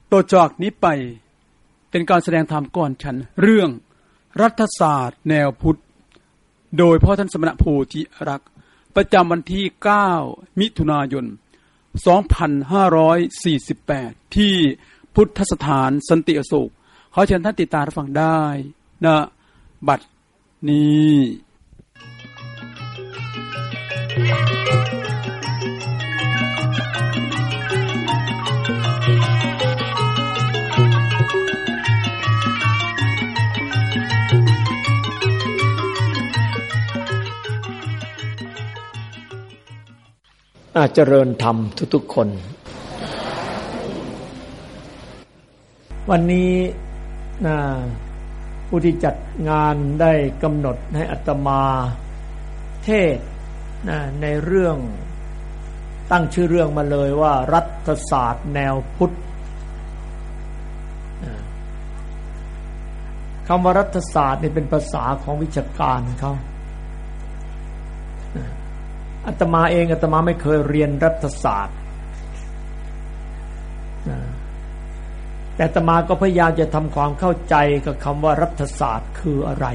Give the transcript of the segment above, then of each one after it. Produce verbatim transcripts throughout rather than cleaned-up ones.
ต่อจากนี้ไปเป็นการแสดงธรรมก่อนฉันเรื่องรัฐศาสตร์แนวพุทธโดยพ่อท่านสมณโพธิรักษ์ประจำวันที่เก้ามิถุนายนสองพันห้าร้อยสี่สิบแปดที่พุทธสถานสันติอโศกขอเชิญท่านติดตามรับฟังได้ณบัดนี้เจริญธรรมทุกๆคนวันนี้นะผู้ที่จัดงานได้กำหนดให้อาตมาเทศนะในเรื่องตั้งชื่อเรื่องมาเลยว่ารัฐศาสตร์แนวพุทธคำว่ารัฐศาสตร์นี่เป็นภาษาของวิชาการเขาอาตมาเองอาตมาไม่เคยเรียนรัฐศาสตร์แต่อาตมาก็พยายามจะทำความเข้าใจกับคำว่ารัฐศาสตร์คืออะไร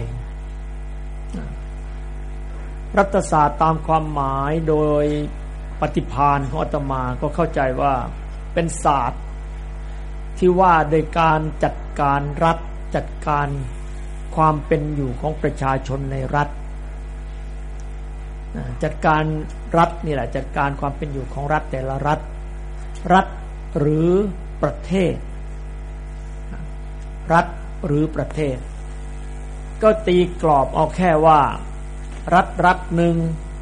รัฐศาสตร์ตามความหมายโดยปฏิภาณของอาตมาก็เข้าใจว่าเป็นศาสตร์ที่ว่าโดยการจัดการรัฐจัดการความเป็นอยู่ของประชาชนในรัฐจัดการรัฐนี่แหละจัดการความเป็นอยู่ของรัฐแต่ละรัฐรัฐหรือประเทศรัฐหรือประเทศก็ตีกรอบเอาแค่ว่ารัฐรัฐหนึ่ง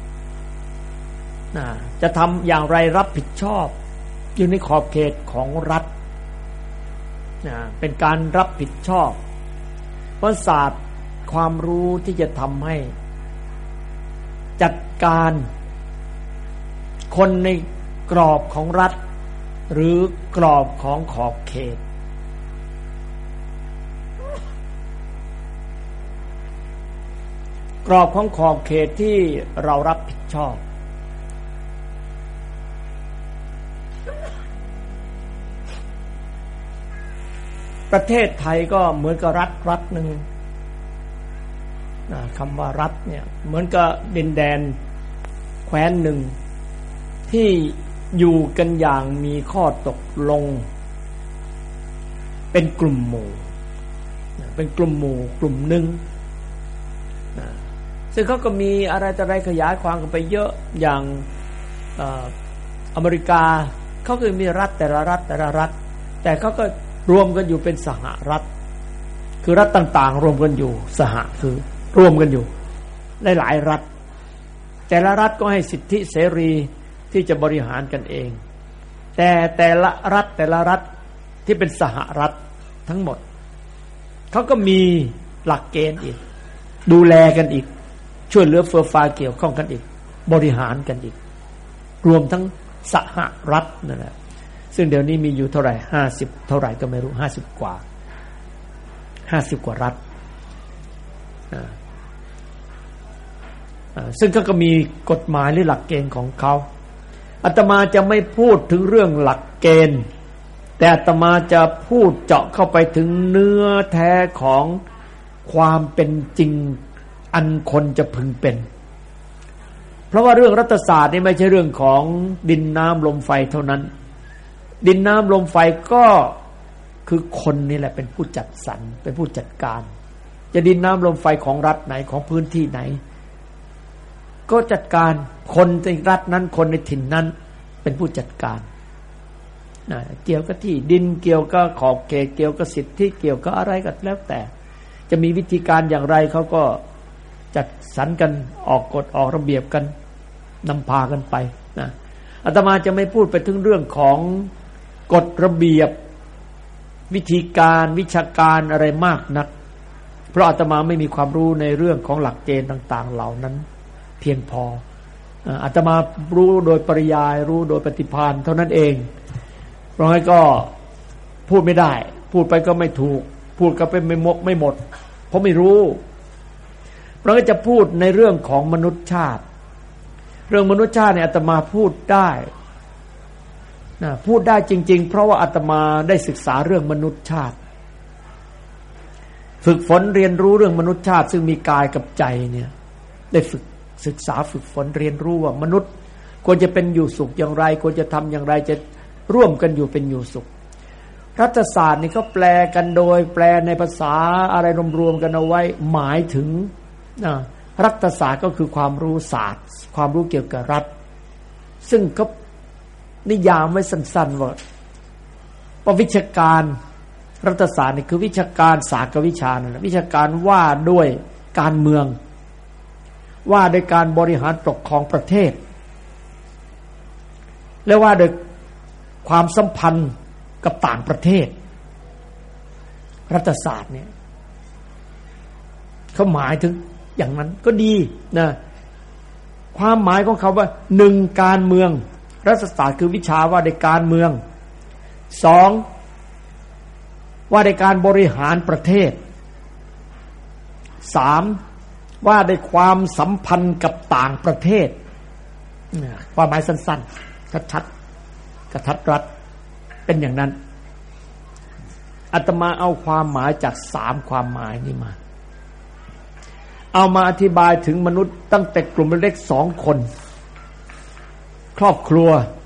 จะทำอย่างไรรับผิดชอบอยู่ในขอบเขตของรัฐเป็นการรับผิดชอบเพราะศาสตร์ความรู้ที่จะทำให้จัดการคนในกรอบของรัฐหรือกรอบของขอบเขตกรอบของขอบเขตที่เรารับผิดชอบประเทศไทยก็เหมือนกับรัฐรัฐหนึ่งคำว่ารัฐเนี่ยเหมือนกับดินแดนแคว้นหนึ่งที่อยู่กันอย่างมีข้อตกลงเป็นกลุ่มหมู่เป็นกลุ่มหมู่กลุ่มหนึ่งซึ่งเขาก็มีอะไรต่ออะไรขยายความกันไปเยอะอย่างอเมริกาเขาก็มีรัฐแต่ละรัฐแต่ละรัฐแต่เขาก็รวมกันอยู่เป็นสหรัฐคือรัฐต่างๆรวมกันอยู่สหคือรวมกันอยู่หลายๆรัฐแต่ละรัฐก็ให้สิทธิเสรีที่จะบริหารกันเองแต่แต่ละรัฐแต่ละรัฐที่เป็นสหรัฐทั้งหมดเขาก็มีหลักเกณฑ์อีกดูแลกันอีกช่วยเหลือเฟื่อฟาเกี่ยวข้องกันอีกบริหารกันอีกรวมทั้งสหรัฐนั่นแหละซึ่งเดี๋ยวนี้มีอยู่เท่าไหร่ห้าสิบเท่าไหร่ก็ไม่รู้ห้าสิบกว่าห้าสิบกว่ารัฐซึ่งก็มีกฎหมายหรือหลักเกณฑ์ของเขาอาตมาจะไม่พูดถึงเรื่องหลักเกณฑ์แต่อาตมาจะพูดเจาะเข้าไปถึงเนื้อแท้ของความเป็นจริงอันคนจะพึงเป็นเพราะว่าเรื่องรัฐศาสตร์นี่ไม่ใช่เรื่องของดินน้ำลมไฟเท่านั้นดินน้ำลมไฟก็คือคนนี่แหละเป็นผู้จัดสรรเป็นผู้จัดการจะดินน้ำลมไฟของรัฐไหนของพื้นที่ไหนก็จัดการคนในรัฐนั้นคนในถิ่นนั้นเป็นผู้จัดการนะเกี่ยวกับที่ดินเกี่ยวกับขอบเขตเกี่ยวกับสิทธิเกี่ยวกับอะไรก็แล้วแต่จะมีวิธีการอย่างไรเขาก็จัดสรรกันออกกฎออกระเบียบกันนำพากันไปนะอาตมาจะไม่พูดไปถึงเรื่องของกฎระเบียบวิธีการวิชาการอะไรมากนักเพราะอาตมาไม่มีความรู้ในเรื่องของหลักเกณฑ์ต่างๆเหล่านั้นเพียงพออาตมารู้โดยปริยายรู้โดยปฏิภาณเท่านั้นเองเพราะงั้นก็พูดไม่ได้พูดไปก็ไม่ถูกพูดก็ไปไม่หมดไม่หมดเพราะไม่รู้เพราะงั้นจะพูดในเรื่องของมนุษยชาติเรื่องมนุษยชาติเนี่ยอาตมาพูดได้นะพูดได้จริงๆเพราะว่าอาตมาได้ศึกษาเรื่องมนุษยชาติฝึกฝนเรียนรู้เรื่องมนุษยชาติซึ่งมีกายกับใจเนี่ยได้ฝึกศึกษาฝึกฝนเรียนรู้ว่ามนุษย์ควรจะเป็นอยู่สุขอย่างไรควรจะทำอย่างไรจะร่วมกันอยู่เป็นอยู่สุขรัฐศาสตร์นี่ก็แปลกันโดยแปลในภาษาอะไรรวมๆกันเอาไว้หมายถึงรัฐศาสตร์ก็คือความรู้ศาสตร์ความรู้เกี่ยวกับรัฐซึ่งเขานิยามไว้สั้นๆว่าปวิชาการรัฐศาสตร์นี่คือวิชาการศาสตร์กับวิชานั่นแหละวิชาการว่าด้วยการเมืองว่าด้วยการบริหารปกครองประเทศและว่าโดยความสัมพันธ์กับต่างประเทศรัฐศาสตร์เนี่ยเขาหมายถึงอย่างนั้นก็ดีนะความหมายของเขาว่าหนึ่งการเมืองรัฐศาสตร์คือวิชาว่าด้วยการเมืองสองว่าด้วยการบริหารประเทศสามว่าด้วยความสัมพันธ์กับต่างประเทศความหมายสั้นๆชัดๆกระทัดรัดเป็นอย่างนั้นอาตมาเอาความหมายจากสามความหมายนี้มาเอามาอธิบายถึงมนุษย์ตั้งแต่กลุ่มเล็กสองคนครอบครัว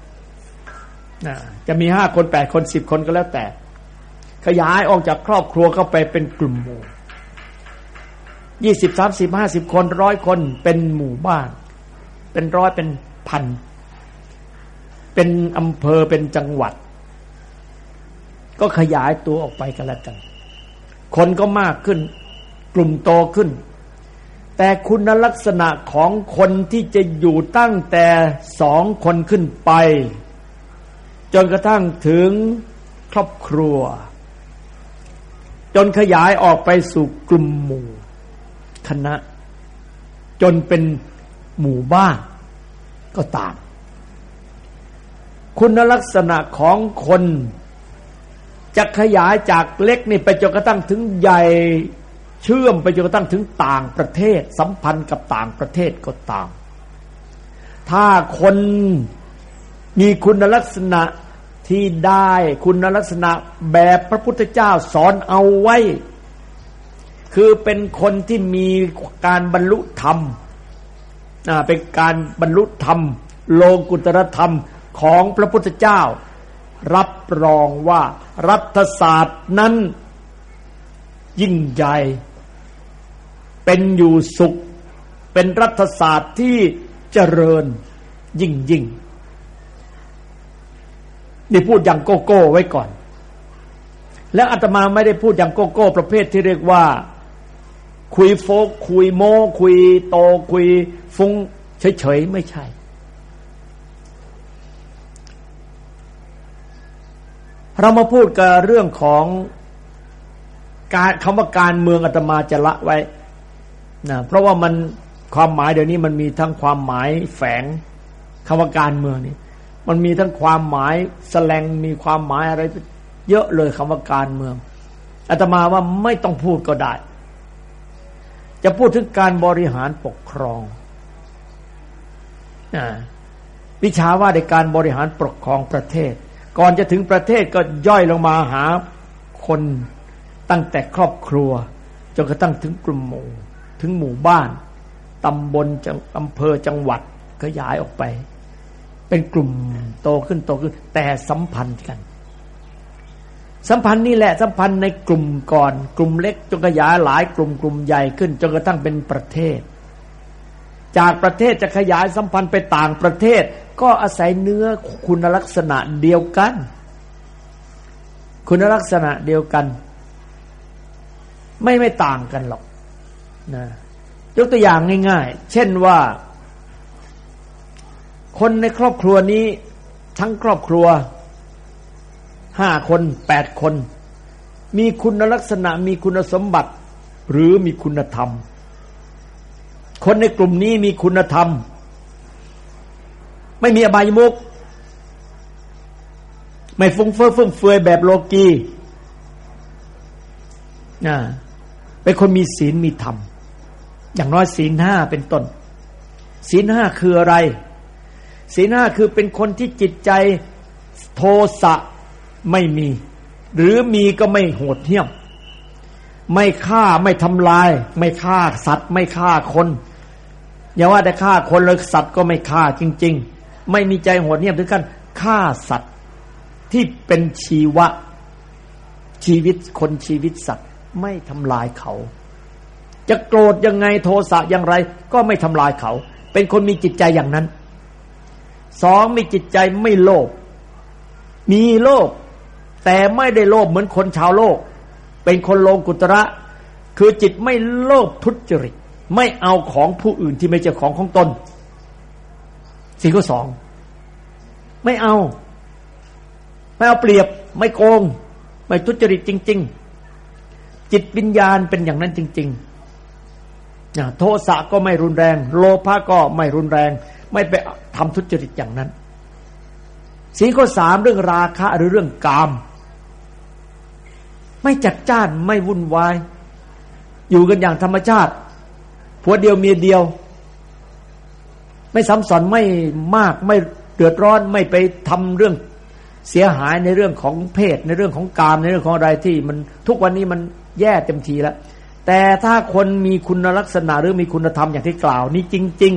จะมีห้าคนแปดคนสิบคนก็แล้วแต่ขยายออกจากครอบครัวเข้าไปเป็นกลุ่มหมู่ยี่สิบสามสิบห้าสิบคนร้อยคนเป็นหมู่บ้านเป็นร้อยเป็นพันเป็นอำเภอเป็นจังหวัดก็ขยายตัวออกไปกันแล้วกันคนก็มากขึ้นกลุ่มโตขึ้นแต่คุณลักษณะของคนที่จะอยู่ตั้งแต่สองคนขึ้นไปจนกระทั่งถึงครอบครัวจนขยายออกไปสู่กลุ่มหมู่คณะจนเป็นหมู่บ้านก็ตามคุณลักษณะของคนจะขยายจากเล็กนี่ไปจนกระทั่งถึงใหญ่เชื่อมไปจนกระทั่งถึงต่างประเทศสัมพันธ์กับต่างประเทศก็ตามถ้าคนมีคุณลักษณะที่ได้คุณลักษณะแบบพระพุทธเจ้าสอนเอาไว้คือเป็นคนที่มีการบรรลุธรรมเป็นการบรรลุธรรมโลกุตรธรรมของพระพุทธเจ้ารับรองว่ารัฐศาสตร์นั้นยิ่งใหญ่เป็นอยู่สุขเป็นรัฐศาสตร์ที่เจริญยิ่งยิ่งนี่พูดอย่างโกโก้ไว้ก่อนแล้วอาตมาไม่ได้พูดอย่างโกโก้ประเภทที่เรียกว่าคุยโฟกคุยโม้คุยโตคุยฟุ้งเฉยๆไม่ใช่เรามาพูดกับเรื่องของการคำว่าการเมืองอาตมาจะละไว้นะเพราะว่ามันความหมายเดี๋ยวนี้มันมีทั้งความหมายแฝงคำว่าการเมืองนี่มันมีทั้งความหมายแสลงมีความหมายอะไรเยอะเลยคำว่าการเมืองอาตมาว่าไม่ต้องพูดก็ได้จะพูดถึงการบริหารปกครองนะวิชาว่าในการบริหารปกครองประเทศก่อนจะถึงประเทศก็ย่อยลงมาหาคนตั้งแต่ครอบครัวจนกระทั่งถึงกลุ่มหมู่ถึงหมู่บ้านตำบลจังอำเภอจังหวัดขยายออกไปเป็นกลุ่มโตขึ้นโตขึ้นแต่สัมพันธ์กันสัมพันธ์นี่แหละสัมพันธ์ในกลุ่มก่อนกลุ่มเล็กจนขยายหลายกลุ่มกลุ่มใหญ่ขึ้นจนกระทั่งเป็นประเทศจากประเทศจะขยายสัมพันธ์ไปต่างประเทศก็อาศัยเนื้อคุณลักษณะเดียวกันคุณลักษณะเดียวกันไม่ไม่ต่างกันหรอกนะยกตัวอย่างง่ายๆเช่นว่าคนในครอบครัวนี้ทั้งครอบครัวห้าคนแปดคนมีคุณลักษณะมีคุณสมบัติหรือมีคุณธรรมคนในกลุ่มนี้มีคุณธรรมไม่มีอบายมุขไม่ฟุ้งเฟ้อฟุ่มเฟือยแบบโลกีนะเป็นคนมีศีลมีธรรมอย่างน้อยศีลห้าเป็นต้นศีลห้าคืออะไรศีลห้าคือเป็นคนที่จิตใจโทสะไม่มีหรือมีก็ไม่โหดเหี้ยมไม่ฆ่าไม่ทำลายไม่ฆ่าสัตว์ไม่ฆ่าคนอย่าว่าแต่ฆ่าคนเลยสัตว์ก็ไม่ฆ่าจริงๆไม่มีใจโหดเหี้ยมถึงขั้นฆ่าสัตว์ที่เป็นชีวะชีวิตคนชีวิตสัตว์ไม่ทำลายเขาจะโกรธยังไงโทสะอย่างไรก็ไม่ทำลายเขาเป็นคนมีจิตใจอย่างนั้นสองมีจิตใจไม่โลภมีโลภแต่ไม่ได้โลภเหมือนคนชาวโลกเป็นคนโลกุตระคือจิตไม่โลภทุจริตไม่เอาของผู้อื่นที่ไม่ใช่ของของตนสิ่งที่สองไม่เอาไม่เอาเปรียบไม่โกงไม่ทุจริตจริงๆจิตวิญญาณเป็นอย่างนั้นจริงๆโทสะก็ไม่รุนแรงโลภะก็ไม่รุนแรงไม่ไปทำทุจริตอย่างนั้นสิ่งที่สามเรื่องราคะหรือเรื่องกามไม่จัดจ้านไม่วุ่นวายอยู่กันอย่างธรรมชาติผัวเดียวเมียเดียวไม่ซ้ำซ้อนไม่มากไม่เดือดร้อนไม่ไปทำเรื่องเสียหายในเรื่องของเพศในเรื่องของกามในเรื่องของอะไรที่มันทุกวันนี้มันแย่เต็มทีแล้วแต่ถ้าคนมีคุณลักษณะหรือมีคุณธรรมอย่างที่กล่าวนี้จริง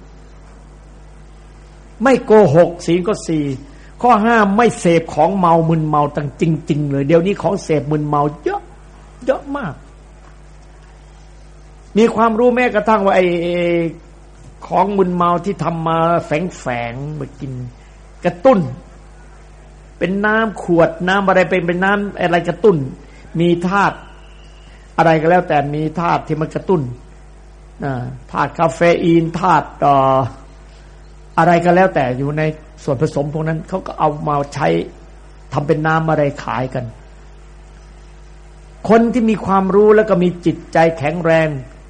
ๆไม่โกหกศีลก็สี่ข้อห้าไม่เสพของเมามึนเมาตั้งจริงๆเลยเดี๋ยวนี้ของเสพมึนเมาเยอะเยอะมากมีความรู้แม้กระทั่งว่าไอ้ของมึนเมาที่ทำมาแฝงๆมากินกระตุ้นเป็นน้ำขวดน้ำอะไรเป็นเป็นน้ำอะไรกระตุ้นมีธาตุอะไรก็แล้วแต่มีธาตุที่มันกระตุ้นธาตุคาเฟอีนธาตุอะไรก็แล้วแต่อยู่ในส่วนผสมพวกนั้นเขาก็เอามาใช้ทำเป็นน้ำอะไรขายกันคนที่มีความรู้แล้วก็มีจิตใจแข็งแรง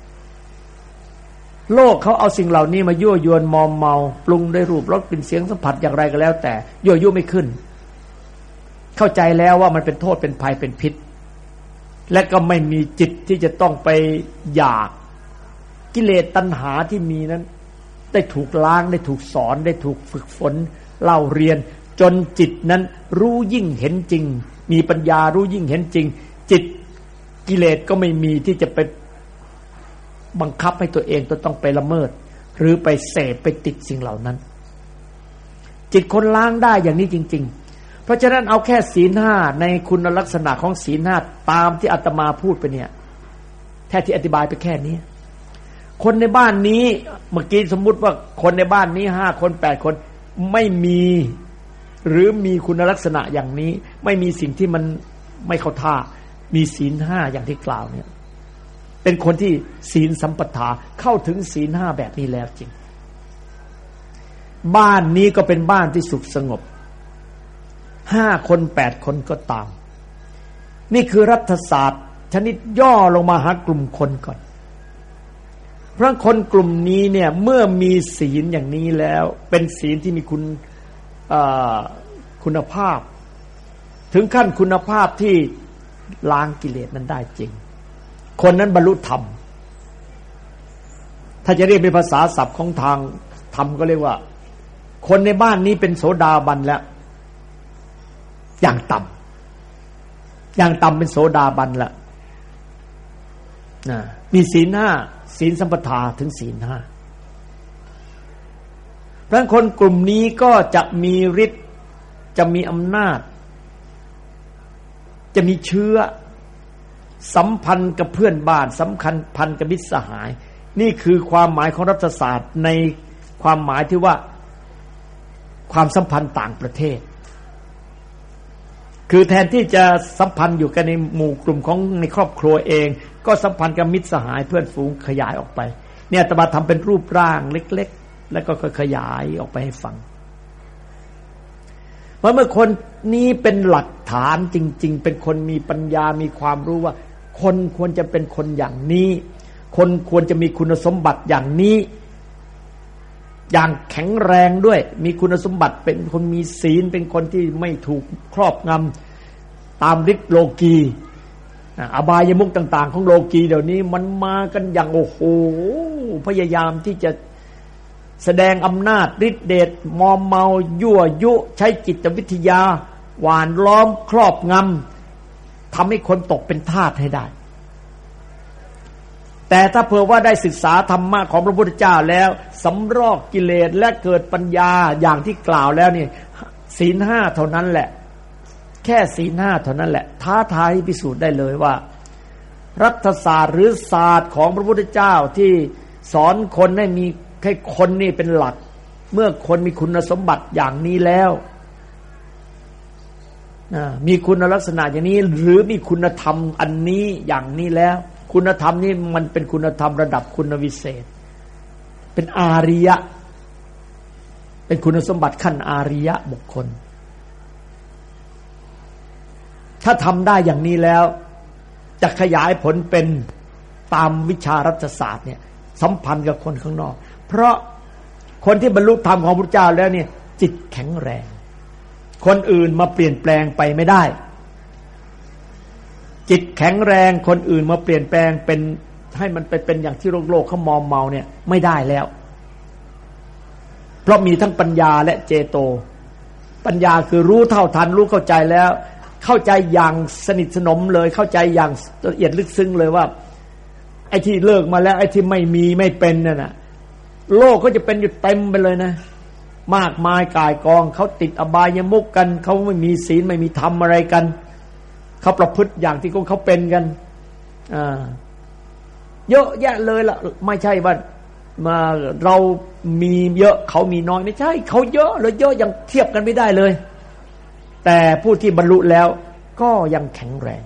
โลกเขาเอาสิ่งเหล่านี้มายั่วยวนมอมเมาปรุงด้วยรูปรสกลิ่นเสียงสัมผัสอย่างไรก็แล้วแต่ยั่วยุไม่ขึ้นเข้าใจแล้วว่ามันเป็นโทษเป็นภัยเป็นพิษและก็ไม่มีจิตที่จะต้องไปอยากกิเลสตัณหาที่มีนั้นได้ถูกล้างได้ถูกสอนได้ถูกฝึกฝนเล่าเรียนจนจิตนั้นรู้ยิ่งเห็นจริงมีปัญญารู้ยิ่งเห็นจริงจิตกิเลสก็ไม่มีที่จะไปบังคับให้ตัวเองต้องไปละเมิดหรือไปเสพไปติดสิ่งเหล่านั้นจิตคนล้างได้อย่างนี้จริงๆเพราะฉะนั้นเอาแค่ศีลห้าในคุณลักษณะของศีลห้าตามที่อาตมาพูดไปเนี่ยแท้ที่อธิบายไปแค่นี้คนในบ้านนี้เมื่อกี้สมมุติว่าคนในบ้านนี้ห้าคนแปดคนไม่มีหรือมีคุณลักษณะอย่างนี้ไม่มีสิ่งที่มันไม่เข้าท่ามีศีลห้าอย่างที่กล่าวเนี่ยเป็นคนที่ศีลสัมปทาเข้าถึงศีลห้าแบบนี้แล้วจริงบ้านนี้ก็เป็นบ้านที่สุขสงบห้าคนแปดคนก็ตามนี่คือรัฐศาสตร์ชนิดย่อลงมาหากลุ่มคนก่อนเพราะคนกลุ่มนี้เนี่ยเมื่อมีศีลอย่างนี้แล้วเป็นศีลที่มีคุณคุณภาพถึงขั้นคุณภาพที่ล้างกิเลสนั้นได้จริงคนนั้นบรรลุธรรมถ้าจะเรียกเป็นภาษาศัพท์ของทางธรรมก็เรียกว่าคนในบ้านนี้เป็นโสดาบันแล้วอย่างต่ำอย่างต่ำเป็นโสดาบันแล้วนะมีศีลห้าศีลสัมปทาถึงศีลห้าเพราะคนกลุ่มนี้ก็จะมีฤทธิ์จะมีอำนาจจะมีเชื้อสัมพันธ์กับเพื่อนบ้านสัมพันธ์พันกับมิตรสหายนี่คือความหมายของรัฐศาสตร์ในความหมายที่ว่าความสัมพันธ์ต่างประเทศคือแทนที่จะสัมพันธ์อยู่กันในหมู่กลุ่มของในครอบครัวเองก็สัมพันธ์กับมิตรสหายเพื่อนฝูงขยายออกไปเนี่ยอาตมาทำเป็นรูปร่างเล็กๆแล้วก็ขยายออกไปให้ฟังเพราะเมื่อคนนี้เป็นหลักฐานจริงๆเป็นคนมีปัญญามีความรู้ว่าคนควรจะเป็นคนอย่างนี้คนควรจะมีคุณสมบัติอย่างนี้อย่างแข็งแรงด้วยมีคุณสมบัติเป็นคนมีศีลเป็นคนที่ไม่ถูกครอบงำตามฤทธิ์โลกีอบายมุขต่างๆของโลกีเดี๋ยวนี้มันมากันอย่างโอ้โหพยายามที่จะแสดงอำนาจฤทธิเดชมอมเมายั่วยุใช้จิตวิทยาหวานล้อมครอบงำทำให้คนตกเป็นทาสให้ได้แต่ถ้าเผื่อว่าได้ศึกษาธรรมะของพระพุทธเจ้าแล้วสำรอกกิเลสและเกิดปัญญาอย่างที่กล่าวแล้วนี่ศีลห้าเท่านั้นแหละแค่ศีลห้าเท่านั้นแหละท้าทายพิสูจน์ได้เลยว่ารัฐศาสตร์หรือศาสตร์ของพระพุทธเจ้าที่สอนคนให้มีให้คนนี่เป็นหลักเมื่อคนมีคุณสมบัติอย่างนี้แล้วมีคุณลักษณะอย่างนี้หรือมีคุณธรรมอันนี้อย่างนี้แล้วคุณธรรมนี่มันเป็นคุณธรรมระดับคุณวิเศษเป็นอาริยะเป็นคุณสมบัติขั้นอาริยะบุคคลถ้าทำได้อย่างนี้แล้วจะขยายผลเป็นตามวิชารัฐศาสตร์เนี่ยสัมพันธ์กับคนข้างนอกเพราะคนที่บรรลุธรรมของพระพุทธเจ้าแล้วเนี่ยจิตแข็งแรงคนอื่นมาเปลี่ยนแปลงไปไม่ได้จิตแข็งแรงคนอื่นมาเปลี่ยนแปลงเป็นให้มันไปเป็นอย่างที่โลกโลกเขามอมเมาเนี่ยไม่ได้แล้วเพราะมีทั้งปัญญาและเจโตปัญญาคือรู้เท่าทันรู้เข้าใจแล้วเข้าใจอย่างสนิทสนมเลยเข้าใจอย่างละเอียดลึกซึ้งเลยว่าไอ้ที่เลิกมาแล้วไอ้ที่ไม่มีไม่เป็นนั่นน่ะโลกก็จะเป็นอยู่เต็มไปเลยนะมากมายก่ายกองเขาติดอบายมุขกันเขาไม่มีศีลไม่มีธรรมอะไรกันเขาประพฤติอย่างที่เขาเป็นกันอ่าเยอะแยะเลยล่ะไม่ใช่ว่ามาเรามีเยอะเขามีน้อยไม่ใช่เขาเยอะเลยเยอะยังเทียบกันไม่ได้เลยแต่ผู้ที่บรรลุแล้วก็ยังแข็งแรง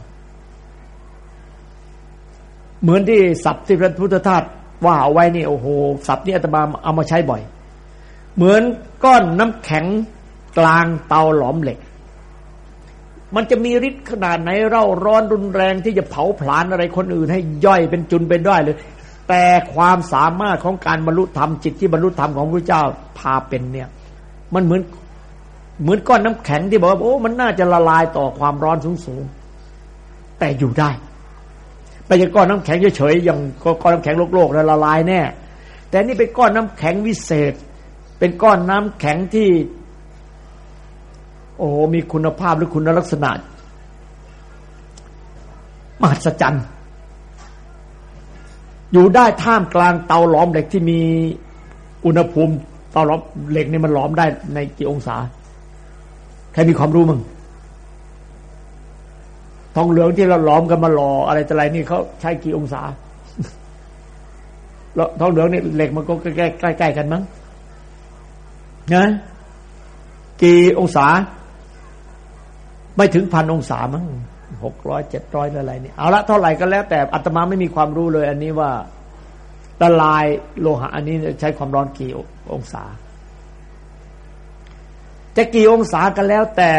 เหมือนที่ศัพท์ที่พระพุทธทาสว่าเอาไว้นี่โอ้โหศัพท์นี้อาตมาเอามาใช้บ่อยเหมือนก้อนน้ำแข็งกลางเตาหลอมเหล็กมันจะมีฤทธิ์ขนาดไหนเร่าร้อนรุนแรงที่จะเผาผลาญอะไรคนอื่นให้ย่อยเป็นจุนเป็นด้อยเลยแต่ความสามารถของการบรรลุธรรมจิตที่บรรลุธรรมของพระเจ้าพาเป็นเนี่ยมันเหมือนเหมือนก้อนน้ำแข็งที่บอกว่าโอ้มันน่าจะละลายต่อความร้อนสูงๆแต่อยู่ได้ไม่ใช่ก้อนน้ำแข็งเฉยๆอย่างก้อนน้ำแข็งโลกๆแล้วละลายแน่แต่นี่เป็นก้อนน้ำแข็งวิเศษเป็นก้อนน้ำแข็งที่โอ้โหมีคุณภาพหรือคุณลักษณะมหัศจรรย์อยู่ได้ท่ามกลางเตาหลอมเหล็กที่มีอุณหภูมิเตาหลอมเหล็กนี่มันหลอมได้ในกี่องศาใครมีความรู้มั้งทองเหลืองที่เราหลอมกันมาหล่ออะไรแต่ไรนี่เขาใช้กี่องศาแล้วทองเหลืองนี่เหล็กมันก็ใกล้ใกล้ๆกันมั้งนะกี่องศาไม่ถึงพันองศามั้งหกร้อยเจ็ดร้อยอะไรนี่เอาละเท่าไหร่ก็แล้วแต่อาตมาไม่มีความรู้เลยอันนี้ว่าละลายโลหะอันนี้ใช้ความร้อนกี่องศาจะกี่องศากันแล้วแต่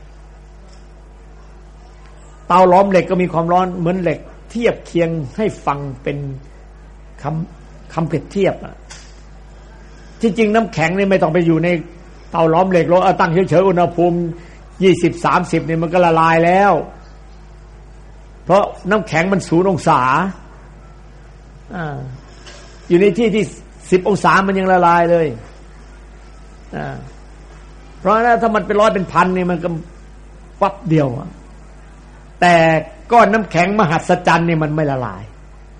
เตาหลอมเหล็กก็มีความร้อนเหมือนเหล็กเทียบเคียงให้ฟังเป็นคำคำเปรียบเทียบอ่ะที่จริงน้ำแข็งนี่ไม่ต้องไปอยู่ในเตาหลอมเหล็กหรอกเอาตั้งเฉยๆอุณหภูมิยี่สิบ สามสิบนี่มันก็ละลายแล้วเพราะน้ำแข็งมันศูนย์องศาอ่าอยู่ในที่ที่สิบองศามันยังละลายเลยอ่าเพราะถ้ามันเป็นร้อยเป็นพันนี่มันก็วับเดียวแต่ก้อนน้ำแข็งมหัศจรรย์นี่มันไม่ละลาย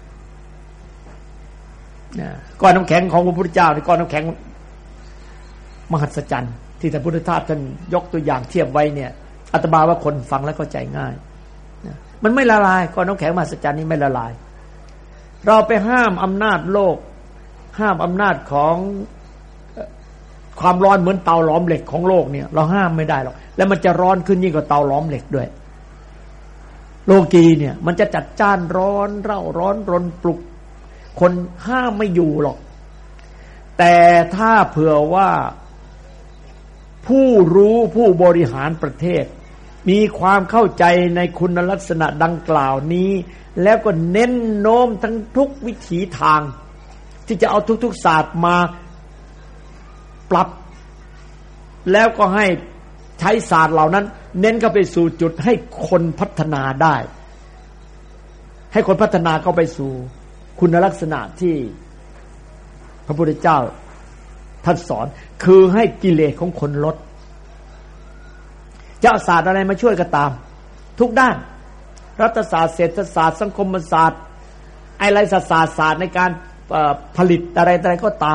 ก้อนน้ำแข็งของพระพุทธเจ้านี่ก้อนน้ำแข็งมหัศจรรย์ที่ท่านพุทธทาสท่านยกตัวอย่างเทียบไว้เนี่ยอาตมาว่าคนฟังแล้วเข้าใจง่ายมันไม่ละลายก้อนน้ำแข็งมหัศจรรย์นี่ไม่ละลายเราไปห้ามอำนาจโลกห้ามอำนาจของความร้อนเหมือนเตาหลอมเหล็กของโลกเนี่ยเราห้ามไม่ได้หรอกแล้วมันจะร้อนขึ้นยิ่งกว่าเตาหลอมเหล็กด้วยโลกีเนี่ยมันจะจัดจ้านร้อนเร่าร้อนรนปลุกคนห้ามไม่อยู่หรอกแต่ถ้าเผื่อว่าผู้รู้ผู้บริหารประเทศมีความเข้าใจในคุณลักษณะดังกล่าวนี้แล้วก็เน้นโน้มทั้งทุกวิถีทางที่จะเอาทุกๆศาสตร์มาปรับแล้วก็ให้ใช้ศาสตร์เหล่านั้นเน้นเข้าไปสู่จุดให้คนพัฒนาได้ให้คนพัฒนาเข้าไปสู่คุณลักษณะที่พระพุทธเจ้าท่านสอนคือให้กิเลสของคนลดจะเอาศาสตร์อะไรมาช่วยก็ตามทุกด้านรัฐศาสตร์เศรษฐศาสตร์สังคมศาสตร์อะไรศาสตร์ศาสตร์ในการผลิตอะไรอะไรก็ตาม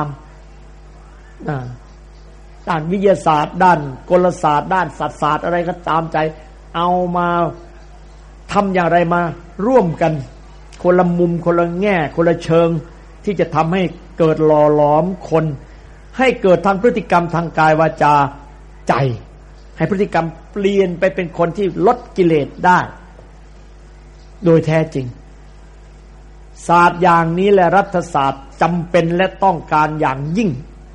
ด้านวิทยาศาสตร์ด้านกลศาสตร์ด้านสัตวศาสตร์อะไรก็ตามใจเอามาทำอย่างไรมาร่วมกันคนละมุมคนละแง่คนละเชิงที่จะทำให้เกิดหล่อหลอมคนให้เกิดทางพฤติกรรมทางกายวาจาใจให้พฤติกรรมเปลี่ยนไปเป็นคนที่ลดกิเลสได้โดยแท้จริงศาสตร์อย่างนี้และรัฐศาสตร์จำเป็นและต้องการอย่างยิ่ง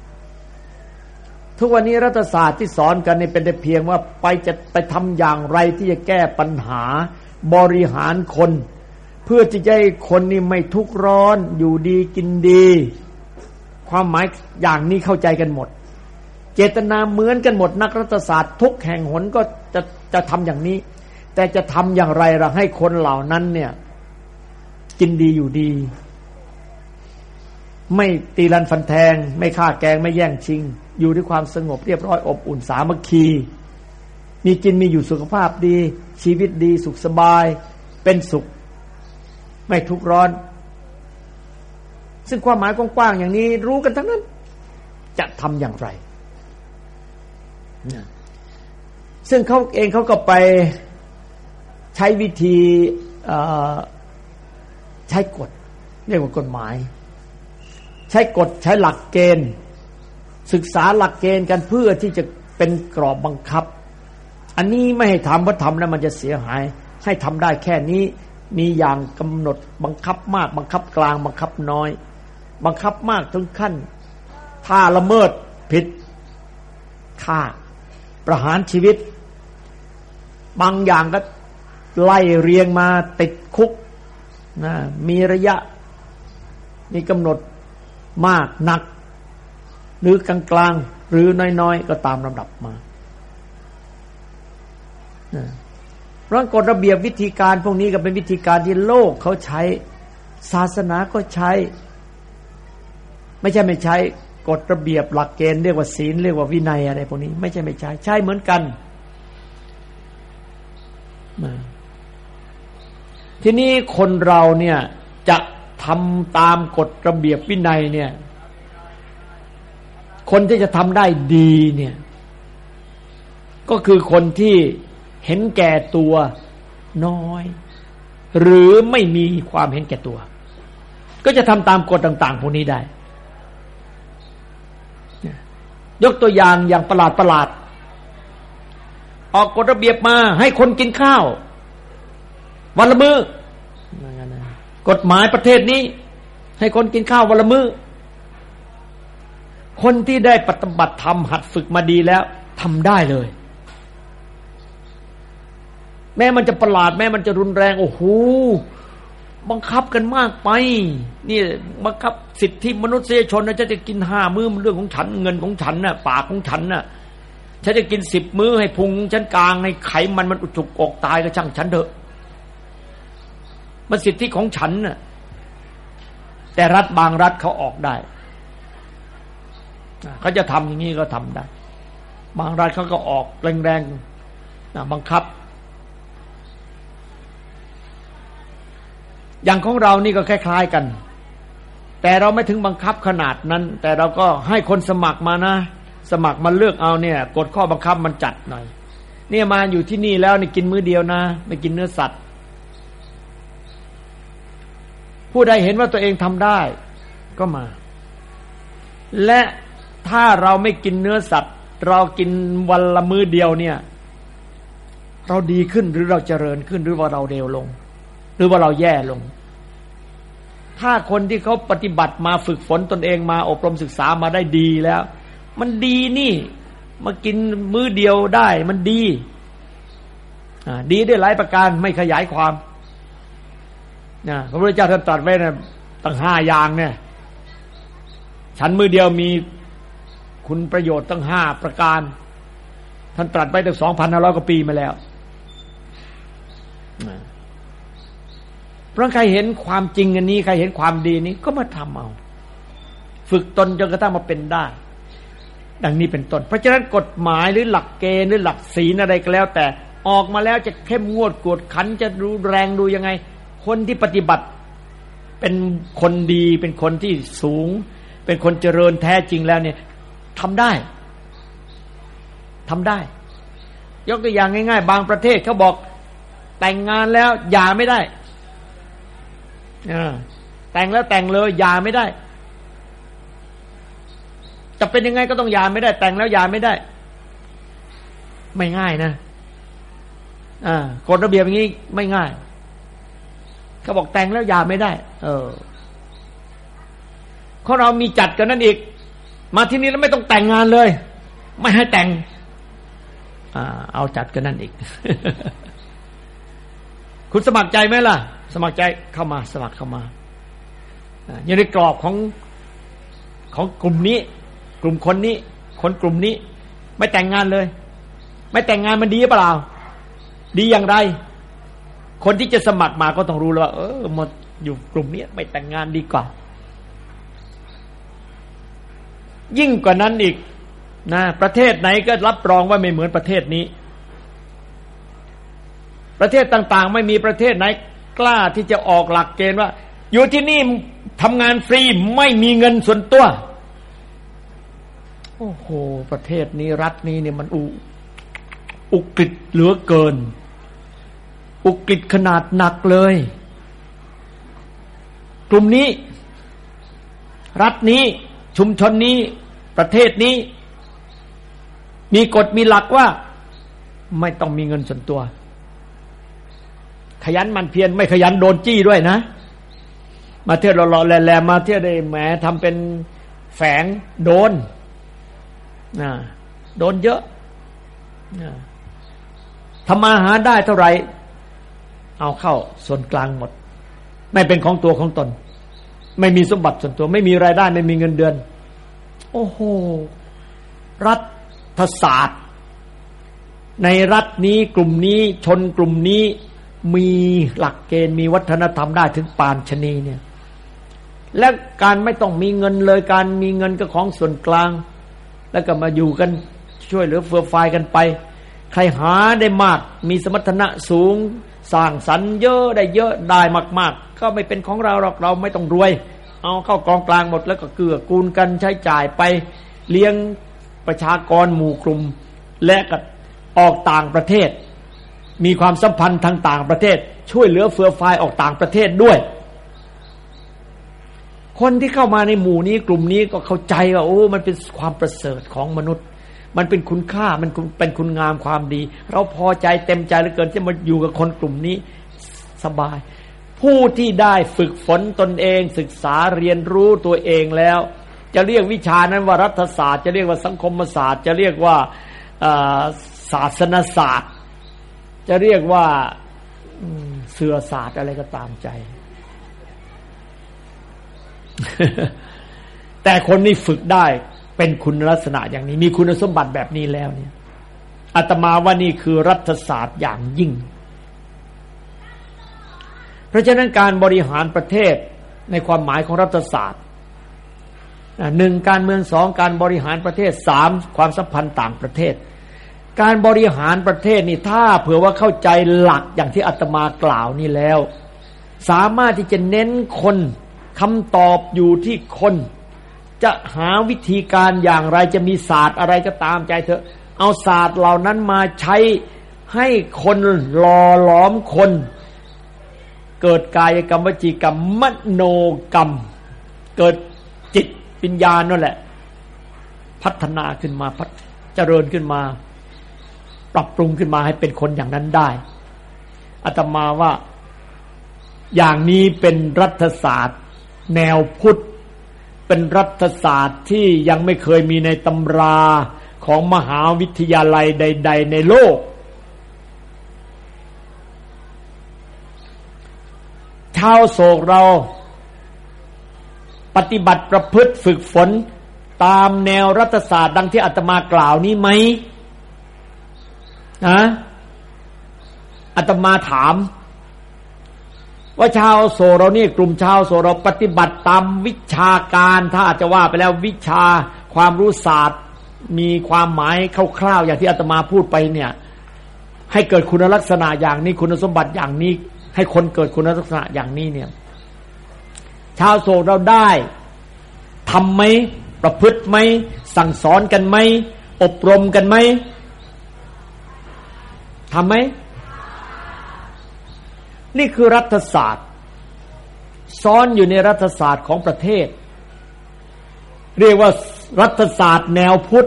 ทุกวันนี้รัฐศาสตร์ที่สอนกันนี่เป็นแต่เพียงว่าไปจะไปทำอย่างไรที่จะแก้ปัญหาบริหารคนเพื่อที่จะให้คนนี่ไม่ทุกข์ร้อนอยู่ดีกินดีความหมายอย่างนี้เข้าใจกันหมดเจตนาเหมือนกันหมดนักรัฐศาสตร์ทุกแห่งหนก็จะจะทำอย่างนี้แต่จะทำอย่างไรล่ะให้คนเหล่านั้นเนี่ยกินดีอยู่ดีไม่ตีรันฟันแทงไม่ฆ่าแกล้งไม่แย่งชิงอยู่ด้วยความสงบเรียบร้อยอบอุ่นสามัคคีมีกินมีอยู่สุขภาพดีชีวิตดีสุขสบายเป็นสุขไม่ทุกข์ร้อนซึ่งความหมายกว้างๆอย่างนี้รู้กันทั้งนั้นจะทำอย่างไรซึ่งเขาเองเขาก็ไปใช้วิธีใช้กฎเรียกว่ากฎหมายใช้กฎใช้หลักเกณฑ์ศึกษาหลักเกณฑ์กันเพื่อที่จะเป็นกรอบบังคับอันนี้ไม่ให้ทำเพราะทำแล้วมันจะเสียหายให้ทำได้แค่นี้มีอย่างกำหนดบังคับมากบังคับกลางบังคับน้อยบังคับมากถึงขั้นถ้าละเมิดผิดฆ่าประหารชีวิตบางอย่างก็ไล่เรียงมาติดคุกนะมีระยะมีกำหนดมากหนักหรือกลางกลางหรือน้อยๆก็ตามลำดับมาเพราะกฎระเบียบวิธีการพวกนี้ก็เป็นวิธีการที่โลกเขาใช้ศาสนาก็ใช้ไม่ใช่ไม่ใช้กฎระเบียบหลักเกณฑ์เรียกว่าศีลเรียกว่าวินัยอะไรพวกนี้ไม่ใช่ไม่ใช้ใช้เหมือนกันทีนี้คนเราเนี่ยจะทำตามกฎระเบียบวินัยเนี่ยคนที่จะทำได้ดีเนี่ยก็คือคนที่เห็นแก่ตัวน้อยหรือไม่มีความเห็นแก่ตัวก็จะทำตามกฎต่างๆพวกนี้ได้ยกตัวอย่างอย่างประหลาดประหลาดออกกฎระเบียบมาให้คนกินข้าววันละมื้อกฎหมายประเทศนี้ให้คนกินข้าววันละมื้อคนที่ได้ปฏิบัติธรรมหัดฝึกมาดีแล้วทำได้เลยแม้มันจะประหลาดแม้มันจะรุนแรงโอ้โหบังคับกันมากไปนี่บังคับสิทธิมนุษยชนนะจะจะกินห้ามื้อมันเรื่องของฉันเงินของฉันน่ะปากของฉันน่ะฉันจะกินสิบมื้อให้พุงฉันกลางให้ไขมันมันอุดจุกอกตายก็ช่างฉันเถอะมันสิทธิของฉันน่ะแต่รัฐบางรัฐเขาออกได้เขาจะทำอย่างนี้ก็ทำได้บางรัฐเขาก็ออกแรงๆนะบังคับอย่างของเรานี่ก็คล้ายๆกันแต่เราไม่ถึงบังคับขนาดนั้นแต่เราก็ให้คนสมัครมานะสมัครมาเลือกเอาเนี่ยกฎข้อบังคับมันจัดหน่อยเนี่ยมาอยู่ที่นี่แล้วนี่กินมื้อเดียวนะไม่กินเนื้อสัตว์ผู้ใดเห็นว่าตัวเองทำได้ก็มาและถ้าเราไม่กินเนื้อสัตว์เรากินวันละมื้อเดียวเนี่ยเราดีขึ้นหรือเราเจริญขึ้นหรือว่าเราเลวลงหรือว่าเราแย่ลงถ้าคนที่เขาปฏิบัติมาฝึกฝนตนเองมาอบรมศึกษามาได้ดีแล้วมันดีนี่มากินมื้อเดียวได้มันดีอ่าดีได้หลายประการไม่ขยายความนะพระพุทธเจ้าท่านตรัสไว้นะตั้งห้าอย่างเนี่ยฉันมื้อเดียวมีคุณประโยชน์ตั้งห้าประการท่านตรัสไว้ตั้ง สองพันห้าร้อย กว่าปีมาแล้วเพราะใครเห็นความจริงอันนี้ใครเห็นความดีนี้ก็มาทำเอาฝึกตนจนกระทั่งมาเป็นได้ดังนี้เป็นต้นเพราะฉะนั้นกฎหมายหรือหลักเกณฑ์หรือหลักศีลอะไรก็แล้วแต่ออกมาแล้วจะเข้มงวดกวดขันจะดูแรงดูยังไงคนที่ปฏิบัติเป็นคนดีเป็นคนที่สูงเป็นคนเจริญแท้จริงแล้วเนี่ยทำได้ทำได้ยกตัวอย่างง่ายๆบางประเทศเขาบอกแต่งงานแล้วหย่าไม่ได้แต่งแล้วแต่งเลยหย่าไม่ได้จะเป็นยังไงก็ต้องหย่าไม่ได้แต่งแล้วหย่าไม่ได้ไม่ง่ายนะอ่ากฎระเบียบอย่างนี้ไม่ง่ายเขาบอกแต่งแล้วหย่าไม่ได้เออเขาเรามีจัดกันนั่นอีกมาที่นี่แล้วไม่ต้องแต่งงานเลยไม่ให้แต่งอ่าเอาจัดกันนั่นอีก คุณสมัครใจไหมล่ะสมัครใจเข้ามาสมัครเข้ามาอยู่ในกรอบของของกลุ่มนี้กลุ่มคนนี้คนกลุ่มนี้ไม่แต่งงานเลยไม่แต่งงานมันดีหรือเปล่าดีอย่างไรคนที่จะสมัครมาก็ต้องรู้แล้วเออมาอยู่กลุ่มนี้ไม่แต่งงานดีกว่ายิ่งกว่านั้นอีกนะประเทศไหนก็รับรองว่าไม่เหมือนประเทศนี้ประเทศต่างๆไม่มีประเทศไหนกล้าที่จะออกหลักเกณฑ์ว่าอยู่ที่นี่ทำงานฟรีไม่มีเงินส่วนตัวโอ้โหประเทศนี้รัฐนี้เนี่ยมันอุอุกฤษเหลือเกินอุกฤษขนาดหนักเลยกลุ่มนี้รัฐนี้ชุมชนนี้ประเทศนี้มีกฎมีหลักว่าไม่ต้องมีเงินส่วนตัวขยันมันเพียรไม่ขยันโดนจี้ด้วยนะมาเที่ยวหล่อๆแหลมๆมาเที่ยวได้แหมทำเป็นแฝงโดนนะโดนเยอะนะทำมาหาได้เท่าไหร่เอาเข้าส่วนกลางหมดไม่เป็นของตัวของตนไม่มีสมบัติส่วนตัวไม่มีรายได้ไม่มีเงินเดือนโอ้โหรัฐศาสตร์ในรัฐนี้กลุ่มนี้ชนกลุ่มนี้มีหลักเกณฑ์มีวัฒนธรรมได้ถึงปานชนีเนี่ยและการไม่ต้องมีเงินเลยการมีเงินก็ของส่วนกลางแล้วก็มาอยู่กันช่วยเหลือเฟื่อฟายกันไปใครหาได้มากมีสมรรถนะสูงสร้างสรรค์เยอะได้เยอะได้มากๆก็ไม่เป็นของเราหรอกเราไม่ต้องรวยเอาเข้ากองกลางหมดแล้วก็เกื้อกูลกันใช้จ่ายไปเลี้ยงประชากรหมู่กลุ่มและก็ออกต่างประเทศมีความสัมพันธ์ทางต่างประเทศช่วยเหลือเฟื่อฟายออกต่างประเทศด้วยคนที่เข้ามาในหมู่นี้กลุ่มนี้ก็เข้าใจว่าโอ้มันเป็นความประเสริฐของมนุษย์มันเป็นคุณค่ามันเป็นคุณงามความดีเราพอใจเต็มใจเหลือเกินที่มาอยู่กับคนกลุ่มนี้สบายผู้ที่ได้ฝึกฝนตนเองศึกษาเรียนรู้ตัวเองแล้วจะเรียกวิชานั้นว่ารัฐศาสตร์จะเรียกว่าสังคมศาสตร์จะเรียกว่าศาสนศาสตร์จะเรียกว่าเสือศาสตร์อะไรก็ตามใจ แต่คนนี้ฝึกได้เป็นคุณลักษณะอย่างนี้มีคุณสมบัติแบบนี้แล้วเนี่ยอาตมาว่านี่คือรัฐศาสตร์อย่างยิ่งเพราะฉะนั้นการบริหารประเทศในความหมายของรัฐศาสตร์หนึ่งการเมืองสองการบริหารประเทศสามความสัมพันธ์ต่างประเทศการบริหารประเทศนี่ถ้าเผื่อว่าเข้าใจหลักอย่างที่อาตมากล่าวนี่แล้วสามารถที่จะเน้นคนคำตอบอยู่ที่คนจะหาวิธีการอย่างไรจะมีศาสตร์อะไรก็ตามใจเถอะเอาศาสตร์เหล่านั้นมาใช้ให้คนหล่อหลอมคนเกิดกายกรรมวจีกรรมมโนกรรมเกิดจิตปัญญานั่นแหละพัฒนาขึ้นมาเจริญขึ้นมาปรับปรุงขึ้นมาให้เป็นคนอย่างนั้นได้อาตมาว่าอย่างนี้เป็นรัฐศาสตร์แนวพุทธเป็นรัฐศาสตร์ที่ยังไม่เคยมีในตำราของมหาวิทยาลัยใดๆในโลกชาวโศกเราปฏิบัติประพฤติฝึกฝนตามแนวรัฐศาสตร์ดังที่อาตมากล่าวนี้ไหมนะอาตมาถามว่าชาวโศกเรานี่กลุ่มชาวโศกเราปฏิบัติตามวิชาการถ้าอาจจะว่าไปแล้ววิชาความรู้ศาสตร์มีความหมายคร่าวๆอย่างที่อาตมาพูดไปเนี่ยให้เกิดคุณลักษณะอย่างนี้คุณสมบัติอย่างนี้ให้คนเกิดคุณลักษณะอย่างนี้เนี่ยชาวโศกเราได้ทำไหมประพฤติไหมสั่งสอนกันไหมอบรมกันไหมทำไหมนี่คือรัฐศาสตร์ซ้อนอยู่ในรัฐศาสตร์ของประเทศเรียกว่ารัฐศาสตร์แนวพุทธ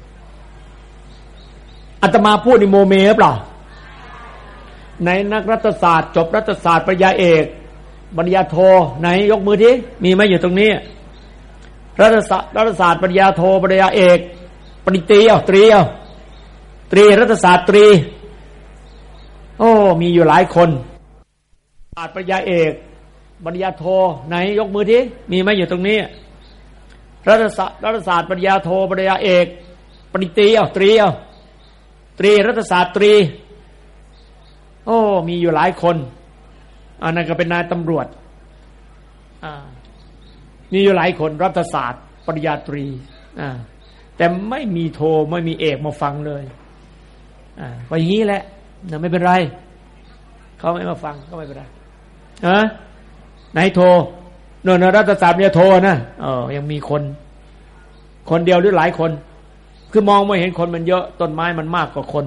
อาตมาพูดในโมเมหรือเปล่าในนักรัฐศาสตร์จบรัฐศาสตร์ปริญญาเอกปริญญาโทไหนยกมือทีมีไหมอยู่ตรงนี้รัฐศาสตร์รัฐศาสตร์ปริญญาโทปริญญาเอกปริญญาตรีเอาตรีเอาตรีรัฐศาสตร์ตรีโอ้มีอยู่หลายคนศาสตร์ปริญญาเอกปริญญาโทไหนยกมือทีมีไหมอยู่ตรงนี้รัฐศาสตร์รัฐศาสตร์ปริญญาโทปริญญาเอกปริญญาตรีเอาตรีเอาตรีรัฐศาสตร์ตรีโอ้มีอยู่หลายคนอันนั้นก็เป็นนายตำรวจอ่ามีอยู่หลายคนรัฐศาสตร์ปริญญาตรีอ่าแต่ไม่มีโทไม่มีเอกมาฟังเลยอ่าก็อย่างนี้แหละนะไม่เป็นไรเขาไม่มาฟังก็ไม่เป็นไรฮะไหนโทเนินรัฐศาสตร์เนี่ยโทนะเออยังมีคนคนเดียวหรือหลายคนคือมองไม่เห็นคนมันเยอะต้นไม้มันมากกว่าคน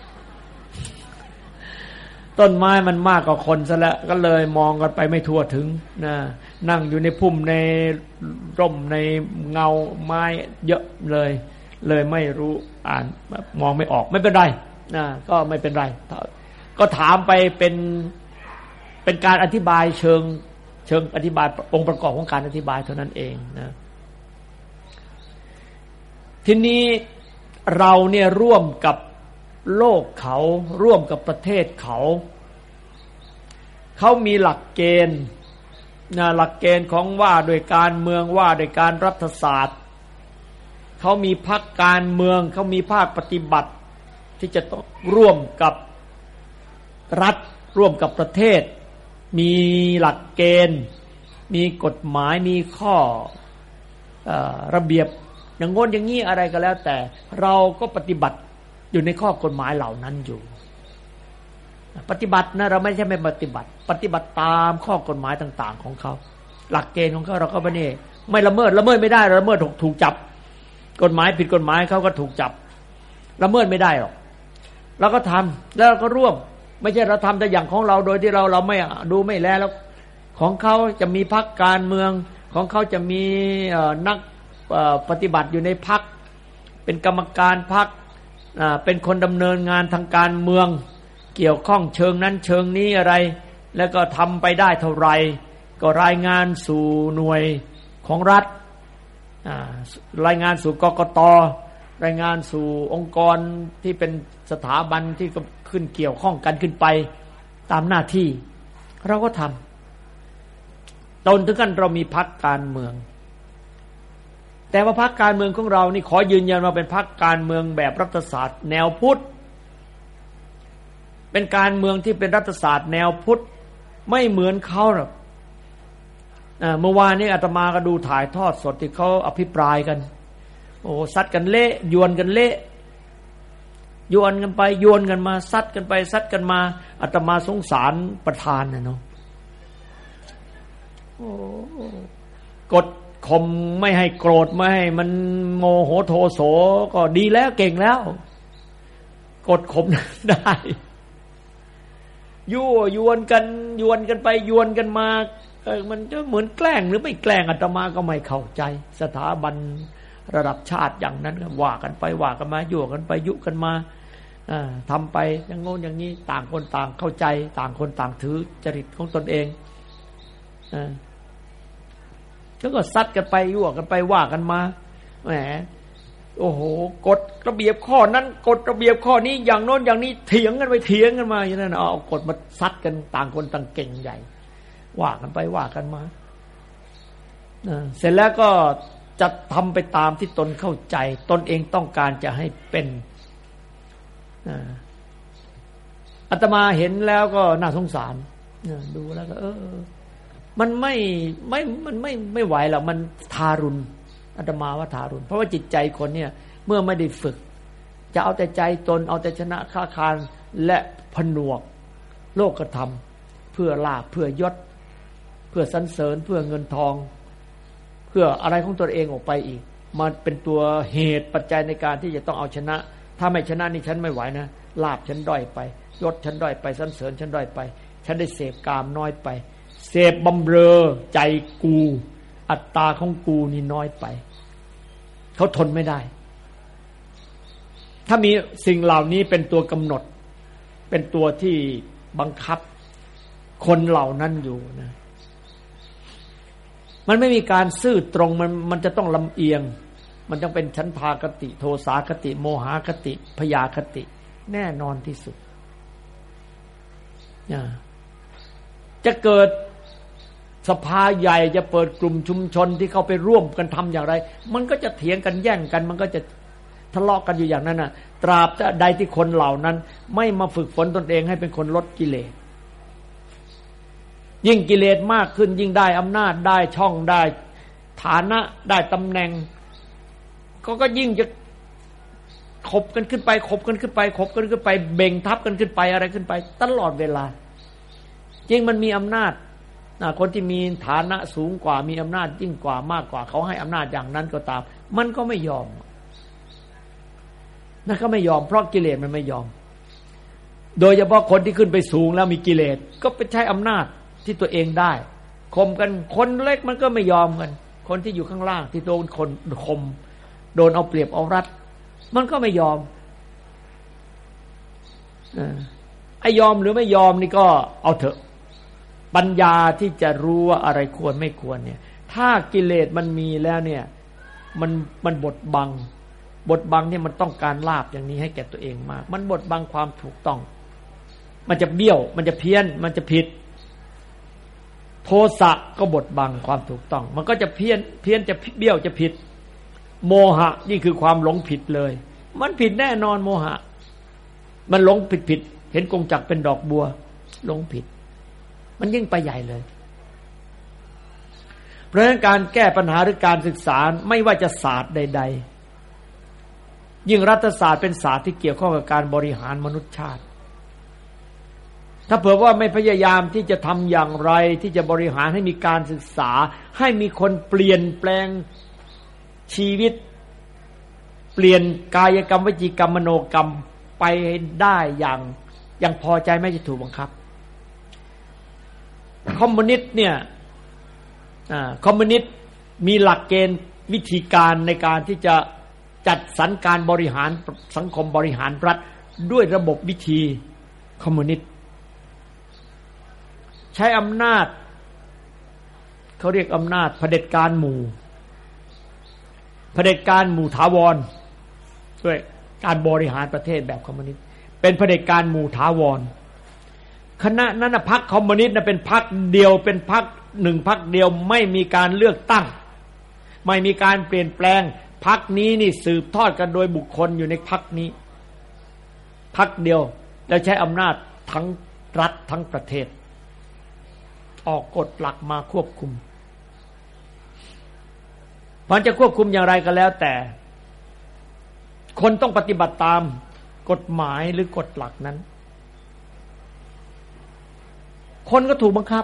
ต้นไม้มันมากกว่าคนซะแล้วก็เลยมองกันไปไม่ทั่วถึงนะนั่งอยู่ในพุ่มในร่มในเงาไม้เยอะเลยเลยไม่รู้อ่านมองไม่ออกไม่เป็นไรนะก็ไม่เป็นไรก็ถามไปเป็นเป็นการอธิบายเชิงเชิงอธิบายองค์ประกอบของการอธิบายเท่านั้นเองนะทีนี้เราเนี่ยร่วมกับโลกเขาร่วมกับประเทศเขาเขามีหลักเกณฑ์นะหลักเกณฑ์ของว่าโดยการเมืองว่าโดยการรัฐศาสตร์เขามีพรรคการเมืองเขามีภาคปฏิบัติที่จะต้องร่วมกับรัฐร่วมกับประเทศมีหลักเกณฑ์มีกฎหมายมีข้อเอ่อระเบียบอย่างงนอย่างนี้อะไรก็แล้วแต่เราก็ปฏิบัติอยู่ในข้อกฎหมายเหล่านั้นอยู่ปฏิบัตินะเราไม่ใช่ไม่ปฏิบัติปฏิบัติตามข้อกฎหมายต่างๆของเขาหลักเกณฑ์ของเขาเราก็ไม่นี่ไม่ละเมิดละเมิดไม่ได้ละเมิดถูกถูกจับกฎหมายผิดกฎหมายเขาก็ถูกจับละเมิดไม่ได้หรอกเราก็ทำแล้วเราก็ร่วมไม่ใช่เราทำแต่อย่างของเราโดยที่เราเราไม่ดูไม่แลแล้วของเขาจะมีพรรคการเมืองของเขาจะมีนักปฏิบัติอยู่ในพรรคเป็นกรรมการพรรคเป็นคนดำเนินงานทางการเมืองเกี่ยวข้องเชิงนั้นเชิงนี้อะไรแล้วก็ทำไปได้เท่าไหร่ก็รายงานสู่หน่วยของรัฐรายงานสู่กกต.รายงานสู่องค์กรที่เป็นสถาบันที่ขึ้นเกี่ยวข้องกันขึ้นไปตามหน้าที่เราก็ทำจนถึงขั้นเรามีพรรคการเมืองแต่ว่าพรรคการเมืองของเรานี่ขอยืนยันว่าเป็นพรรคการเมืองแบบรัฐศาสตร์แนวพุทธเป็นการเมืองที่เป็นรัฐศาสตร์แนวพุทธไม่เหมือนเขาหรอกเมื่อวานนี้อาตมาก็ดูถ่ายทอดสดที่เขาอภิปรายกันโอ้ซัดกันเละยวนกันเละยวนกันไปยวนกันมาซัดกันไปซัดกันมาอาตมาสงสารประธานนะเนาะโอ้กดข่มไม่ให้โกรธไม่ให้มันโมโหโทโสก็ดีแล้วเก่งแล้วกดข่มได้ยั่วยวนกันยวนกันไปยวนกันมาเออมันจะเหมือนแกล้งหรือไม่แกล้งอาตมาก็ไม่เข้าใจสถาบันระดับชาติอย่างนั้นว่ากันไปว่ากันมายั่วกันไปยุกันมาทำไปอย่างโน้นอย่างนี้ต่างคนต่างเข้าใจต่างคนต่างถือจริตของตนเองแล้วก็ซัดกันไปยั่วกันไปว่ากันมาแหมโอ้โหกฎระเบียบข้อนั้นกฎระเบียบข้อนี้อย่างโน้นอย่างนี้เถียงกันไปเถียงกันมาอย่างนั้นเอากฎมาซัดกันต่างคนต่างเก่งใหญ่ว่ากันไปว่ากันมาเสร็จแล้วก็จะทำไปตามที่ตนเข้าใจตนเองต้องการจะให้เป็นอาตมาเห็นแล้วก็น่าสงสารดูแล้วก็เออมันไม่ไม่มันไม่ไม่ไหวหรอกมันทารุณอาตมาว่าทารุณเพราะว่าจิตใจคนเนี่ยเมื่อไม่ได้ฝึกจะเอาแต่ใจตนเอาแต่ชนะค้าคารและผนวกโลกธรรมเพื่อลาภเพื่อยศเพื่อสรรเสริญเพื่อเงินทองเพื่ออะไรของตัวเองออกไปอีกมันเป็นตัวเหตุปัจจัยในการที่จะต้องเอาชนะถ้าไม่ชนะนี่ฉันไม่ไหวนะลาภฉันด้อยไปยศฉันด้อยไปสรรเสริญฉันด้อยไปฉันได้เสพกามน้อยไปเสพบำเรอใจกูอัตตาของกูนี่น้อยไปเขาทนไม่ได้ถ้ามีสิ่งเหล่านี้เป็นตัวกำหนดเป็นตัวที่บังคับคนเหล่านั้นอยู่นะมันไม่มีการซื่อตรงมันมันจะต้องลำเอียงมันต้องเป็นฉันทากติโทสาคติโมหคติพยาคติแน่นอนที่สุดจะเกิดสภาใหญ่จะเปิดกลุ่มชุมชนที่เข้าไปร่วมกันทำอย่างไรมันก็จะเถียงกันแย่งกันมันก็จะทะเลาะกันอยู่อย่างนั้นน่ะตราบใดที่คนเหล่านั้นไม่มาฝึกฝนตนเองให้เป็นคนลดกิเลสยิ่งกิเลสมากขึ้นยิ่งได้อำนาจได้ช่องได้ฐานะได้ตำแหน่งก็ก็ยิ่งจะขบกันขึ้นไปขบกันขึ้นไปขบกันขึ้นไปเบ่งทับกันขึ้นไปอะไรขึ้นไปตลอดเวลาจริงมันมีอำนาจคนที่มีฐานะสูงกว่ามีอำนาจยิ่งกว่ามากกว่าเขาให้อำนาจอย่างนั้นก็ตามมันก็ไม่ยอมนั่นก็ไม่ยอมเพราะกิเลสมันไม่ยอมโดยเฉพาะคนที่ขึ้นไปสูงแล้วมีกิเลสก็ไปใช้อำนาจที่ตัวเองได้ข่มกันคนเล็กมันก็ไม่ยอมกันคนที่อยู่ข้างล่างที่โดนคนข่มโดนเอาเปรียบเอารัดมันก็ไม่ยอมไอ้ยอมหรือไม่ยอมนี่ก็เอาเถอะปัญญาที่จะรู้ว่าอะไรควรไม่ควรเนี่ยถ้ากิเลสมันมีแล้วเนี่ยมันมันบดบังบดบังเนี่ยมันต้องการลาภอย่างนี้ให้แก่ตัวเองมากมันบดบังความถูกต้องมันจะเบี้ยวมันจะเพี้ยนมันจะผิดโทสะก็บดบังความถูกต้องมันก็จะเพี้ยนเพี้ยนจะเบี้ยวจะผิดโมหะนี่คือความหลงผิดเลยมันผิดแน่นอนโมหะมันหลงผิดผิดเห็นกงจักรเป็นดอกบัวหลงผิดมันยิ่งไปใหญ่เลยเพราะฉะนั้นการแก้ปัญหาหรือการศึกษาไม่ว่าจะศาสตร์ใดๆยิ่งรัฐศาสตร์เป็นศาสตร์ที่เกี่ยวข้องกับการบริหารมนุษยชาติถ้าเผื่อว่าไม่พยายามที่จะทำอย่างไรที่จะบริหารให้มีการศึกษาให้มีคนเปลี่ยนแปลงชีวิตเปลี่ยนกายกรรมวจีกรรมมโนกรรมไปได้อย่างอย่างพอใจไม่จะถูกบังคับคอมมิวนิสต์เนี่ยอ่าคอมมิวนิสต์มีหลักเกณฑ์วิธีการในการที่จะจัดสรรการบริหารสังคมบริหารรัฐด้วยระบบวิธีคอมมิวนิสต์ใช้อำนาจเขาเรียกอำนาจเผด็จการหมู่เผด็จการหมู่ถาวรด้วยการบริหารประเทศแบบคอมมิวนิสต์เป็นเผด็จการหมู่ถาวรคณะนั้นนะพรรคคอมมิวนิสต์นะเป็นพรรคเดียวเป็นพรรคหนึ่งพรรคเดียวไม่มีการเลือกตั้งไม่มีการเปลี่ยนแปลงพรรคนี้นี่สืบทอดกันโดยบุคคลอยู่ในพรรคนี้พรรคเดียวแล้วใช้อำนาจทั้งรัฐทั้งประเทศออกกฎหลักมาควบคุมมันจะควบคุมอย่างไรก็แล้วแต่คนต้องปฏิบัติตามกฎหมายหรือกฎหลักนั้นคนก็ถูกบังคับ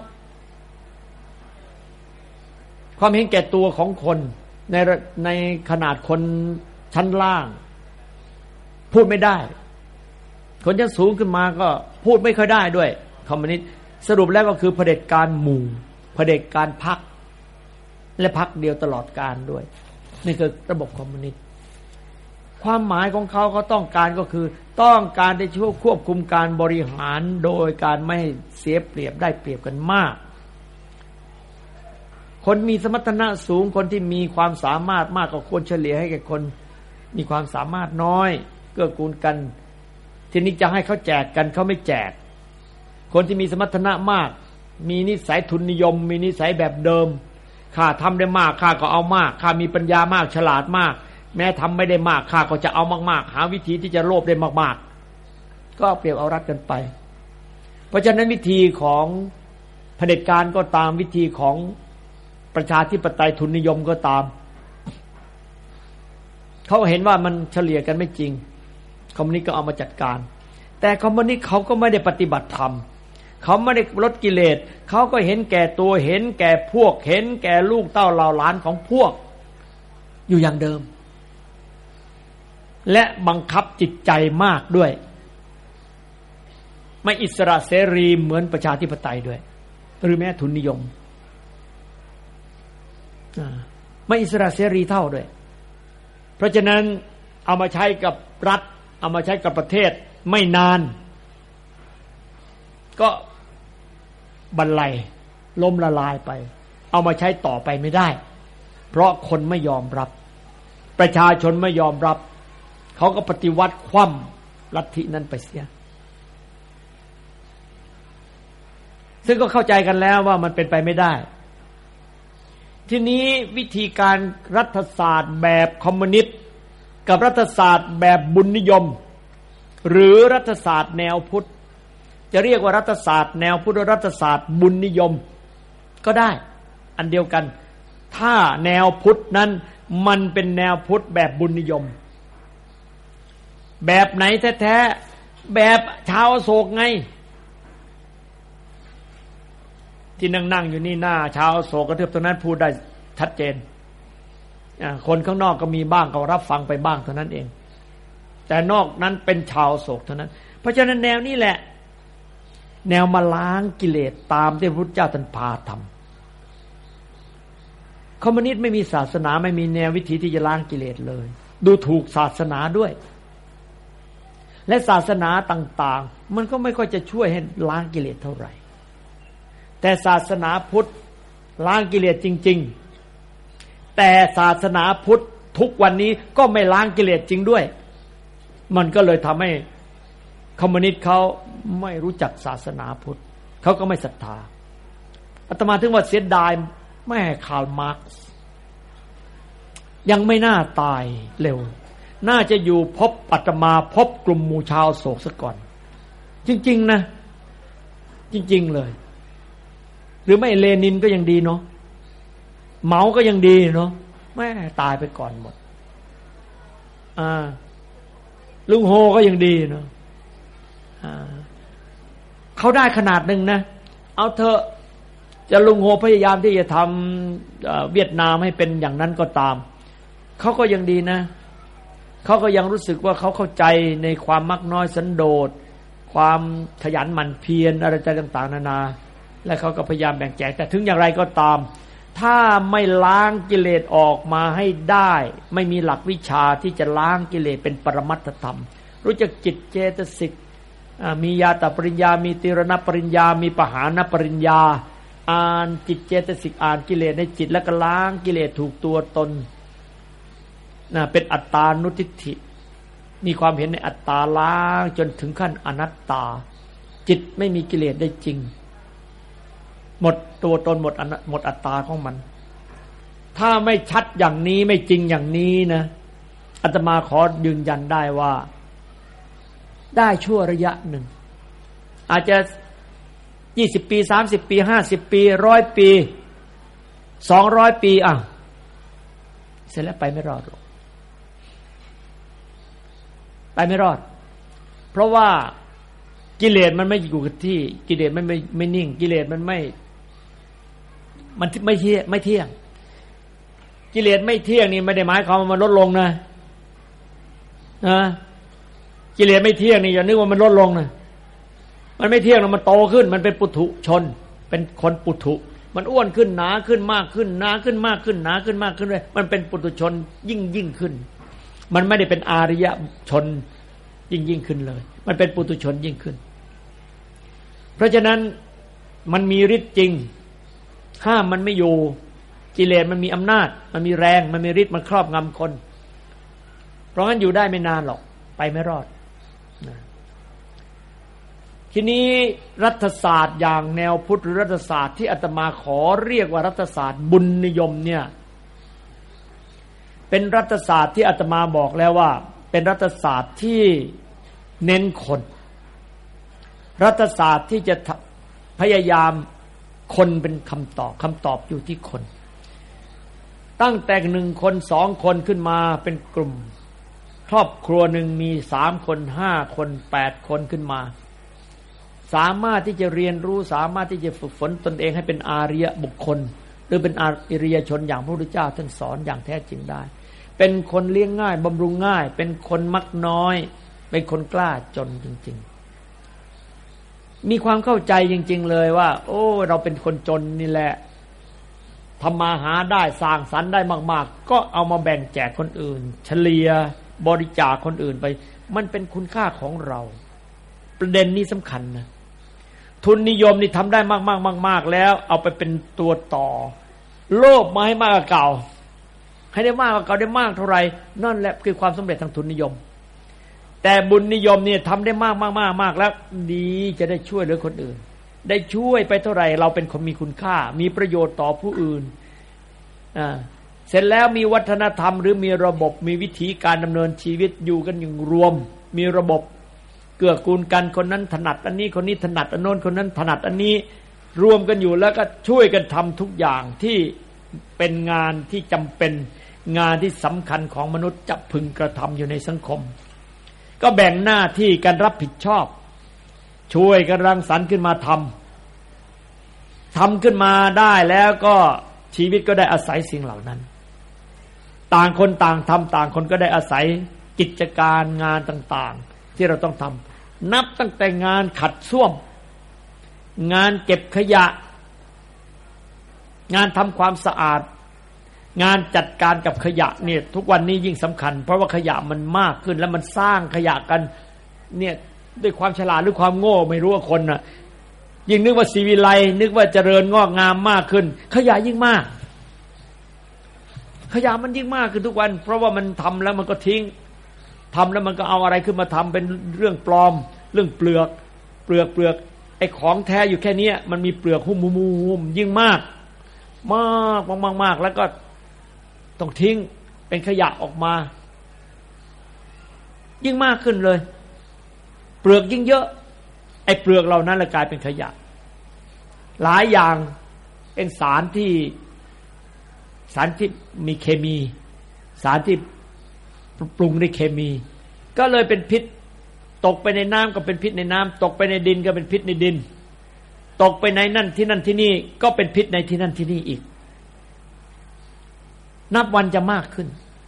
ความเห็นแก่ตัวของคนในในขนาดคนชั้นล่างพูดไม่ได้คนชั้นสูงขึ้นมาก็พูดไม่ค่อยได้ด้วยคอมมิวนิสต์สรุปแล้วก็คือเผด็จการหมู่เผด็จการพรรคและพรรคเดียวตลอดกาลด้วยนี่คือระบบคอมมิวนิสต์ความหมายของเขาเขาต้องการก็คือต้องการได้ช่วยควบคุมการบริหารโดยการไม่เสียเปรียบได้เปรียบกันมากคนมีสมรรถนะสูงคนที่มีความสามารถมากก็ควรเฉลี่ยให้แก่คนมีความสามารถน้อยเกื้อกูลกันทีนี้จะให้เขาแจกกันเขาไม่แจกคนที่มีสมรรถนะมากมีนิสัยทุนนิยมมีนิสัยแบบเดิมข้าทำได้มากข้าก็เอามากข้ามีปัญญามากฉลาดมากแม้ทำไม่ได้มากข้าก็จะเอามากๆหาวิธีที่จะโลภได้มากๆก็เปรียบเอารัดกันไปเพราะฉะนั้นวิธีของเผด็จการก็ตามวิธีของประชาธิปไตยทุนนิยมก็ตามเขาเห็นว่ามันเฉลี่ยกันไม่จริงคอมมิวนิสต์ก็เอามาจัดการแต่คอมมิวนิสต์เขาก็ไม่ได้ปฏิบัติธรรมเขาไม่ได้ลดกิเลสเขาก็เห็นแก่ตัวเห็นแก่พวกเห็นแก่ลูกเต้าเหล่าหลานของพวกอยู่อย่างเดิมและบังคับจิตใจมากด้วยไม่อิสระเสรีเหมือนประชาธิปไตยด้วยหรือแม้ทุนนิยมไม่อิสระเสรีเท่าด้วยเพราะฉะนั้นเอามาใช้กับรัฐเอามาใช้กับประเทศไม่นานก็บรรลัยล้มละลายไปเอามาใช้ต่อไปไม่ได้เพราะคนไม่ยอมรับประชาชนไม่ยอมรับเขาก็ปฏิวัติคว่ำลัทธินั้นไปเสียซึ่งก็เข้าใจกันแล้วว่ามันเป็นไปไม่ได้ทีนี้วิธีการรัฐศาสตร์แบบคอมมิวนิสต์กับรัฐศาสตร์แบบบุญนิยมหรือรัฐศาสตร์แนวพุทธจะเรียกว่ารัฐศาสตร์แนวพุทธรัฐศาสตร์บุญนิยมก็ได้อันเดียวกันถ้าแนวพุทธนั้นมันเป็นแนวพุทธแบบบุญนิยมแบบไหนแท้ๆแบบชาวอโศกไงที่นั่งๆอยู่นี่หน้าชาวอโศกกระเทือบตรงนั้นพูดได้ชัดเจนคนข้างนอกก็มีบ้างก็รับฟังไปบ้างเท่านั้นเองแต่นอกนั้นเป็นชาวอโศกเท่านั้นเพราะฉะนั้นแนวนี้แหละแนวมาล้างกิเลสตามที่พระพุทธเจ้าท่านพาทำคอมมิวนิสต์ไม่มีศาสนาไม่มีแนววิธีที่จะล้างกิเลสเลยดูถูกศาสนาด้วยและศาสนาต่างๆมันก็ไม่ค่อยจะช่วยให้ล้างกิเลสเท่าไหร่แต่ศาสนาพุทธล้างกิเลสจริงๆแต่ศาสนาพุทธทุกวันนี้ก็ไม่ล้างกิเลสจริงด้วยมันก็เลยทำให้คอมมิวนิสต์เขาไม่รู้จักศาสนาพุทธเขาก็ไม่ศรัทธาอาตมาถึงว่าเสียดายแม่คาร์ลมาร์กซ์ยังไม่น่าตายเร็วน่าจะอยู่พบอาตมาพบกลุ่มหมู่ชาวโศกซะก่อนจริงๆนะจริงๆเลยหรือไม่เลนินก็ยังดีเนาะเหมาก็ยังดีเนาะแม่ตายไปก่อนหมดอ่าลุงโฮก็ยังดีเนาะอ่าเขาได้ขนาดหนึ่งนะเอาเถอะจะลุงโฮพยายามที่จะทำเวียดนามให้เป็นอย่างนั้นก็ตามเขาก็ยังดีนะเขาก็ยังรู้สึกว่าเขาเข้าใจในความมักน้อยสันโดษความขยันหมั่นเพียรอะไรต่างๆนานาและเขาก็พยายามแบ่งแจกแต่ถึงอย่างไรก็ตามถ้าไม่ล้างกิเลสออกมาให้ได้ไม่มีหลักวิชาที่จะล้างกิเลสเป็นปรมัตถธรรมรู้จักจิตเจตสิกมีญาตปริญญามีติรณปริญญามีปหานปริญญาอ่านจิตเจตสิกอ่านกิเลสในจิตแล้วก็ล้างกิเลสถูกตัวตนนะเป็นอัตตานุทิฏฐิมีความเห็นในอัตตาล้างจนถึงขั้นอนัตตาจิตไม่มีกิเลสได้จริงหมดตัวตนหมดหมดอัตตาของมันถ้าไม่ชัดอย่างนี้ไม่จริงอย่างนี้นะอาตมาขอยืนยันได้ว่าได้ชั่วระยะหนึ่งอาจจะยี่สิบปีสามสิบปีห้าสิบปีหนึ่งร้อยปีสองร้อยปีอ่ะเสร็จแล้วไปไม่รอดหรอกไปไม่รอดเพราะว่ากิเลสมันไม่อยู่กับที่กิเลสมันไม่ไม่นิ่งกิเลสมันไม่มันไม่เที่ยงไม่เที่ยงกิเลสไม่เที่ยงนี่ไม่ได้หมายความว่ามันลดลงนะนะกิเลสไม่เที่ยงนี่อย่านึกว่ามันลดลงนะมันไม่เที่ยงนะมันโตขึ้นมันเป็นปุถุชนเป็นคนปุถุมันอ้วนขึ้นหนาขึ้นมากขึ้นหนาขึ้นมากขึ้นหนาขึ้นมากขึ้นเลยมันเป็นปุถุชนยิ่งยิ่งขึ้นมันไม่ได้เป็นอาริยชนยิ่งยิ่งขึ้นเลยมันเป็นปุถุชนยิ่งขึ้นเพราะฉะนั้นมันมีฤทธิ์จริงห้ามมันไม่อยู่กิเลสมันมีอำนาจมันมีแรงมันมีฤทธิ์มันครอบงำคนเพราะงั้นอยู่ได้ไม่นานหรอกไปไม่รอดนะทีนี้รัฐศาสตร์อย่างแนวพุทธหรือรัฐศาสตร์ที่อาตมาขอเรียกว่ารัฐศาสตร์บุญนิยมเนี่ยเป็นรัฐศาสตร์ที่อาตมาบอกแล้วว่าเป็นรัฐศาสตร์ที่เน้นคนรัฐศาสตร์ที่จะพยายามคนเป็นคำตอบคำตอบอยู่ที่คนตั้งแต่หนึ่งคนสองคนขึ้นมาเป็นกลุ่มครอบครัวหนึ่งมีสามคนห้าคนแปดคนขึ้นมาสามารถที่จะเรียนรู้สามารถที่จะฝึกฝนตนเองให้เป็นอาริยบุคคลหรือเป็นอาริยชนอย่างพระพุทธเจ้าท่านสอนอย่างแท้จริงได้เป็นคนเลี้ยงง่ายบำรุงง่ายเป็นคนมักน้อยเป็นคนกล้าจนจริงๆมีความเข้าใจจริงๆเลยว่าโอ้เราเป็นคนจนนี่แหละทำมาหาได้สร้างสรรค์ได้มากๆก็เอามาแบ่งแจกคนอื่นเฉลี่ยบริจาคคนอื่นไปมันเป็นคุณค่าของเราประเด็นนี้สำคัญนะทุนนิยมนี่ทำได้มากๆๆๆแล้วเอาไปเป็นตัวต่อโลภมาให้มากกว่าเก่าให้ได้มากกว่าเก่าได้มากเท่าไหร่นั่นแหละคือความสำเร็จทางทุนนิยมแต่บุญนิยมเนี่ยทำได้มากมากมากมากแล้วดีจะได้ช่วยเหลือคนอื่นได้ช่วยไปเท่าไหร่เราเป็นคนมีคุณค่ามีประโยชน์ต่อผู้อื่นอ่าเสร็จแล้วมีวัฒนธรรมหรือมีระบบมีวิธีการดำเนินชีวิตอยู่กันอย่างรวมมีระบบเกื้อกูลกันคนนั้นถนัดอันนี้คนนี้ถนัดอันโน้นคนนั้นถนัดอันนี้รวมกันอยู่แล้วก็ช่วยกันทำทุกอย่างที่เป็นงานที่จำเป็นงานที่สำคัญของมนุษย์จะพึงกระทำอยู่ในสังคมก็แบ่งหน้าที่กันรับผิดชอบช่วยกันรังสรรค์ขึ้นมาทำทำขึ้นมาได้แล้วก็ชีวิตก็ได้อาศัยสิ่งเหล่านั้นต่างคนต่างทำต่างคนก็ได้อาศัยกิจการงานต่างๆที่เราต้องทำนับตั้งแต่งานขัดส้วมงานเก็บขยะงานทำความสะอาดงานจัดการกับขยะเนี่ยทุกวันนี้ยิ่งสำคัญเพราะว่าขยะมันมากขึ้นแล้วมันสร้างขยะกันเนี่ยด้วยความฉลาดหรือความโง่ไม่รู้ว่าคนน่ะยิ่งนึกว่าศิวิไลนึกว่าเจริญงอกงามมากขึ้นขยะยิ่งมากขยะมันยิ่งมากขึ้นทุกวันเพราะว่ามันทำแล้วมันก็ทิ้งทำแล้วมันก็เอาอะไรขึ้นมาทำเป็นเรื่องปลอมเรื่องเปลือกเปลือกเปลือกไอ้ของแท้อยู่แค่นี้มันมีเปลือกหุ้มมุมๆยิ่งมากมากมากมากแล้วก็ต้องทิ้งเป็นขยะออกมายิ่งมากขึ้นเลยเปลือกยิ่งเยอะไอ้เปลือกเหล่านั้นละกลายเป็นขยะหลายอย่างเป็นสารที่สารที่มีเคมีสารที่ปรุงด้วยเคมีก็เลยเป็นพิษตกไปในน้ำก็เป็นพิษในน้ำตกไปในดินก็เป็นพิษในดินตกไปในนั่นที่นั่นที่นี่ก็เป็นพิษในที่นั่นที่นี่อีกนับวันจะมากขึ้น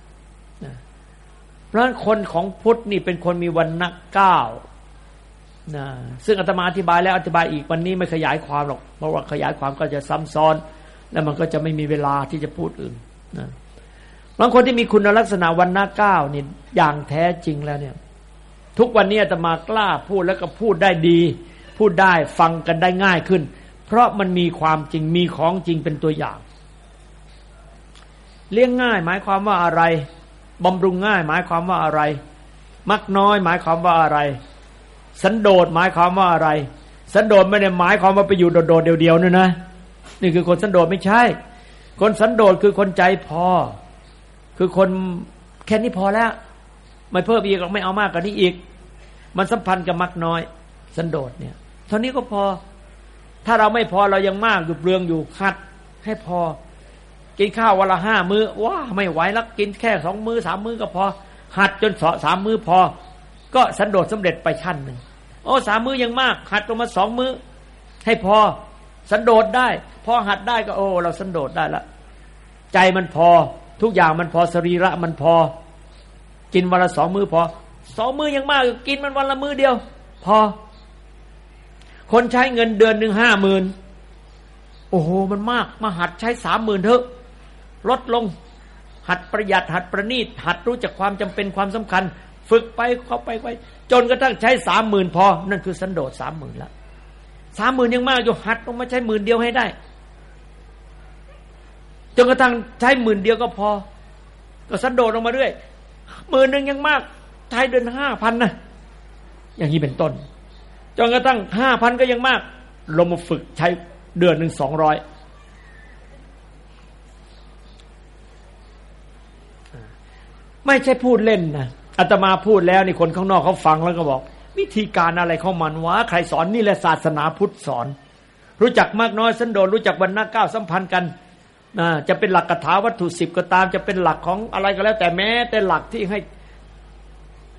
เพราะฉะนั้นคนของพุทธนี่เป็นคนมีวรรณะเก้านะซึ่งอาตมาอธิบายแล้วอธิบายอีกวันนี้ไม่ขยายความหรอกเพราะว่าขยายความก็จะซ้ำซ้อนแล้วมันก็จะไม่มีเวลาที่จะพูดอื่นนะบางคนที่มีคุณลักษณะวรรณะเก้านี่อย่างแท้จริงแล้วเนี่ยทุกวันนี้อาตมากล้าพูดแล้วก็พูดได้ดีพูดได้ฟังกันได้ง่ายขึ้นเพราะมันมีความจริงมีของจริงเป็นตัวอย่างเลี้ยงง่ายหมายความว่าอะไรบำรุงง่ายหมายความว่าอะไรมักน้อยหมายความว่าอะไรสันโดษหมายความว่าอะไรสันโดษไม่ได้หมายความว่าไปอยู่โดดๆเดียวๆนั่นนะนี่คือคนสันโดษไม่ใช่คนสันโดษคือคนใจพอคือคนแค่นี้พอแล้วไม่เพิ่มอีกไม่เอามากกว่านี้อีกมันสัมพันธ์กับมักน้อยสันโดษเนี่ยเท่านี้ก็พอถ้าเราไม่พอเรายังมากอยู่เปลืองอยู่หัดให้พอกินข้าววันละห้ามื้อว้าไม่ไหวแล้วกินแค่สองมื้อสามมื้อก็พอหัดจนสามมื้อพอก็สันโดษสำเร็จไปขั้นหนึ่งโอ้สามมื้อยังมากหัดลงมาสองมื้อให้พอสันโดษได้พอหัดได้ก็โอ้เราสันโดษได้ละใจมันพอทุกอย่างมันพอสรีระมันพอกินวันละสองมื้อพอสองมื้อยังมากกินมันวันละมื้อเดียวพอคนใช้เงินเดือนหนึ่งห้าหมื่นโอ้โหมันมากมาหัดใช้สามหมื่นเถอะลดลงหัดประหยัดหัดประณีตหัดรู้จักความจำเป็นความสำคัญฝึกไปเข้าไปไปจนกระทั่งใช้สามหมื่นพอนั่นคือสันโดษสามหมื่นละสามหมื่นยังมากอยู่หัดลงมาใช้หมื่นเดียวให้ได้จนกระทั่งใช้หมื่นเดียวก็พอก็สันโดษลงมาเรื่อยหมื่นหนึ่งยังมากใช้เดือนห้าพันนะอย่างนี้เป็นต้นจนกระทั่งห้าพันก็ยังมากลงมาฝึกใช้เดือนหนึ่งสองร้อยไม่ใช่พูดเล่นนะอาตมาพูดแล้วนี่คนข้างนอกเขาฟังแล้วก็บอกวิธีการอะไรของมันวะใครสอนนี่แหละศาสนาพุทธสอนรู้จักมากน้อยสันโดษรู้จักวรรณะเก้าสัมพันธ์กันนะจะเป็นหลักกถาวัตถุสิบก็ตามจะเป็นหลักของอะไรก็แล้วแต่แม้แต่หลักที่ให้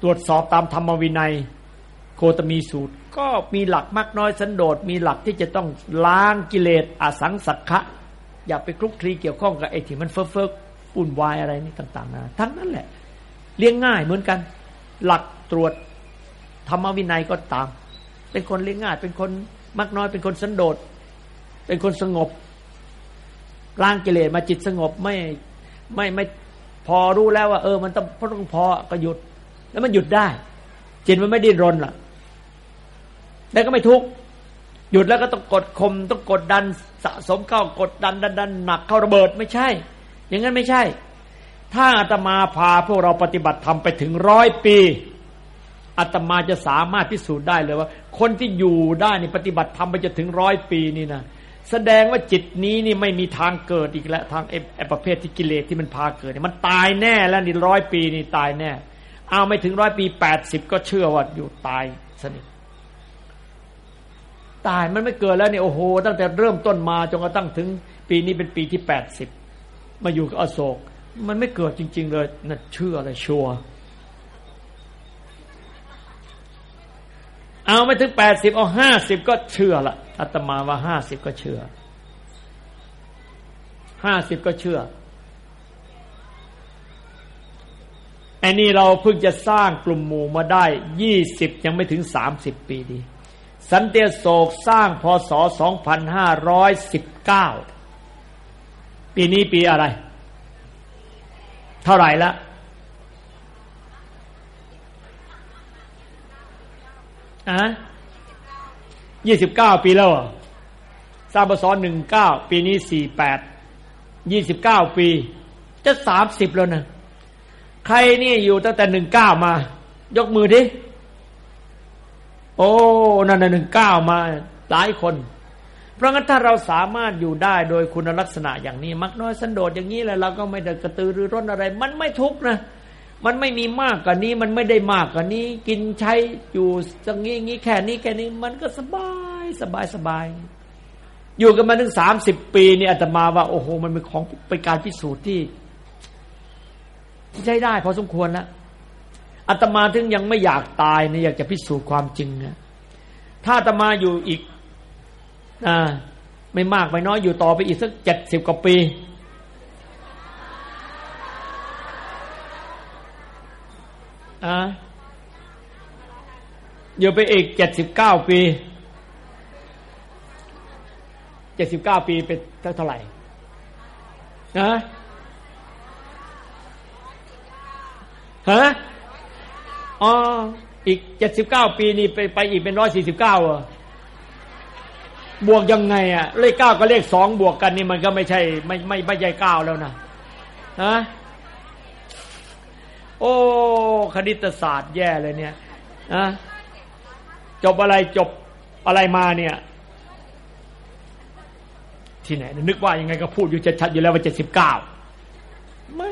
ตรวจสอบตามธรรมวินัยโคตมีสูตรก็มีหลักมากน้อยสันโดษมีหลักที่จะต้องล้างกิเลสอสังสักขะอย่าไปคลุกคลีเกี่ยวข้องกับไอ้ที่มันเฟ้อเฟ้อวุ่นวายอะไรนี่ต่างๆนะทั้งนั้นแหละเลี้ยงง่ายเหมือนกันหลักตรวจธรรมวินัยก็ตามเป็นคนเลี้ยงง่ายเป็นคนมากน้อยเป็นคนสันโดษเป็นคนสงบล้างกิเลสมาจิตสงบไม่ไม่ไม่พอรู้แล้วว่าเออมันต้องพอต้องพอก็หยุดแล้วมันหยุดได้จิตมันไม่ดิ้นรนล่ะแต่ก็ไม่ทุกข์หยุดแล้วก็ต้องกดข่มต้องกดดันสะสมเข้ากดดันดันดันหนักเข้าระเบิดไม่ใช่อย่างนั้นไม่ใช่ถ้าอาตมาพาพวกเราปฏิบัติธรรมไปถึงร้อยปีอาตมาจะสามารถพิสูจน์ได้เลยว่าคนที่อยู่ได้นี่ปฏิบัติธรรมไปจนถึงร้อยปีนี่นะแสดงว่าจิตนี้นี่ไม่มีทางเกิดอีกแล้วทางไอ้ประเภทที่กิเลสที่มันพาเกิดมันตายแน่แล้วนี่ร้อยปีนี่ตายแน่เอาไม่ถึงร้อยปีแปดสิบก็เชื่อว่าอยู่ตายสนิทตายมันไม่เกิดแล้วนี่โอ้โหตั้งแต่เริ่มต้นมาจนกระทั่งถึงปีนี้เป็นปีที่แปดสิบมาอยู่กับอโศกมันไม่เกิดจริงๆเลยน่ะเชื่อเลยชัวร์เอาไม่ถึงแปดสิบเอาห้าสิบก็เชื่อละอาตมาว่าห้าสิบก็เชื่อห้าสิบก็เชื่อไอ้นี่เราเพิ่งจะสร้างกลุ่มหมู่มาได้ยี่สิบยังไม่ถึงสามสิบปีดีสันติอโศกสร้างพศสองพันห้าร้อยสิบเก้าปีนี้ปีอะไรเท่าไหร่ละอ่ะยี่สิบเก้าปีแล้วสร้างพศหนึ่งเก้าปีนี้สี่แปดยี่สิบเก้าปีจะสามสิบแล้วนะใครนี่อยู่ตั้งแต่หนึ่งเก้ามายกมือดิโอ้นั่นน่ะหนึ่งเก้ามาหลายคนเพราะงั้นถ้าเราสามารถอยู่ได้โดยคุณลักษณะอย่างนี้มักน้อยสันโดษอย่างนี้แหละเราก็ไม่ได้กระตือรือร้นอะไรมันไม่ทุกข์นะมันไม่มีมากกว่านี้มันไม่ได้มากกว่านี้กินใช้อยู่อย่างนี้อย่างนี้แค่นี้แค่นี้มันก็สบายสบายสบายอยู่กันมาถึงสามสิบปีนี่อาตมาว่าโอ้โหมันเป็นของเป็นการพิสูจน์ที่ใช้ได้พอสมควรแล้วอาตมาถึงยังไม่อยากตายนะอยากจะพิสูจน์ความจริงนะถ้าอาตมาอยู่อีกอ่าไม่มากไม่น้อยอยู่ต่อไปอีกสักเจ็ดสิบกว่าปีอ่าอยู่ไปอีกเจ็ดสิบเก้าปีเจ็ดสิบเก้าปีเป็นเท่าไหร่นะฮะอ๋ออีกเจ็ดสิบเก้าปีนี่ไปไปอีกเป็นหนึ่งร้อยสี่สิบเก้าอ่ะบวกยังไงอ่ะเลขเก้ากับเลขสองบวกกันนี่มันก็ไม่ใช่ไม่ไม่ไม่ใช่เก้าแล้วนะฮะโอ้คณิตศาสตร์แย่เลยเนี่ยนะจบอะไรจบอะไรมาเนี่ยที่ไหนนึกว่ายังไงก็พูดอยู่ชัดๆอยู่แล้วว่าเจ็ดสิบเก้ามา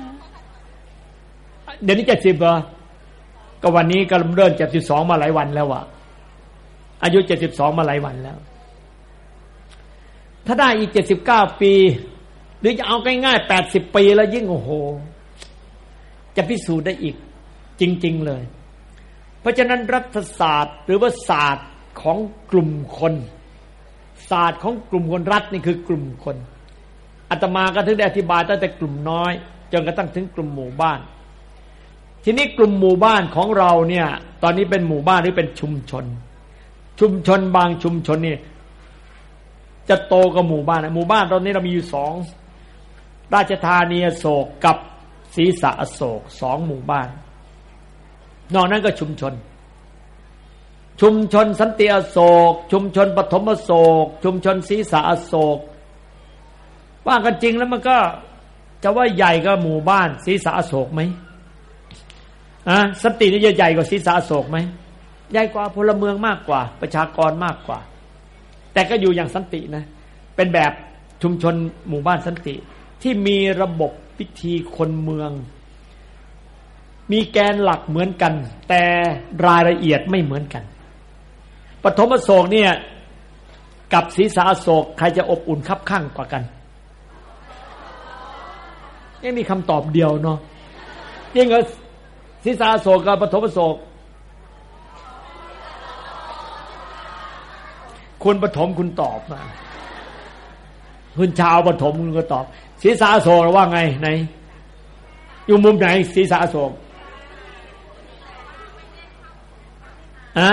เดี๋ยวนี้เจ็ดสิบเหรอก็วันนี้ก็เริ่มเจ็ดสิบสองมาหลายวันแล้วอ่ะอายุเจ็ดสิบสองมาหลายวันแล้วถ้าได้อีกเจ็ดสิบเก้าปีหรือจะเอาง่ายๆแปดสิบปีแล้วยิ่งโอ้โหจะพิสูจน์ได้อีกจริงๆเลยเพราะฉะนั้นรัฐศาสตร์หรือว่าศาสตร์ของกลุ่มคนศาสตร์ของกลุ่มคนรัฐนี่คือกลุ่มคนอาตมาก็ถึงได้อธิบายตั้งแต่กลุ่มน้อยจนกระทั่งถึงกลุ่มหมู่บ้านทีนี้กลุ่มหมู่บ้านของเราเนี่ยตอนนี้เป็นหมู่บ้านหรือเป็นชุมชนชุมชนบางชุมชนนี่จะโตกว่าหมู่บ้านนะหมู่บ้านตอนนี้เรามีอยู่สองราชธานีอโศกกับศรีษะอโศกสองหมู่บ้านนอกนั้นก็ชุมชนชุมชนสันติอโศกชุมชนปฐมอโศกชุมชนศรีษะอโศกว่ากันจริงแล้วมันก็จะว่าใหญ่ก็หมู่บ้านศรีษะอโศกไหมอ่ะสันตินี่ใหญ่กว่าศรีษะอโศกไหมใหญ่กว่าพลเมืองมากกว่าประชากรมากกว่าแต่ก็อยู่อย่างสันตินะเป็นแบบชุมชนหมู่บ้านสันติที่มีระบบพิธีคนเมืองมีแกนหลักเหมือนกันแต่รายละเอียดไม่เหมือนกันปฐมอโศกเนี่ยกับศรีษะอโศกใครจะอบอุ่นคับคั่งกว่ากันไม่มีคำตอบเดียวเนาะยิ่งก็ศีรษะอโศกกับปฐมอโศกคุณปฐมคุณตอบมาคุณชาวปฐมคุณก็ตอบศีรษะอโศกว่าไงไหนอยู่มุมไหนศีรษะอโศกอะ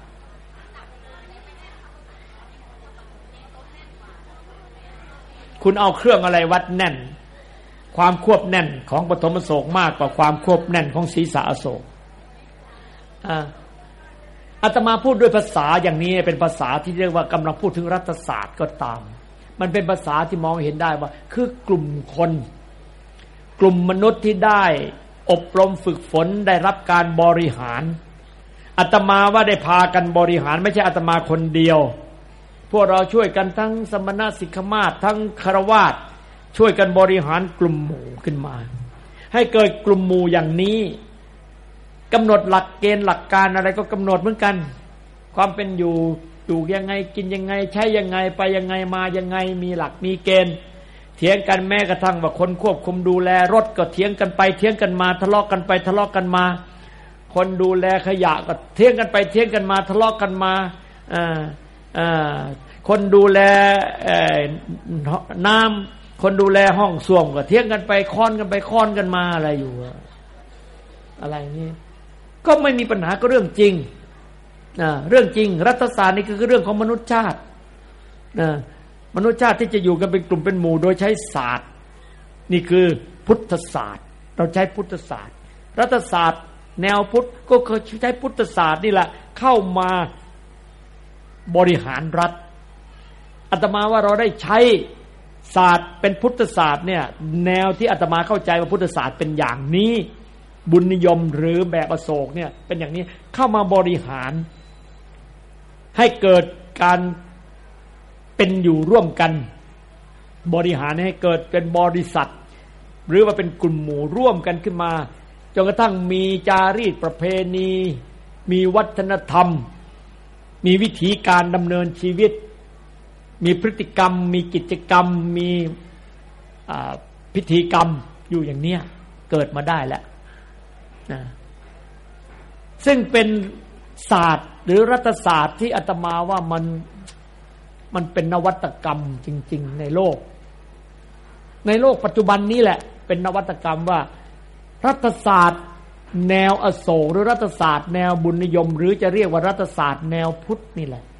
คุณเอาเครื่องอะไรวัดแน่นความควบแน่นของปฐมอโศกมากกว่าความควบแน่นของศีรษะอโศกอ่าอาตมาพูดด้วยภาษาอย่างนี้เป็นภาษาที่เรียกว่ากำลังพูดถึงรัฐศาสตร์ก็ตามมันเป็นภาษาที่มองเห็นได้ว่าคือกลุ่มคนกลุ่มมนุษย์ที่ได้อบรมฝึกฝนได้รับการบริหารอาตมาว่าได้พากันบริหารไม่ใช่อาตมาคนเดียวพวกเราช่วยกันทั้งสมณะสิกขมาศทั้งฆราวาสช่วยกันบริหารกลุ่มหมู่ขึ้นมาให้เกิดกลุ่มหมู่อย่างนี้กำหนดหลักเกณฑ์หลักการอะไรก็กำหนดเหมือนกันความเป็นอยู่อยู่ยังไงกินยังไงใช้ยังไงไปยังไงมายังไงมีหลักมีเกณฑ์เถียงกันแม้กระทั่งว่าคนควบคุมดูแลรถก็เถียงกันไปเถียงกันมาทะเลาะกันไปทะเลาะกันมาคนดูแลขยะก็เถียงกันไปเถียงกันมาทะเลาะกันมาอ่าอ่าคนดูแลน้ำคนดูแลห้องส้วมก็เถียงกันไปค้อนกันไปค้อนกันมาอะไรอยู่อะไรนี่ก็ไม่มีปัญหาก็เรื่องจริงนะเรื่องจริงรัฐศาสตร์นี่คือเรื่องของมนุษยชาตินะมนุษยชาติที่จะอยู่กันเป็นกลุ่มเป็นหมู่โดยใช้ศาสตร์นี่คือพุทธศาสตร์เราใช้พุทธศาสตร์รัฐศาสตร์แนวพุทธก็คือใช้พุทธศาสตร์นี่แหละเข้ามาบริหารรัฐอาตมาว่าเราได้ใช้ศาสตร์เป็นพุทธศาสตร์เนี่ยแนวที่อาตมาเข้าใจว่าพุทธศาสตร์เป็นอย่างนี้บุญนิยมหรือแบบอโศกเนี่ยเป็นอย่างนี้เข้ามาบริหารให้เกิดการเป็นอยู่ร่วมกันบริหารให้เกิดเป็นบริษัทหรือว่าเป็นกลุ่มหมู่ร่วมกันขึ้นมาจนกระทั่งมีจารีตประเพณีมีวัฒนธรรมมีวิธีการดำเนินชีวิตมีพฤติกรรมมีกิจกรรมมีพิธีกรรมอยู่อย่างเนี้ยเกิดมาได้แล้วนะซึ่งเป็นศาสตร์หรือรัฐศาสตร์ที่อาตมาว่ามันมันเป็นนวัตกรรมจริงๆในโลกในโลกปัจจุบันนี้แหละเป็นนวัตกรรมว่ารัฐศาสตร์แนวอโศกหรือรัฐศาสตร์แนวบุญนิยมหรือจะเรียกว่ารัฐศาสตร์แนวพุทธนี่แหละ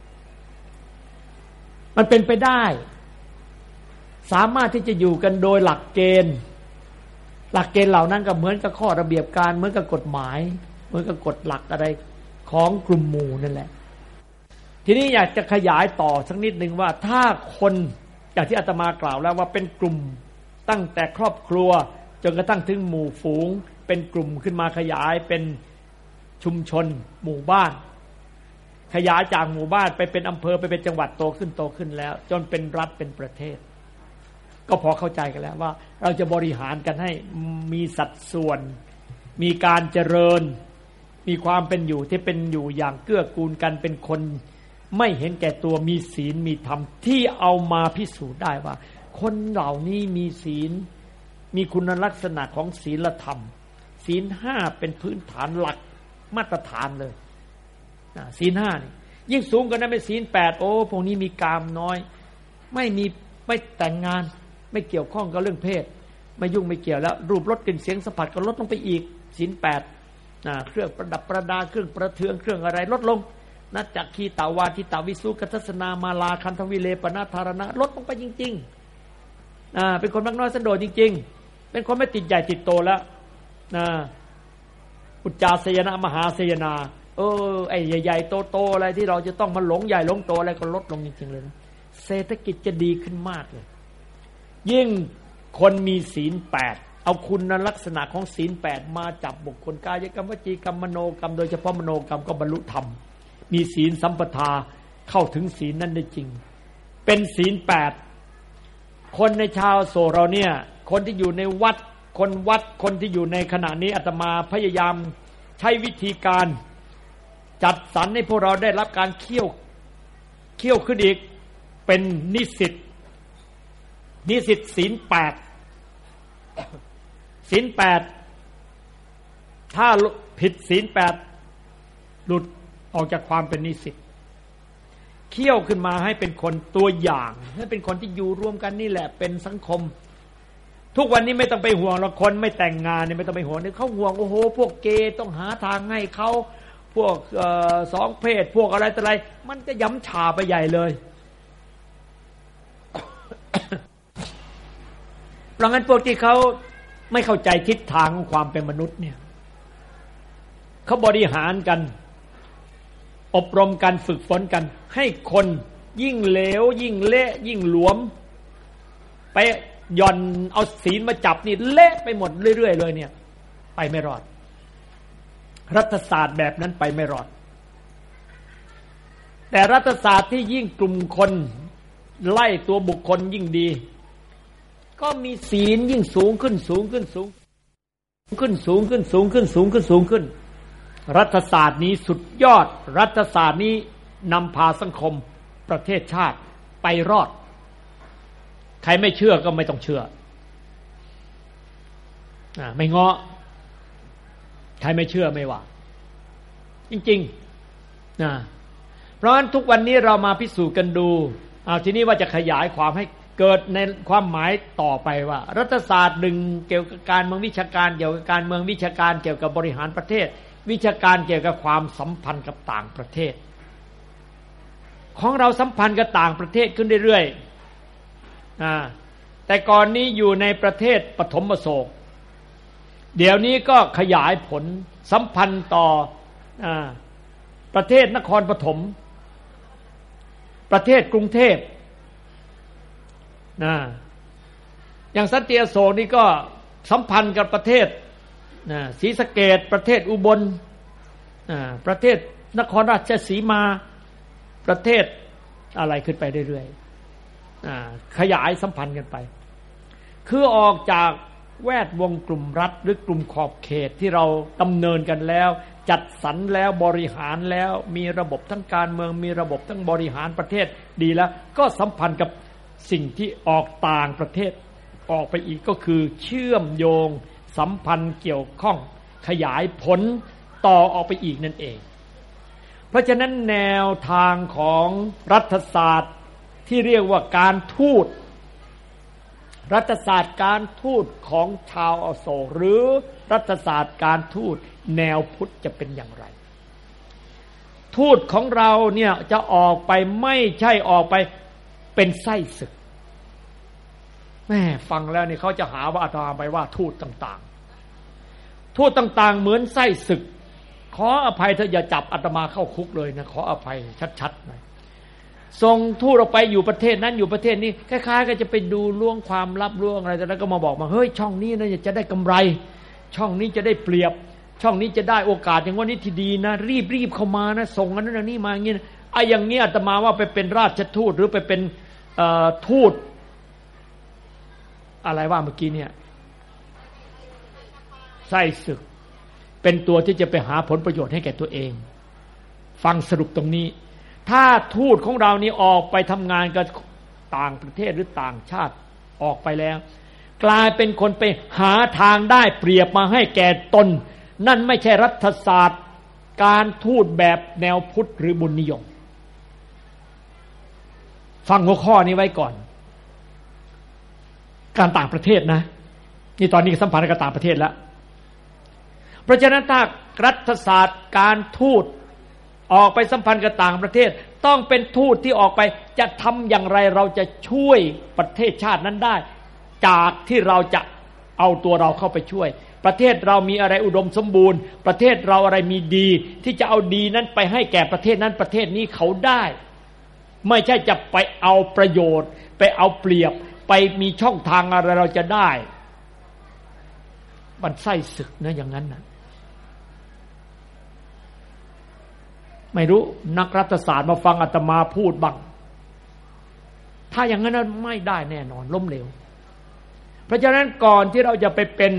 มันเป็นไปได้สามารถที่จะอยู่กันโดยหลักเกณฑ์หลักเกณฑ์เหล่านั้นก็เหมือนกับข้อระเบียบการเหมือนกับกฎหมายเหมือนกับกฎหลักอะไรของกลุ่มหมู่นั่นแหละทีนี้อยากจะขยายต่อสักนิดนึงว่าถ้าคนอย่างที่อาตมากล่าวแล้วว่าเป็นกลุ่มตั้งแต่ครอบครัวจนกระทั่งถึงหมู่ฝูงเป็นกลุ่มขึ้นมาขยายเป็นชุมชนหมู่บ้านขยายจากหมู่บ้านไปเป็นอำเภอไปเป็นจังหวัดโตขึ้นโตขึ้นแล้วจนเป็นรัฐเป็นประเทศก็พอเข้าใจกันแล้วว่าเราจะบริหารกันให้มีสัดส่วนมีการเจริญมีความเป็นอยู่ที่เป็นอยู่อย่างเกื้อกูลกันเป็นคนไม่เห็นแก่ตัวมีศีลมีธรรมที่เอามาพิสูจน์ได้ว่าคนเหล่านี้มีศีลมีคุณลักษณะของศีลธรรมศีลห้าเป็นพื้นฐานหลักมาตรฐานเลยศีลห้านี่ยิ่งสูงกว่านั้นเป็นศีลแปดโอ้พวกนี้มีกามน้อยไม่มีไม่แต่งงานไม่เกี่ยวข้องกับเรื่องเพศไม่ยุ่งไม่เกี่ยวแล้วรูปรสกลิ่นเสียงสัมผัสก็ลดลงไปอีกศีลแปดเครื่องประดับประดาเครื่องประเทืองเครื่องอะไรลดลงนัจจคีตาวาทิตาวิสุกัสสนามาลาคันธวิเลปนาธารณะลดลงไปจริงๆอ่าเป็นคนมักน้อยสันโดษจริงๆเป็นคนไม่ติดใหญ่ติดโตแล้วนะอุจจาสยนะมหาสยนาเออไอ้ใหญ่ๆโตๆอะไรที่เราจะต้องมาหลงใหญ่หลงโตอะไรก็ลดลงจริงๆเลยนะเศรษฐกิจจะดีขึ้นมากเลยยิ่งคนมีศีลแปดเอาคุณลักษณะของศีลแปดมาจับบุคคลกายกรรมวจีกรรมมโนกรรมโดยเฉพาะมโนกรรมก็บรรลุธรรมมีศีลสัมปทาเข้าถึงศีลนั้นได้จริงเป็นศีลแปดคนในชาวโสเราเนี่ยคนที่อยู่ในวัดคนวัดคนที่อยู่ในขณะนี้อาตมาพยายามใช้วิธีการจัดสรรให้พวกเราได้รับการเคี่ยวเคี่ยวขึ้นอีกเป็นนิสิตนิสิตศีลแปดศีลแปดถ้าผิดศีลแปดหลุดออกจากความเป็นนิสิตเคี่ยวขึ้นมาให้เป็นคนตัวอย่างให้เป็นคนที่อยู่ร่วมกันนี่แหละเป็นสังคมทุกวันนี้ไม่ต้องไปห่วงละคนไม่แต่งงานเนี่ยไม่ต้องไปห่วงเนี่ยเขาห่วงโอ้โหพวกเกย์ต้องหาทางให้เขาพวกเอ่อสองเพศพวกอะไรต่ออะไรมันจะย้ำฉาไปใหญ่เลยเพราะงั้นพวกที่เขาไม่เข้าใจทิศทางของความเป็นมนุษย์เนี่ยเขาบริหารกันอบรมกันฝึกฝนกันให้คนยิ่งเหลวยิ่งเละยิ่งหลวมไปย่อนเอาศีลมาจับนี่เละไปหมดเรื่อยๆเลยเนี่ยไปไม่รอดรัฐศาสตร์แบบนั้นไปไม่รอดแต่รัฐศาสตร์ที่ยิ่งกลุ่มคนไล่ตัวบุคคลยิ่งดีก็มีศีลยิ่งสูงขึ้นสูงขึ้นสูงขึ้นสูงขึ้นสูงขึ้นสูงขึ้นสูงขึ้นรัฐศาสตร์นี้สุดยอดรัฐศาสตร์นี้นำพาสังคมประเทศชาติไปรอดใครไม่เชื่อก็ไม่ต้องเชื่ออ่าไม่ง้อใครไม่เชื่อไม่ว่าจริงๆนะเพราะฉะนั้นทุกวันนี้เรามาพิสูจน์กันดูเอาทีนี้ว่าจะขยายความให้เกิดในความหมายต่อไปว่ารัฐศาสตร์หนึ่งเกี่ยวกับการเมืองวิชาการเกี่ยวกับการเมืองวิชาการเกี่ยวกับบริหารประเทศวิชาการเกี่ยวกับความสัมพันธ์กับต่างประเทศของเราสัมพันธ์กับต่างประเทศขึ้นเรื่อยๆอ่าแต่ก่อนนี้อยู่ในประเทศปฐมโศกเดี๋ยวนี้ก็ขยายผลสัมพันธ์ต่ออ่าประเทศนครปฐมประเทศกรุงเทพนะอย่างสันติอโศกนี่ก็สัมพันธ์กับประเทศนะศรีสะเกษประเทศอุบลอ่าประเทศนครราชสีมาประเทศอะไรขึ้นไปเรื่อยๆอ่าขยายสัมพันธ์กันไปคือออกจากแวดวงกลุ่มรัฐหรือกลุ่มขอบเขตที่เราดำเนินกันแล้วจัดสรรแล้วบริหารแล้วมีระบบทั้งการเมืองมีระบบทั้งบริหารประเทศดีแล้วก็สัมพันธ์กับสิ่งที่ออกต่างประเทศออกไปอีกก็คือเชื่อมโยงสัมพันธ์เกี่ยวข้องขยายผลต่อออกไปอีกนั่นเองเพราะฉะนั้นแนวทางของรัฐศาสตร์ที่เรียกว่าการทูตรัฐศาสตร์การทูตของชาวอโศกหรือรัฐศาสตร์การทูตแนวพุทธจะเป็นอย่างไรทูตของเราเนี่ยจะออกไปไม่ใช่ออกไปเป็นไส้ศึกแม่ฟังแล้วนี่เขาจะหาว่าอาตมาไปว่าทูตต่างๆทูตต่างๆเหมือนไส้ศึกขออภัยเถอะอย่าจับอาตมาเข้าคุกเลยนะขออภัยชัดๆหน่อยส่งทูตออกไปอยู่ประเทศนั้นอยู่ประเทศนี้คล้ายๆก็จะไปดูล่วงความลับล่วงอะไรแต่แล้วก็มาบอกมาเฮ้ยช่องนี้นะจะได้กำไรช่องนี้จะได้เปรียบช่องนี้จะได้โอกาสอย่างว่านี้ที่ดีนะรีบๆเข้ามานะส่งกันนั่นนี่มาอย่างนี้ไอ้อย่างนี้อาตมาว่าไปเป็นราชทูตหรือไปเป็นทูตอะไรว่าเมื่อกี้เนี่ยไส้ศึกเป็นตัวที่จะไปหาผลประโยชน์ให้แก่ตัวเองฟังสรุปตรงนี้ถ้าทูตของเรานี้ออกไปทำงานกับต่างประเทศหรือต่างชาติออกไปแล้วกลายเป็นคนไปหาทางได้เปรียบมาให้แก่ตนนั่นไม่ใช่รัฐศาสตร์การทูตแบบแนวพุทธหรือบุญนิยมฟังหัวข้อนี้ไว้ก่อนการต่างประเทศนะนี่ตอนนี้สัมพันธ์กับต่างประเทศแล้วเพราะฉะนั้นถ้ารัฐศาสตร์การทูตออกไปสัมพันธ์กับต่างประเทศต้องเป็นทูตที่ออกไปจะทำอย่างไรเราจะช่วยประเทศชาตินั้นได้จากที่เราจะเอาตัวเราเข้าไปช่วยประเทศเรามีอะไรอุดมสมบูรณ์ประเทศเราอะไรมีดีที่จะเอาดีนั้นไปให้แก่ประเทศนั้นประเทศนี้เขาได้ไม่ใช่จะไปเอาประโยชน์ไปเอาเปรียบไปมีช่องทางอะไรเราจะได้มันไส้ศึกนะอย่างนั้นนะไม่รู้นักรัฐศาสตร์มาฟังอาตมาพูดบ้างถ้าอย่างนั้นไม่ได้แน่นอนล้มเหลวเพราะฉะนั้นก่อนที่เราจะไปเป็น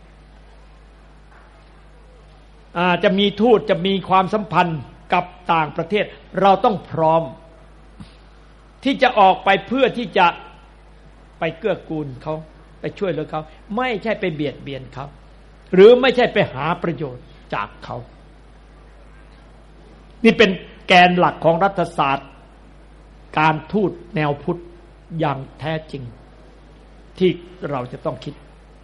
จะมีทูตจะมีความสัมพันธ์กับต่างประเทศเราต้องพร้อมที่จะออกไปเพื่อที่จะไปเกื้อกูลเขาไปช่วยเหลือเขาไม่ใช่ไปเบียดเบียนเขาหรือไม่ใช่ไปหาประโยชน์จากเขานี่เป็นแกนหลักของรัฐศาสตร์การทูตแนวพุทธอย่างแท้จริงที่เราจะต้องคิด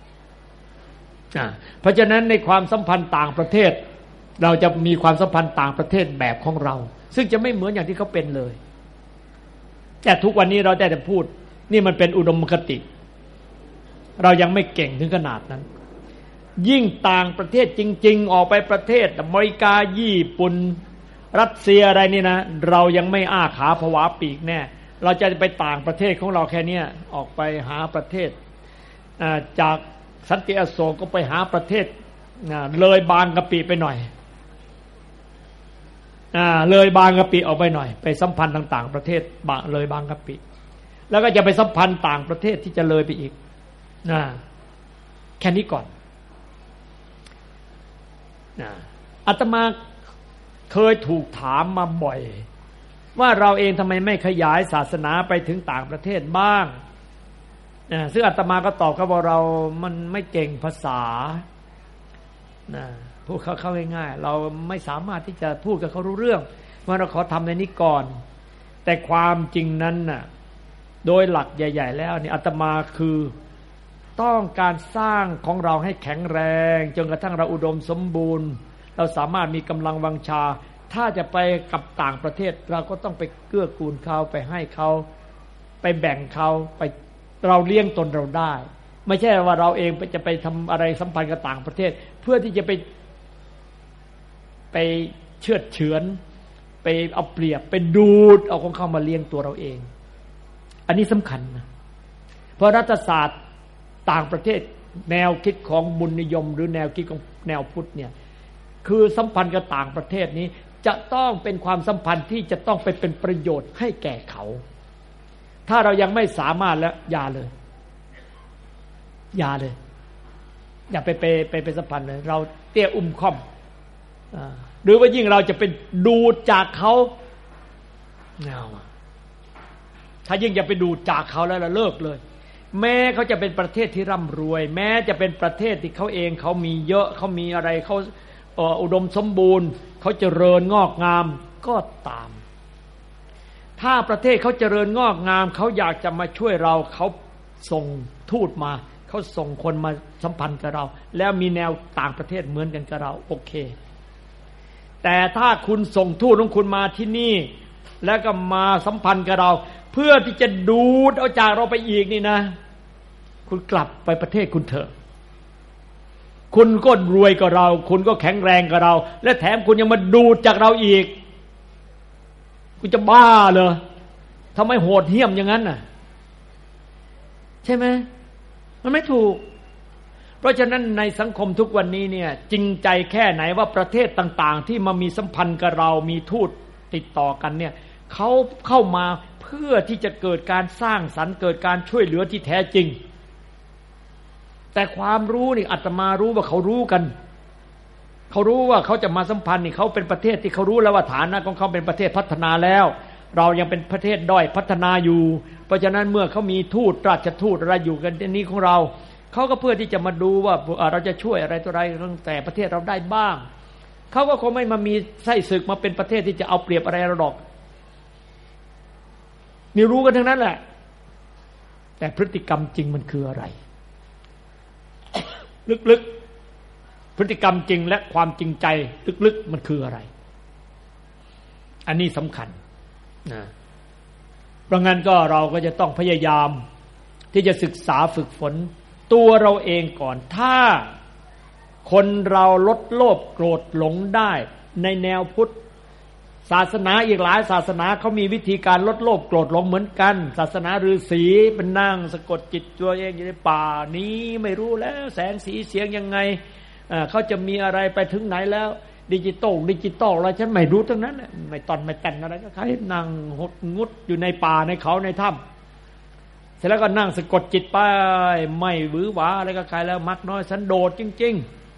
เพราะฉะนั้นในความสัมพันธ์ต่างประเทศเราจะมีความสัมพันธ์ต่างประเทศแบบของเราซึ่งจะไม่เหมือนอย่างที่เขาเป็นเลยแต่ทุกวันนี้เราได้แต่พูดนี่มันเป็นอุดมคติเรายังไม่เก่งถึงขนาดนั้นยิ่งต่างประเทศจริงๆออกไปประเทศอเมริกาญี่ปุ่นรัสเซียอะไรนี่นะเรายังไม่อ้าขาผวาปีกแน่เราจะไปต่างประเทศของเราแค่นี้ออกไปหาประเทศจากสันติอโศกก็ไปหาประเทศเลยบางกะปิไปหน่อยเลยบางกะปิออกไปหน่อยไปสัมพันธ์ต่างๆประเทศเลยบางกะปิแล้วก็จะไปสัมพันธ์ต่างประเทศที่จะเลยไปอีกนะแค่นี้ก่อนนะอาตมาเคยถูกถามมาบ่อยว่าเราเองทำไมไม่ขยายศาสนาไปถึงต่างประเทศบ้างนะซึ่งอาตมาก็ตอบเขาว่าเรามันไม่เก่งภาษานะพูดเข้าๆง่ายๆเราไม่สามารถที่จะพูดกับเขารู้เรื่องว่าเราขอทำในนี้ก่อนแต่ความจริงนั้นน่ะโดยหลักใหญ่ๆแล้วนี่อาตมาคือต้องการสร้างของเราให้แข็งแรงจนกระทั่งเราอุดมสมบูรณ์เราสามารถมีกำลังวังชาถ้าจะไปกับต่างประเทศเราก็ต้องไปเกื้อกูลเขาไปให้เขาไปแบ่งเขาไปเราเลี้ยงตนเราได้ไม่ใช่ว่าเราเองจะไปทำอะไรสัมพันธ์กับต่างประเทศเพื่อที่จะไปไปเชือดเฉือนไปเอาเปรียบไปดูดเอาของเขามาเลี้ยงตัวเราเองอันนี้สำคัญนะเพราะรัฐศาสตร์ต่างประเทศแนวคิดของบุญนิยมหรือแนวคิดของแนวพุทธเนี่ยคือสัมพันธ์กับต่างประเทศนี้จะต้องเป็นความสัมพันธ์ที่จะต้องไปเป็นประโยชน์ให้แก่เขาถ้าเรายังไม่สามารถแล้วอย่าเลยอย่าเลยอย่าไปไปไปเป็นสัมพันธ์เลยเราเตี้ยอุ้มค่อมหรือว่ายิ่งเราจะเป็นดูดจากเขาเอาถ้ายิ่งจะไปดูดจากเขาแล้วเราเลิกเลยแม้เขาจะเป็นประเทศที่ร่ำรวยแม้จะเป็นประเทศที่เขาเองเขามีเยอะเขามีอะไรเขาอุดมสมบูรณ์เขาเจริญงอกงามก็ตามถ้าประเทศเขาเจริญงอกงามเขาอยากจะมาช่วยเราเขาส่งทูตมาเขาส่งคนมาสัมพันธ์กับเราแล้วมีแนวต่างประเทศเหมือนกันกับเราโอเคแต่ถ้าคุณส่งทูตของคุณมาที่นี่แล้วก็มาสัมพันธ์กับเราเพื่อที่จะดูดเอาจากเราไปอีกนี่นะคุณกลับไปประเทศคุณเถอะคุณก็รวยกว่าเราคุณก็แข็งแรงกว่าเราและแถมคุณยังมาดูดจากเราอีกคุณจะบ้าเหรอทำไมโหดเหี้ยมอย่างนั้นน่ะใช่ไหมมันไม่ถูกเพราะฉะนั้นในสังคมทุกวันนี้เนี่ยจริงใจแค่ไหนว่าประเทศต่างๆที่มามีสัมพันธ์กับเรามีทูตติดต่อกันเนี่ยเขาเข้ามาเพื่อที่จะเกิดการสร้างสรรค์เกิดการช่วยเหลือที่แท้จริงแต่ความรู้นี่อาตมารู้ว่าเขารู้กันเขารู้ว่าเขาจะมาสัมพันธ์นี่เขาเป็นประเทศที่เขารู้แล้วว่าฐานะของเขาเป็นประเทศพัฒนาแล้วเรายังเป็นประเทศด้อยพัฒนาอยู่เพราะฉะนั้นเมื่อเขามีทูตราชทูตอะไรอยู่กันในนี้ของเราเขาก็เพื่อที่จะมาดูว่าเราจะช่วยอะไรตัวใดตั้งแต่ประเทศเราได้บ้างเขาก็คงไม่มามีไส้ศึกมาเป็นประเทศที่จะเอาเปรียบอะไรเราหรอกนี่รู้กันทั้งนั้นแหละแต่พฤติกรรมจริงมันคืออะไรลึกๆพฤติกรรมจริงและความจริงใจลึกๆมันคืออะไรอันนี้สำคัญนะเพราะงั้นก็เราก็จะต้องพยายามที่จะศึกษาฝึกฝนตัวเราเองก่อนถ้าคนเราลดโลภโกรธหลงได้ในแนวพุทธศาสนาอีกหลายศาสนาเขามีวิธีการลดโลภโกรธหลงเหมือนกันศาสนาฤาษีเป็นนั่งสะกดจิตตัวเองอยู่ในป่านี้ไม่รู้แล้วแสงสีเสียงยังไงเขาจะมีอะไรไปถึงไหนแล้วดิจิตอลดิจิตอลอะไรฉันไม่รู้ทั้งนั้นไม่ตอนไม่แต่นอะไรก็ใครนั่งหดงุดอยู่ในป่าในเขาในถ้ำเสร็จแล้วก็นั่งสะกดจิตไปไม่หวือหวาอะไรก็ใครแล้วมักน้อยสันโดษจริง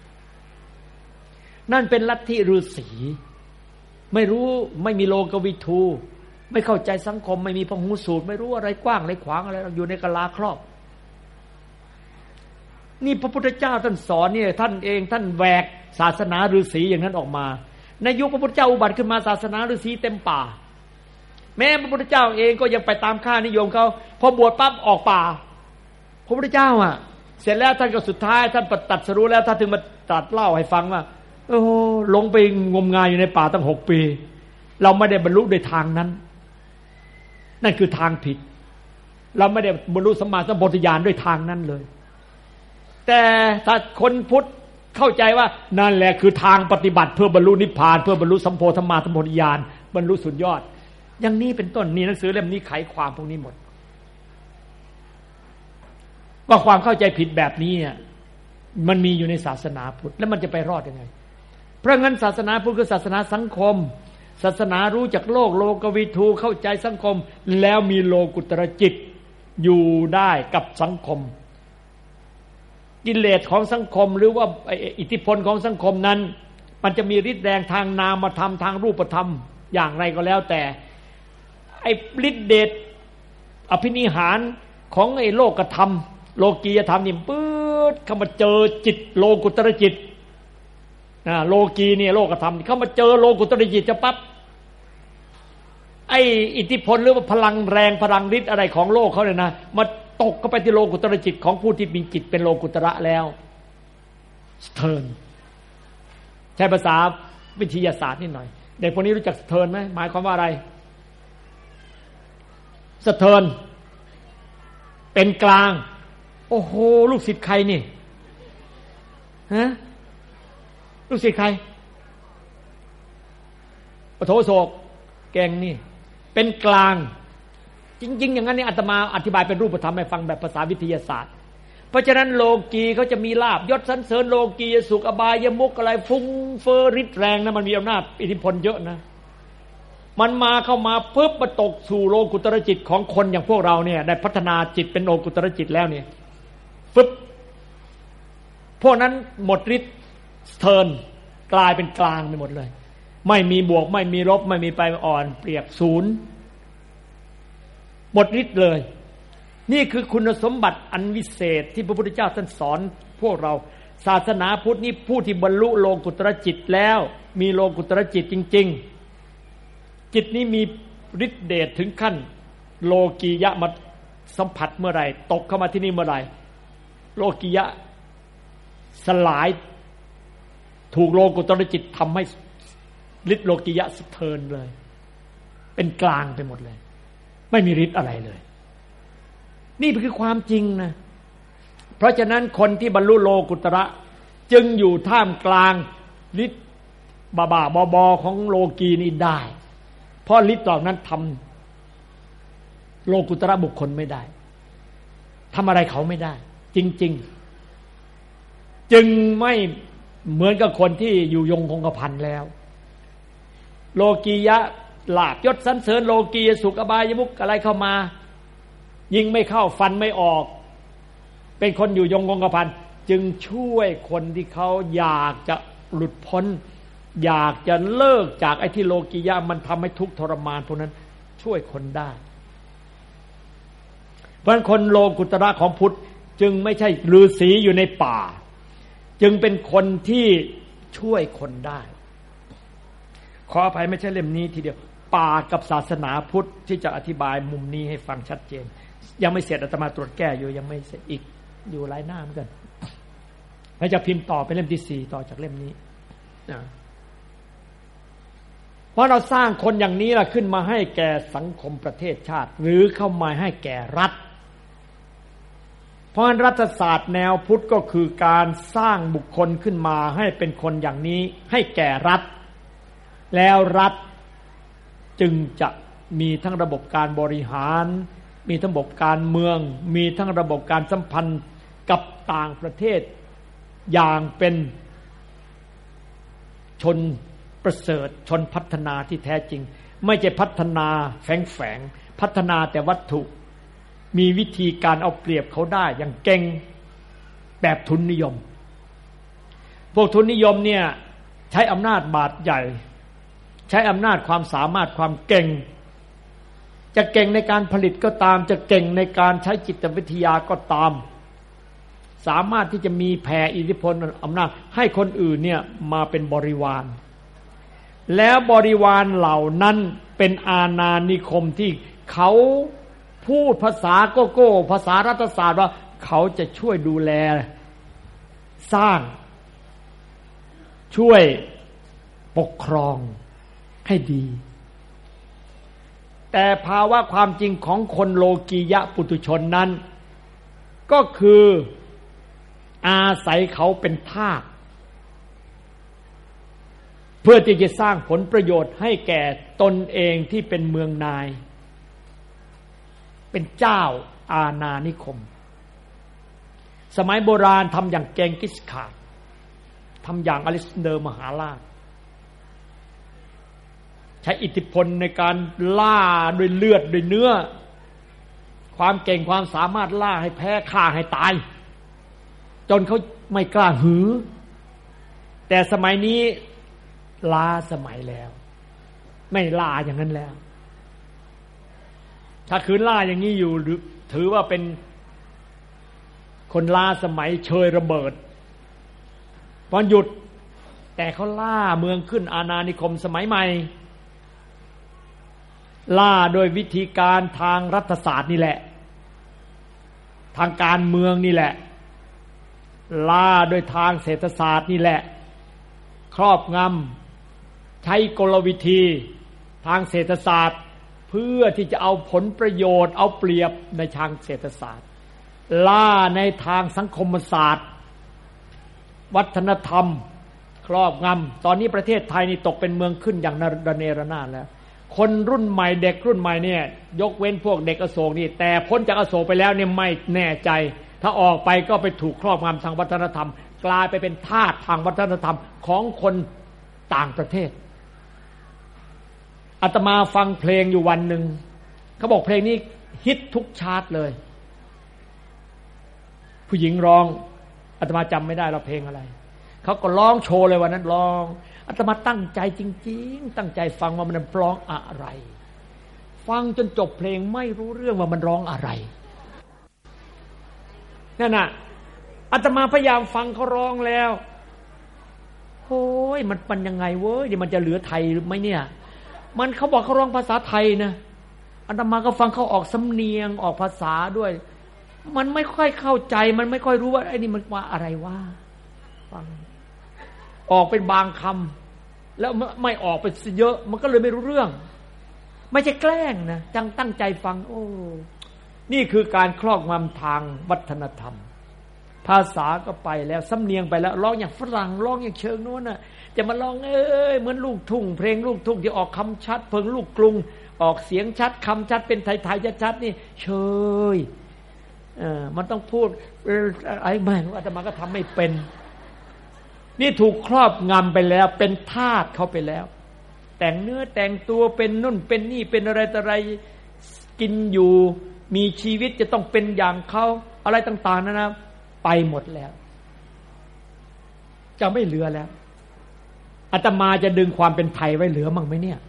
ๆนั่นเป็นลัทธิฤาษีไม่รู้ไม่มีโลกวิทูไม่เข้าใจสังคมไม่มีพหูสูตรไม่รู้อะไรกว้างอะไรขวางอะไรอยู่ในกะลาครอบนี่พระพุทธเจ้าท่านสอนเนี่ยท่านเองท่านแหวกศาสนาฤาษีอย่างนั้นออกมาในยุคพระพุทธเจ้าอุบัติขึ้นมาศาสนาฤาษีเต็มป่าแม้พระพุทธเจ้าเองก็ยังไปตามค่านิยมเขาพอบวชปั๊บออกป่าพระพุทธเจ้าอ่ะเสร็จแล้วท่านก็สุดท้ายท่านปฏิตรัสรู้แล้วท่านถึงมาตรัสเล่าให้ฟังว่าโอ้ลงไปงมงายอยู่ในป่าตั้งหกปีเราไม่ได้บรรลุโดยทางนั้นนั่นคือทางผิดเราไม่ได้บรรลุสัมมาสัมโพธิญาณด้วยทางนั้นเลยแต่ถ้าคนพุทธเข้าใจว่านั่นแหละคือทางปฏิบัติเพื่อบรรลุนิพพานเพื่อบรรลุสัมโพธรรมาสัมโพธิญาณบรรลุสุดยอดอย่างนี้เป็นต้นนี่หนังสือเล่มนี้ไขความพวกนี้หมดว่าความเข้าใจผิดแบบนี้เนี่ยมันมีอยู่ในศาสนาพุทธแล้วมันจะไปรอดยังไงเพราะงั้นศาสนาพุทธคือศาสนาสังคมศาสนารู้จักโลกโลกวิทูเข้าใจสังคมแล้วมีโลกุตรจิตอยู่ได้กับสังคมกิเลสของสังคมหรือว่าอิทธิพลของสังคมนั้นมันจะมีฤทธิ์แรงทางนามธรรมทางรูปธรรมอย่างไรก็แล้วแต่ไอ้ฤทธิ์เดชอภินิหารของไอ้โลกธรรมโลกียธรรมนี่ปื๊ดเข้ามาเจอจิตโลกุตรจิตอ่าโลกีเนี่ยโลกธรรมเข้ามาเจอโลกุตรจิตจะปั๊บไอ้อิทธิพลหรือว่าพลังแรงพลังฤทธิ์อะไรของโลกเขาเนี่ยนะมาตกเข้าไปที่โลกุตรจิตของผู้ที่มีจิตเป็นโลกุตระแล้วสเทิร์นใช้ภาษาวิทยาศาสตร์นิดหน่อยเด็กพวกนี้รู้จักสเทิร์นไหมหมายความว่าอะไรสเทิร์นเป็นกลางโอ้โหลูกศิษย์ใครนี่ฮะลูกศิษย์ใครปโถโศกแกงนี่เป็นกลางจริงๆอย่างนั้นนี่อาตมาอธิบายเป็นรูปธรรมให้ฟังแบบภาษาวิทยาศาสตร์เพราะฉะนั้นโลกีเขาจะมีลาภยศสรรเสริญโลกีสุขอบายมุขอะไรฟุ้งเฟ้อฤทธิ์แรงนะมันมีอำนาจอิทธิพลเยอะนะมันมาเข้ามาปุ๊บมาตกสู่โลกุตรจิตของคนอย่างพวกเราเนี่ยได้พัฒนาจิตเป็นโลกุตรจิตแล้วเนี่ยปุ๊บพวกนั้นหมดฤทธิ์เทิร์นกลายเป็นกลางไปหมดเลยไม่มีบวกไม่มีลบไม่มีไปอ่อนเปรียบศูนย์หมดฤทธิ์เลยนี่คือคุณสมบัติอันวิเศษที่พระพุทธเจ้าท่านสอนพวกเราศาสนาพุทธนี่ผู้ที่บรรลุโลกุตรจิตแล้วมีโลกุตรจิตจริงๆจิตนี้มีฤทธิ์เดชถึงขั้นโลกียะมาสัมผัสเมื่อไหร่ตกเข้ามาที่นี่เมื่อไหร่โลกียะสลายถูกโลกุตรจิตทำให้ฤทธิ์โลกียะสะเทินเลยเป็นกลางไปหมดเลยไม่มีฤทธิ์อะไรเลยนี่คือความจริงนะเพราะฉะนั้นคนที่บรรลุโลกุตระจึงอยู่ท่ามกลางฤทธิ์บาบาบอบอของโลกีนี้ได้เพราะฤทธิ์เหล่านั้นทำโลกุตระบุคคลไม่ได้ทำอะไรเขาไม่ได้จริงๆจึงไม่เหมือนกับคนที่อยู่ยงคงกระพันแล้วโลกียะลาภยศสรรเสริญโลกียสุขอบายมุขอะไรเข้ามายิงไม่เข้าฟันไม่ออกเป็นคนอยู่ยงคงกระพันจึงช่วยคนที่เขาอยากจะหลุดพ้นอยากจะเลิกจากไอ้ที่โลกียะมันทำให้ทุกข์ทรมานพวกนั้นช่วยคนได้เพราะฉะนั้นคนโลกุตระของพุทธจึงไม่ใช่ฤาษีอยู่ในป่าจึงเป็นคนที่ช่วยคนได้ขออภัยไม่ใช่เล่มนี้ทีเดียวป่ากับศาสนาพุทธที่จะอธิบายมุมนี้ให้ฟังชัดเจนยังไม่เสร็จอาตมาตรวจแก้อยู่ยังไม่เสร็จอีกอยู่หลายหน้าเหมือนกันแล้วจะพิมพ์ต่อเป็นเล่มที่สี่ต่อจากเล่มนี้นะเพราะเราสร้างคนอย่างนี้ล่ะขึ้นมาให้แก่สังคมประเทศชาติหรือเข้ามาให้แก่รัฐเพราะรัฐศาสตร์แนวพุทธก็คือการสร้างบุคคลขึ้นมาให้เป็นคนอย่างนี้ให้แก่รัฐแล้วรัฐจึงจะมีทั้งระบบการบริหารมีทั้งระบบการเมืองมีทั้งระบบการสัมพันธ์กับต่างประเทศอย่างเป็นชนประเสริฐชนพัฒนาที่แท้จริงไม่ใช่พัฒนาแฝงแฝงพัฒนาแต่วัตถุมีวิธีการเอาเปรียบเขาได้อย่างเก่งแบบทุนนิยมพวกทุนนิยมเนี่ยใช้อำนาจบาดใหญ่ใช้อำนาจความสามารถความเก่งจะเก่งในการผลิตก็ตามจะเก่งในการใช้จิตวิทยาก็ตามสามารถที่จะมีแผ่อิทธิพลอำนาจให้คนอื่นเนี่ยมาเป็นบริวารแล้วบริวารเหล่านั้นเป็นอาณานิคมที่เขาพูดภาษาโกโก้ภาษารัฐศาสตร์ว่าเขาจะช่วยดูแลสร้างช่วยปกครองให้ดีแต่ภาวะความจริงของคนโลกียะปุถุชนนั้นก็คืออาศัยเขาเป็นทาสเพื่อที่จะสร้างผลประโยชน์ให้แก่ตนเองที่เป็นเมืองนายเป็นเจ้าอาณานิคมสมัยโบราณทำอย่างเกงกิสข่านทำอย่างอเล็กซานเดอร์มหาราชใช้อิทธิพลในการล่าด้วยเลือดด้วยเนื้อความเก่งความสามารถล่าให้แพ้ฆ่าให้ตายจนเขาไม่กล้าหือแต่สมัยนี้ล้าสมัยแล้วไม่ล่าอย่างนั้นแล้วถ้าคืนล่าอย่างนี้อยู่ถือว่าเป็นคนล้าสมัยเชยระเบิดพอหยุดแต่เขาล่าเมืองขึ้นอาณานิคมสมัยใหม่ล่าโดยวิธีการทางรัฐศาสตร์นี่แหละทางการเมืองนี่แหละล่าโดยทางเศรษฐศาสตร์นี่แหละครอบงำใช้กลวิธีทางเศรษฐศาสตร์เพื่อที่จะเอาผลประโยชน์เอาเปรียบในทางเศรษฐศาสตร์ล่าในทางสังคมศาสตร์วัฒนธรรมครอบงำตอนนี้ประเทศไทยนี่ตกเป็นเมืองขึ้นอย่างระเนระนาดแล้วคนรุ่นใหม่เด็กรุ่นใหม่เนี่ยยกเว้นพวกเด็กอโศกนี่แต่พ้นจากอโศกไปแล้วเนี่ยไม่แน่ใจถ้าออกไปก็ไปถูกครอบงำทางวัฒนธรรมกลายไปเป็นทาสทางวัฒนธรรมของคนต่างประเทศอาตมาฟังเพลงอยู่วันหนึ่งเขาบอกเพลงนี้ฮิตทุกชาร์ตเลยผู้หญิงร้องอาตมาจำไม่ได้เราเพลงอะไรเขาก็ร้องโชว์เลยวันนั้นร้องอาตมาตั้งใจจริงๆตั้งใจฟังว่ามันร้องอะไรฟังจนจบเพลงไม่รู้เรื่องว่ามันร้องอะไรนั่นน่ะอาตมาพยายามฟังเขาร้องแล้วโอ้ยมันเป็นยังไงเว้ยเดี๋ยวมันจะเหลือไทยหรือไม่เนี่ยมันเขาบอกเขาร้องภาษาไทยนะอาตมาก็ฟังเขาออกสำเนียงออกภาษาด้วยมันไม่ค่อยเข้าใจมันไม่ค่อยรู้ว่าไอ้นี่มันว่าอะไรว่าฟังออกเป็นบางคำแล้วไม่ออกเป็นเยอะมันก็เลยไม่รู้เรื่องไม่ใช่แกล้งนะจังตั้งใจฟังโอ้นี่คือการครอบงำทางวัฒนธรรมภาษาก็ไปแล้วสำเนียงไปแล้วร้องอย่างฝรั่งร้องอย่างเชิงโน้นน่ะจะมาร้องเอ้ยเหมือนลูกทุ่งเพลงลูกทุ่งที่ออกคำชัดเพลงลูกกรุงออกเสียงชัดคำชัดเป็นไทยๆชัดๆนี่เชยเออมันต้องพูดไอ้แม่อาตมาก็ทำไม่เป็นนี่ถูกครอบงำไปแล้วเป็นทาสเขาไปแล้วแต่งเนื้อแต่งตัวเป็นนุ่นเป็นนี่เป็นอะไรต่ออะไรกินอยู่มีชีวิตจะต้องเป็นอย่างเขาอะไรต่างๆนะนะไปหมดแล้วจะไม่เหลือแล้วอาตมาจะดึงความเป็นไทยไว้เหลือมั่งไหมเนี่ย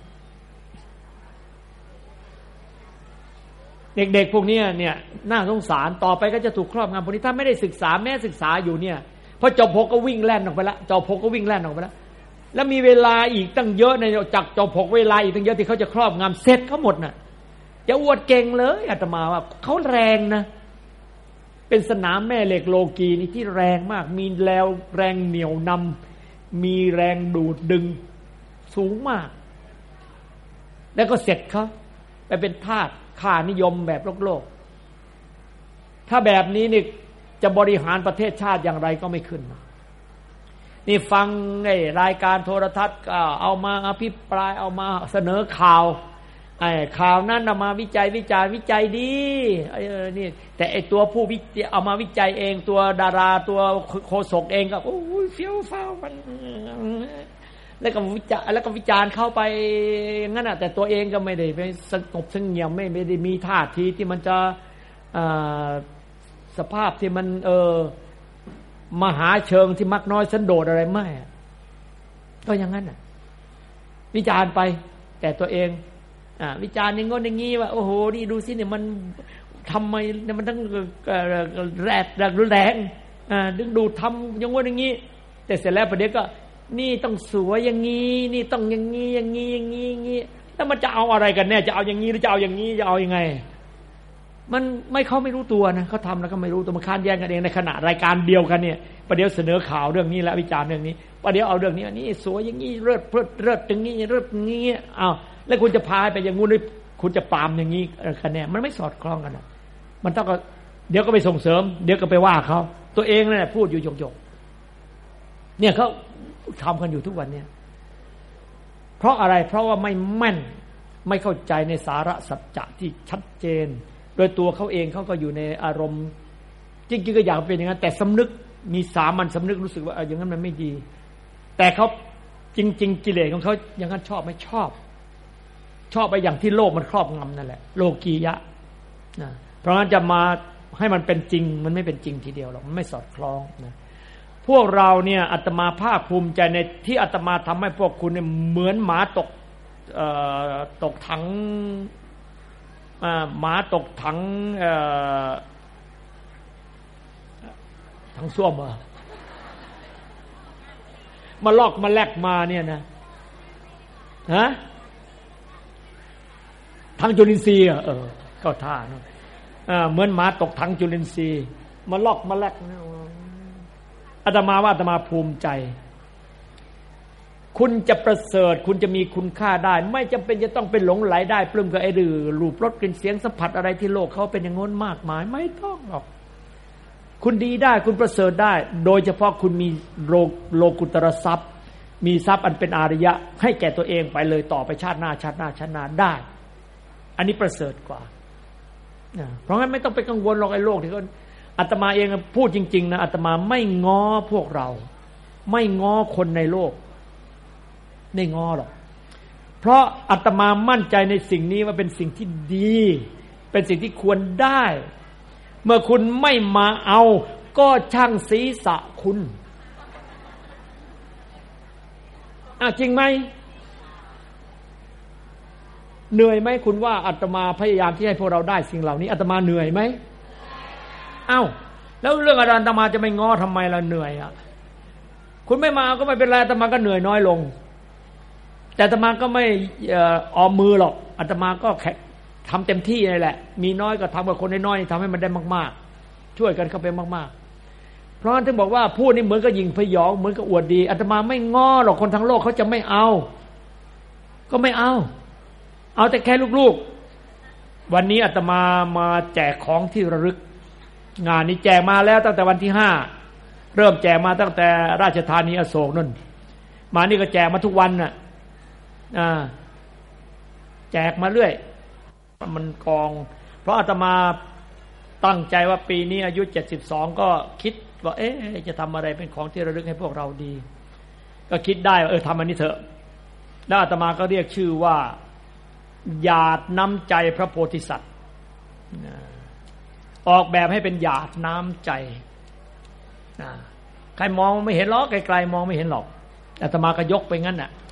เด็กๆพวกนี้เนี่ยน่าสงสารต่อไปก็จะถูกครอบงำพวกนี้ถ้าไม่ได้ศึกษาแม้ศึกษาอยู่เนี่ยพอจบหกก็วิ่งแล่นออกไปแล้วจบหกก็วิ่งแล่นออกไปแล้วแล้วมีเวลาอีกตั้งเยอะในจากจบหกเวลาอีกตั้งเยอะที่เขาจะครอบงำเสร็จเขาหมดน่ะจะอวดเก่งเลยอาตมาว่าเขาแรงนะเป็นสนามแม่เหล็กโลกีนี่ที่แรงมากมีแรงแรงเหนี่ยวนำมีแรงดูดดึงสูงมากแล้วก็เสร็จเขาไปเป็นทาสค่านิยมแบบโลกโลกถ้าแบบนี้นี่จะบริหารประเทศชาติอย่างไรก็ไม่ขึ้นนี่ฟังไอ้รายการโทรทัศน์ก็เอามาอภิปรายเอามาเสนอข่าวไอ้ข่าวนั้นเอามาวิจัยวิจารณ์วิจัยดีไอ้นี่แต่ไอ้ตัวผู้วิจัยเอามาวิจัยเองตัวดาราตัวโฆษกเองก็โอ้ยเฟี้ยวฟ้าวมันแล้วก็วิจารแล้วก็วิจารณ์เข้าไปงั้นน่ะแต่ตัวเองก็ไม่ได้ไปสงบเสงี่ยมไม่ไม่ได้มีท่าทีที่มันจะอ่าสภาพที่มันเออมหาเชิงที่มักน้อยสันโดษอะไรไม่ก็อย่างนั้นน่ะวิจารณ์ไปแต่ตัวเองอ่าวิจารณ์อย่างงอนอย่างงี้ว่าโอ้โหนี่ดูสิเนี่ยมันทำไมมันทั้งแรดแรงรุนแรงอ่าดึงดูดทำอย่างว่าอย่างนี้แต่เสร็จแล้วประเดี๋ยวก็นี่ต้องสวยอย่างนี้นี่ต้องอย่างนี้อย่างนี้อย่างนี้อย่างนี้แล้วมันจะเอาอะไรกันแน่จะเอาอย่างนี้หรือจะเอาอย่างนี้จะเอายังไงมันไม่เขาไม่รู้ตัวนะเขาทำแล้วก็ไม่รู้ตัวมันค้านแย้งกันเองในขณะรายการเดียวกันเนี่ยประเดี๋ยวเสนอข่าวเรื่องนี้แล้ววิจารณ์เรื่องนี้ประเดี๋ยวเอาเรื่องนี้อันนี้สวยอย่างนี้เลิศเลิศเลิศอย่างนี้เลิศอย่างนี้อ้าวแล้วคุณจะพาไปอย่างงู้นหรือคุณจะปามอย่างนี้กันแน่มันไม่สอดคล้องกันนะมันต้องก็เดี๋ยวก็ไปส่งเสริมเดี๋ยวก็ไปว่าเขาตัวเองนั่นแหละพูดอยู่หยกๆเนี่ยเขาทำกันอยู่ทุกวันเนี่ยเพราะอะไรเพราะว่าไม่แม่นไม่เข้าใจในสาระสัจจะที่ชัดเจนโดยตัวเขาเองเขาก็อยู่ในอารมณ์จริงๆก็อยากเป็นอย่างนั้นแต่สำนึกมีสามัญสำนึกรู้สึกว่าอย่างนั้นมันไม่ดีแต่เขาจริงๆกิเลสของเขาอย่างนั้นชอบไม่ชอบชอบไปอย่างที่โลกมันครอบงำนั่นแหละโลกียะนะเพราะงั้นจะมาให้มันเป็นจริงมันไม่เป็นจริงทีเดียวหรอกมันไม่สอดคล้องนะพวกเราเนี่ยอาตมาภาคภูมิใจในที่อาตมาทำให้พวกคุณเนี่ยเหมือนหมาตกตกถังหมาตกถังถังส้วมอ่ะมาลอกมาแลกมาเนี่ยนะฮะถังจุลินทรีย์เออเข้าท่าเนาะเหมือนหมาตกถังจุลินทรีย์มาลอกมาแลกอาตมาว่าอาตมาภูมิใจคุณจะประเสริฐคุณจะมีคุณค่าได้ไม่จำเป็นจะต้องเป็นหลงไหลได้ปลื้มกับไอ้ดื้อรูปรสกลิ่นเสียงสัมผัสอะไรที่โลกเขาเป็นอย่างง้นมากมายไม่ต้องหรอกคุณดีได้คุณประเสริฐได้โดยเฉพาะคุณมีโลโลกุตตรทรัพย์มีทรัพย์อันเป็นอริยะให้แก่ตัวเองไปเลยต่อไปชาติหน้าชาติหน้าชาติหน้าได้อันนี้ประเสริฐกว่าเพราะงั้นไม่ต้องไปกังวลหรอกไอ้โลกที่เขาอาตมาเองพูดจริงๆนะอาตมาไม่ง้อพวกเราไม่ง้อคนในโลกไม่ง้อหรอกเพราะอาตมามั่นใจในสิ่งนี้ว่าเป็นสิ่งที่ดีเป็นสิ่งที่ควรได้เมื่อคุณไม่มาเอาก็ช่างศีรษะคุณอ่ะจริงไหมเหนื่อยไหมคุณว่าอาตมาพยายามที่ให้พวกเราได้สิ่งเหล่านี้อาตมาเหนื่อยไหมเอ้าแล้วเรื่องอาตมาจะไม่ง้อทำไมล่ะเหนื่อยอ่ะคุณไม่มาก็ไม่เป็นไรอาตมาก็เหนื่อยน้อยลงแต่อาตมาก็ไม่ออมมือหรอกอาตมาก็ทำเต็มที่นี่แหละมีน้อยก็ทำกับคนน้อยๆทำให้มันได้มากๆช่วยกันเข้าไปมากๆเพราะฉะนั้นถึงบอกว่าพูดนี่เหมือนกับยิงพยองเหมือนกับอวดดีอาตมาไม่ง้อหรอกคนทั้งโลกเขาจะไม่เอาก็ไม่เอาเอาแต่แค่ลูกๆวันนี้อาตมามาแจกของที่ระลึกงานนี้แจกมาแล้วตั้งแต่วันที่ห้าเริ่มแจกมาตั้งแต่ราชธานีอโศกนั่นมานี่ก็แจกมาทุกวันน่ะอ่าแจกมาเรื่อยมันกองเพราะอาตมาตั้งใจว่าปีนี้อายุเจ็ดสิบสองก็คิดว่าเอ๊ะจะทำอะไรเป็นของที่ระลึกให้พวกเราดีก็คิดได้ว่าเออทำอันนี้เถอะแล้วอาตมาก็เรียกชื่อว่าหยาดน้ำใจพระโพธิสัตว์ออกแบบให้เป็นหยาดน้ำใจใครมองไม่เห็นหรอกไกลๆมองไม่เห็นหรอกอาตมาก็ยกไปงั้นน่ะ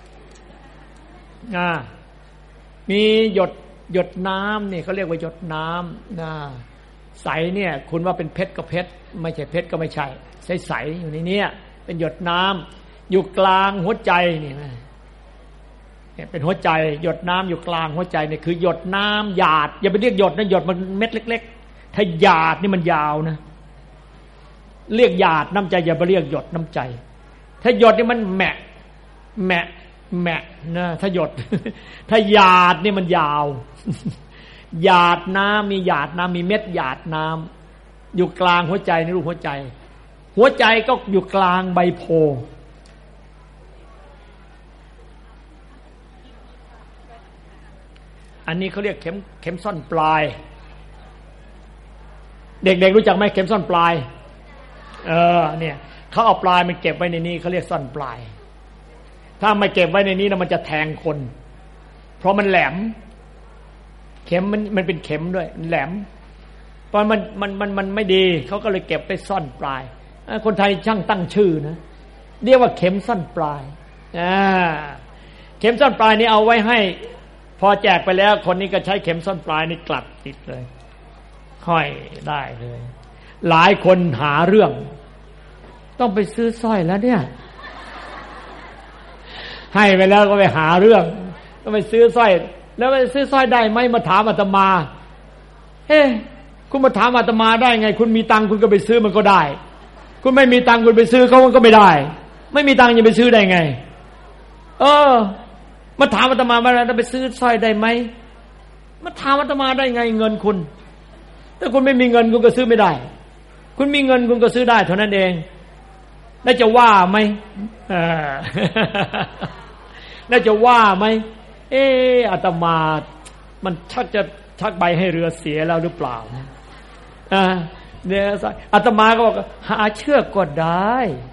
มีหยดหยดน้ำนี่เขาเรียกว่าหยดน้ำนะใสเนี่ยคุณว่าเป็นเพชรก็เพชรไม่ใช่เพชรก็ไม่ใช่ใสๆอยู่ในนี้เป็นหยดน้ำอยู่กลางหัวใจนี่นะเนี่ยเป็นหัวใจหยดน้ำอยู่กลางหัวใจนี่คือหยดน้ำหยาดอย่าไปเรียกหยดนะหยดมันเม็ดเล็กๆถ้าหยาดนี่มันยาวนะเรียกหยาดน้ำใจอย่าไปเรียกหยดน้ำใจถ้าหยดนี่มันแหมะแหมะแหมะนะถ้าหยดถ้าหยาดนี่มันยาวหยาดน้ำมีหยาดน้ำมีเม็ดหยาดน้ำอยู่กลางหัวใจในรูปหัวใจหัวใจก็อยู่กลางใบโพอันนี้เขาเรียกเข็มเข็มซ่อนปลายเด็กๆรู้จักไหมเข็มซ่อนปลายเออเนี่ยเขาเอาปลายมันเก็บไว้ในนี้เขาเรียกซ่อนปลายถ้าไม่เก็บไว้ในนี้นะมันจะแทงคนเพราะมันแหลมเข็มมันมันเป็นเข็มด้วยแหลมเพราะมันมันมันมันไม่ดีเขาก็เลยเก็บไปซ่อนปลายคนไทยช่างตั้งชื่อนะเรียกว่าเข็มซ่อนปลายอ่าเข็มซ่อนปลายนี่เอาไว้ให้พอแจกไปแล้วคนนี้ก็ใช้เข็มซ่อนปลายนี่กลัดติดเลยค่อยได้เลยหลายคนหาเรื่องต้องไปซื้อสร้อยแล้วเนี่ยให้ไปแล้วก็ไปหาเรื่องก็ไปซื้อสร้อยแล้วไปซื้อสร้อยได้ไหมมาถามอาตมาเอ๊ะคุณมาถามอาตมาได้ไงคุณมีตังค์คุณก็ไปซื้อมันก็ได้คุณไม่มีตังค์คุณไปซื้อเขามันก็ไม่ได้ไม่มีตังค์จะไปซื้อได้ไงเออมาถามอาตมาว่าจะไปซื้อสร้อยได้ไหมมาถามอาตมาได้ไงเงินคุณถ้าคุณไม่มีเงินคุณก็ซื้อไม่ได้คุณมีเงินคุณก็ซื้อได้เท่านั้นเองน่าจะว่าไหมน่าจะว่าไหมเอออาตมามันชักจะชักใบให้เรือเสียแล้วหรือเปล่าอ่าเนี่ยอาตมาก็บอกหาเชือกก็ได้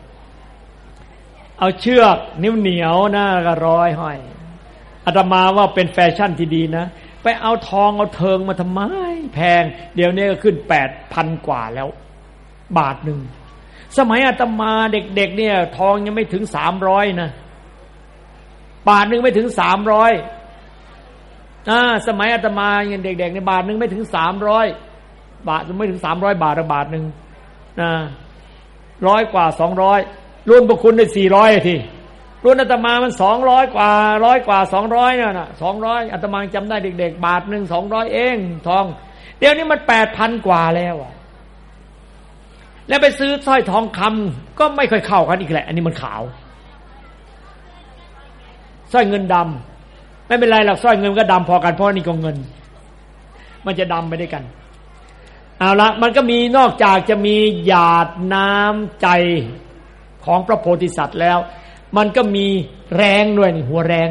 เอาเชือกนิ้วเหนียวนะก็ร้อยห้อยอาตมาว่าเป็นแฟชั่นที่ดีนะไปเอาทองเอาเทิงมาทำไมแพงเดี๋ยวนี้ก็ขึ้นแปดพันกว่าแล้วบาทหนึ่งสมัยอาตมาเด็กๆเนี่ยทองยังไม่ถึงสามร้อยนะบาทหนึ่งไม่ถึงสามร้อยอ่าสมัยอาตมายังเด็กๆในบาทหนึ่งไม่ถึงสามร้อยบาทไม่ถึงสามร้อยบาทละบาทหนึ่งนะร้อยกว่าสองร้อยรุ่นพวกคุณได้สี่ร้อยทีรุ่นอาตมามันสองร้อยกว่าร้อยกว่าสองร้อยเนี่ยนะสองร้อยอาตมาจำได้เด็กๆบาทหนึ่งสองร้อยเองทองเดี๋ยวนี้มันแปดพันกว่าแล้วอ่ะแล้วไปซื้อสร้อยทองคำก็ไม่ค่อยเข้ากันอีกแหละอันนี้มันขาวสร้อยเงินดำไม่เป็นไรหรอกสร้อยเงินก็ดำพอกันเพราะนี่ก็เงินมันจะดำไปด้วยกันเอาละมันก็มีนอกจากจะมีหยาดน้ำใจของพระโพธิสัตว์แล้วมันก็มีแรงด้วยนี่หัวแรง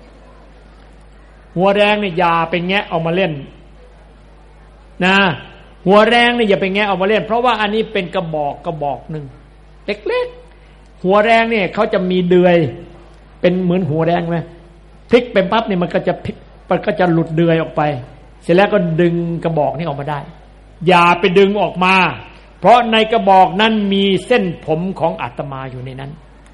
หัวแรงเนี่ยอย่าไปแงะออกมาเล่นนะหัวแรงเนี่ยอย่าไปแงะออกมาเล่นเพราะว่าอันนี้เป็นกระบอกกระบอกหนึ่งเล็กๆหัวแรงเนี่ยเขาจะมีเดือยเป็นเหมือนหัวแรงไหมพลิกเป็นปั๊บเนี่ยมันก็จะพลิกมันก็จะหลุดเดือยออกไปเสร็จแล้วก็ดึงกระบอกนี้ออกมาได้อย่าไปดึงออกมาเพราะในกระบอกนั้นมีเส้นผมของอาตมาอยู่ในนั้น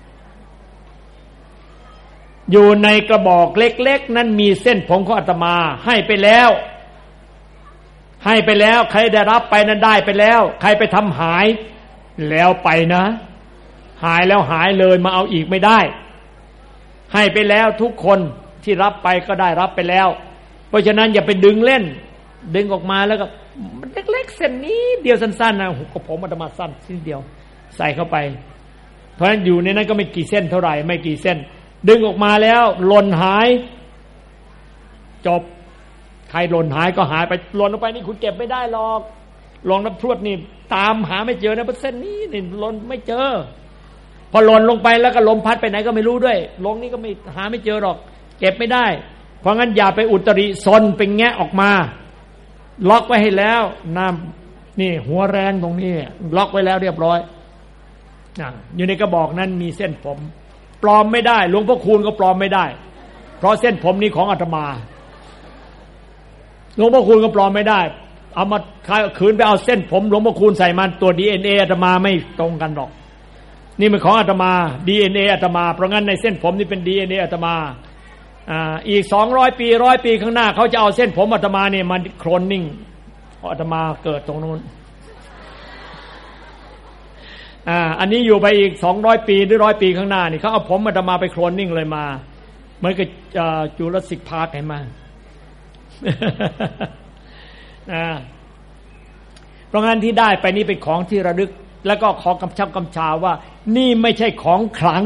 อยู่ในกระบอกเล็กๆนั้นมีเส้นผมของอาตมาให้ไปแล้วให้ไปแล้วใครได้รับไปนั้นได้ไปแล้วใครไปทำหายแล้วไปนะหายแล้วหายเลยมาเอาอีกไม่ได้ให้ไปแล้วทุกคนที่รับไปก็ได้รับไปแล้วเพราะฉะนั้นอย่าไปดึงเล่นดึงออกมาแล้วก็เล็กๆเส้นนี้เดียวสั้นๆนะก็ผมอาตมาสั้นสิ้นเดียวใส่เข้าไปเพราะฉะนั้นอยู่ในนั้นก็ไม่กี่เส้นเท่าไหร่ไม่กี่เส้นดึงออกมาแล้วหล่นหายจบใครหล่นหายก็หายไปหล่นออกไปนี่คุณเก็บไม่ได้หรอกลองนับพรวดนี่ตามหาไม่เจอนะเปอร์เซ็นต์นี้นี่หล่นไม่เจอพอหล่นลงไปแล้วก็ลมพัดไปไหนก็ไม่รู้ด้วยลงนี่ก็ไม่หาไม่เจอหรอกเก็บไม่ได้เพราะงั้นอย่าไปอุตริซนไปแงะออกมาล็อกไว้ให้แล้วน้ำนี่หัวแรงตรงนี้ล็อกไว้แล้วเรียบร้อยอยู่ในกระบอกนั้นมีเส้นผมปลอมไม่ได้หลวงพ่อคูณก็ปลอมไม่ได้เพราะเส้นผมนี้ของอาตมาหลวงพ่อคูณก็ปลอมไม่ได้เอามาคืนไปเอาเส้นผมหลวงพ่อคูณใส่มันตัว ดี เอ็น เอ อาตมาไม่ตรงกันหรอกนี่เป็นของอาตมา ดี เอ็น เอ อาตมาเพราะงั้นในเส้นผมนี่เป็น ดี เอ็น เอ อาตมาอ่าอีกสองร้อยปีหนึ่งร้อยปีข้างหน้าเขาจะเอาเส้นผมอาตมาเนี่ยมันโคลนนิ่งอาตมาเกิดตรงนู้นอ่าอันนี้อยู่ไปอีกสองร้อยปีหรือหนึ่งร้อยปีข้างหน้านี่เขาเอาผมอาตมาไปโคลนนิ่งเลยมาเหมือนกับจูราสสิคพาร์คเห็นมั้ยอ่าเพราะงั้นที่ได้ไปนี่เป็นของที่ระลึกแล้วก็ขอกำชับกำชาว่านี่ไม่ใช่ของขลัง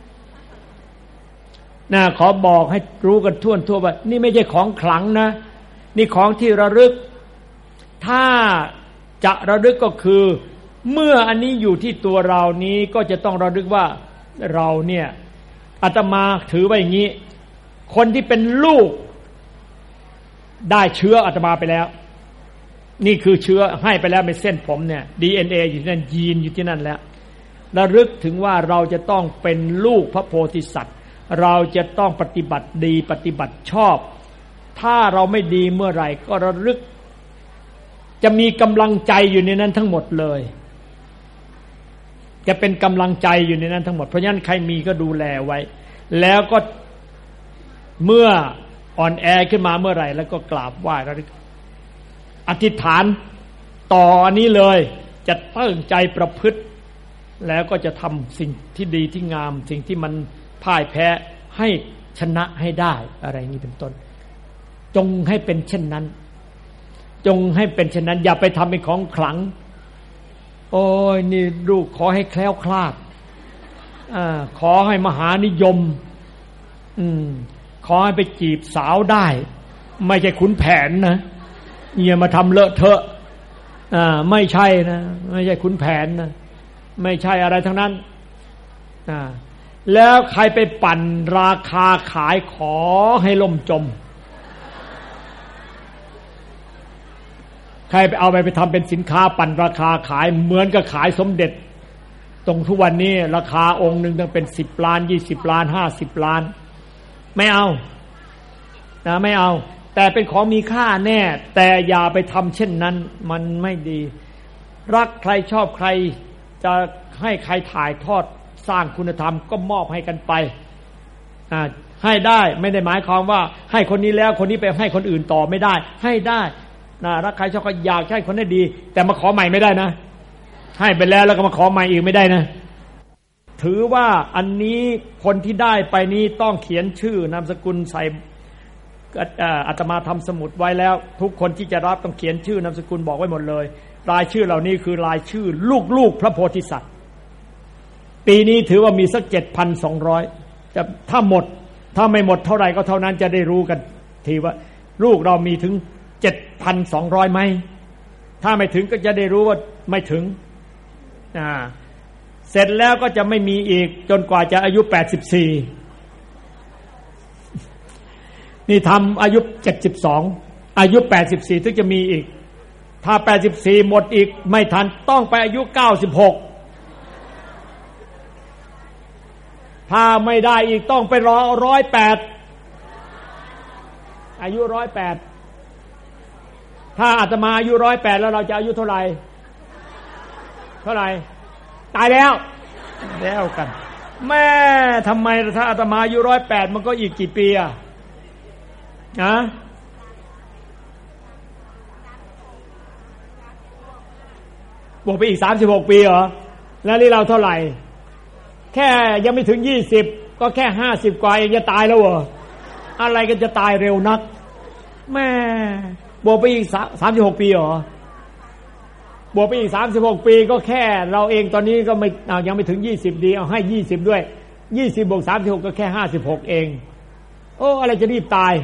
นะขอบอกให้รู้กันทั่วทั่วว่านี่ไม่ใช่ของขลังนะนี่ของที่ระลึกถ้าจะระลึกก็คือเมื่ออันนี้อยู่ที่ตัวเรานี้ก็จะต้องระลึกว่าเราเนี่ยอาตมาถือไว้อย่างนี้คนที่เป็นลูกได้เชื้ออาตมาไปแล้วนี่คือเชื้อให้ไปแล้วเป็นเส้นผมเนี่ย ดี เอ็น เอ อยู่ที่นั่นยีนอยู่ที่นั่นแล้วระลึกถึงว่าเราจะต้องเป็นลูกพระโพธิสัตว์เราจะต้องปฏิบัติดีปฏิบัติชอบถ้าเราไม่ดีเมื่อไหร่ก็ระลึกจะมีกำลังใจอยู่ในนั้นทั้งหมดเลยจะเป็นกำลังใจอยู่ในนั้นทั้งหมดเพราะฉะนั้นใครมีก็ดูแลไว้แล้วก็เมื่ออ่อนแอขึ้นมาเมื่อไหร่แล้วก็กราบไหว้ระลึกอธิษฐานต่ออันนี้เลยจะตั้งใจประพฤติแล้วก็จะทำสิ่งที่ดีที่งามสิ่งที่มันพ่ายแพ้ให้ชนะให้ได้อะไรนี้เป็นต้นจงให้เป็นเช่นนั้นจงให้เป็นเช่นนั้นอย่าไปทำเป็นของขลังโอ้ยนี่ลูกขอให้แคล้วคลาดอ่าขอให้มหานิยมอืมขอให้ไปจีบสาวได้ไม่ใช่ขุนแผนนะอย่ามาทำเลอะเทอะอ่าไม่ใช่นะไม่ใช่ขุนแผนนะไม่ใช่อะไรทั้งนั้นอ่าแล้วใครไปปั่นราคาขายขอให้ล่มจมใครไปเอาไปไปทำเป็นสินค้าปั่นราคาขายเหมือนกับขายสมเด็จตรงทุกวันนี้ราคาองค์หนึ่งต้องเป็นสิบล้านยี่สิบล้านห้าสิบล้านไม่เอานะไม่เอาแต่เป็นของมีค่าแน่แต่อย่าไปทำเช่นนั้นมันไม่ดีรักใครชอบใครจะให้ใครถ่ายทอดสร้างคุณธรรมก็มอบให้กันไปอ่าให้ได้ไม่ได้หมายความว่าให้คนนี้แล้วคนนี้ไปให้คนอื่นต่อไม่ได้ให้ได้นะรักใครชอบใครอยากให้คนได้ดีแต่มาขอใหม่ไม่ได้นะให้ไปแล้วแล้วก็มาขอใหม่อีกไม่ได้นะถือว่าอันนี้คนที่ได้ไปนี้ต้องเขียนชื่อนามสกุลใส่อาตมาทำสมุดไว้แล้วทุกคนที่จะรับต้องเขียนชื่อนามสกุลบอกไว้หมดเลยรายชื่อเหล่านี้คือรายชื่อลูกๆพระโพธิสัตว์ปีนี้ถือว่ามีสัก เจ็ดพันสองร้อย จะถ้าหมดถ้าไม่หมดเท่าไหร่ก็เท่านั้นจะได้รู้กันทีว่าลูกเรามีถึง เจ็ดพันสองร้อย ไหมถ้าไม่ถึงก็จะได้รู้ว่าไม่ถึงอ่าเสร็จแล้วก็จะไม่มีอีกจนกว่าจะอายุแปดสิบสี่นี่ทำอายุเจ็ดสิบสองอายุแปดสิบสี่ถึงจะมีอีกถ้าแปดสิบสี่หมดอีกไม่ทันต้องไปอายุเก้าสิบหกถ้าไม่ได้อีกต้องไปรอหนึ่งร้อยแปดอายุหนึ่งร้อยแปดถ้าอาตมาอายุหนึ่งร้อยแปดแล้วเราจะอายุเท่าไหร่เท่าไหร่ตายแล้วแล้วกันแม่ทำไมถ้าอาตมาอายุหนึ่งร้อยแปดมันก็อีกกี่ปีอ่ะนะบวกไปอีกสามสิบหกปีเหรอแล้วนี่เราเท่าไหร่แค่ยังไม่ถึงยี่สิบก็แค่ห้าสิบกว่าเองจะตายแล้วเหรออะไรกันจะตายเร็วนักแม่บวกไปอีกสามสิบหกปีเหรอบวกไปอีกสามสิบหกปีก็แค่เราเองตอนนี้ก็ไม่เอายังไม่ถึงยี่สิบดีเอาให้ยี่สิบด้วยยี่สิบบวกสามสิบหกก็แค่ห้าสิบหกเองโอ้อะไรจะรีบตาย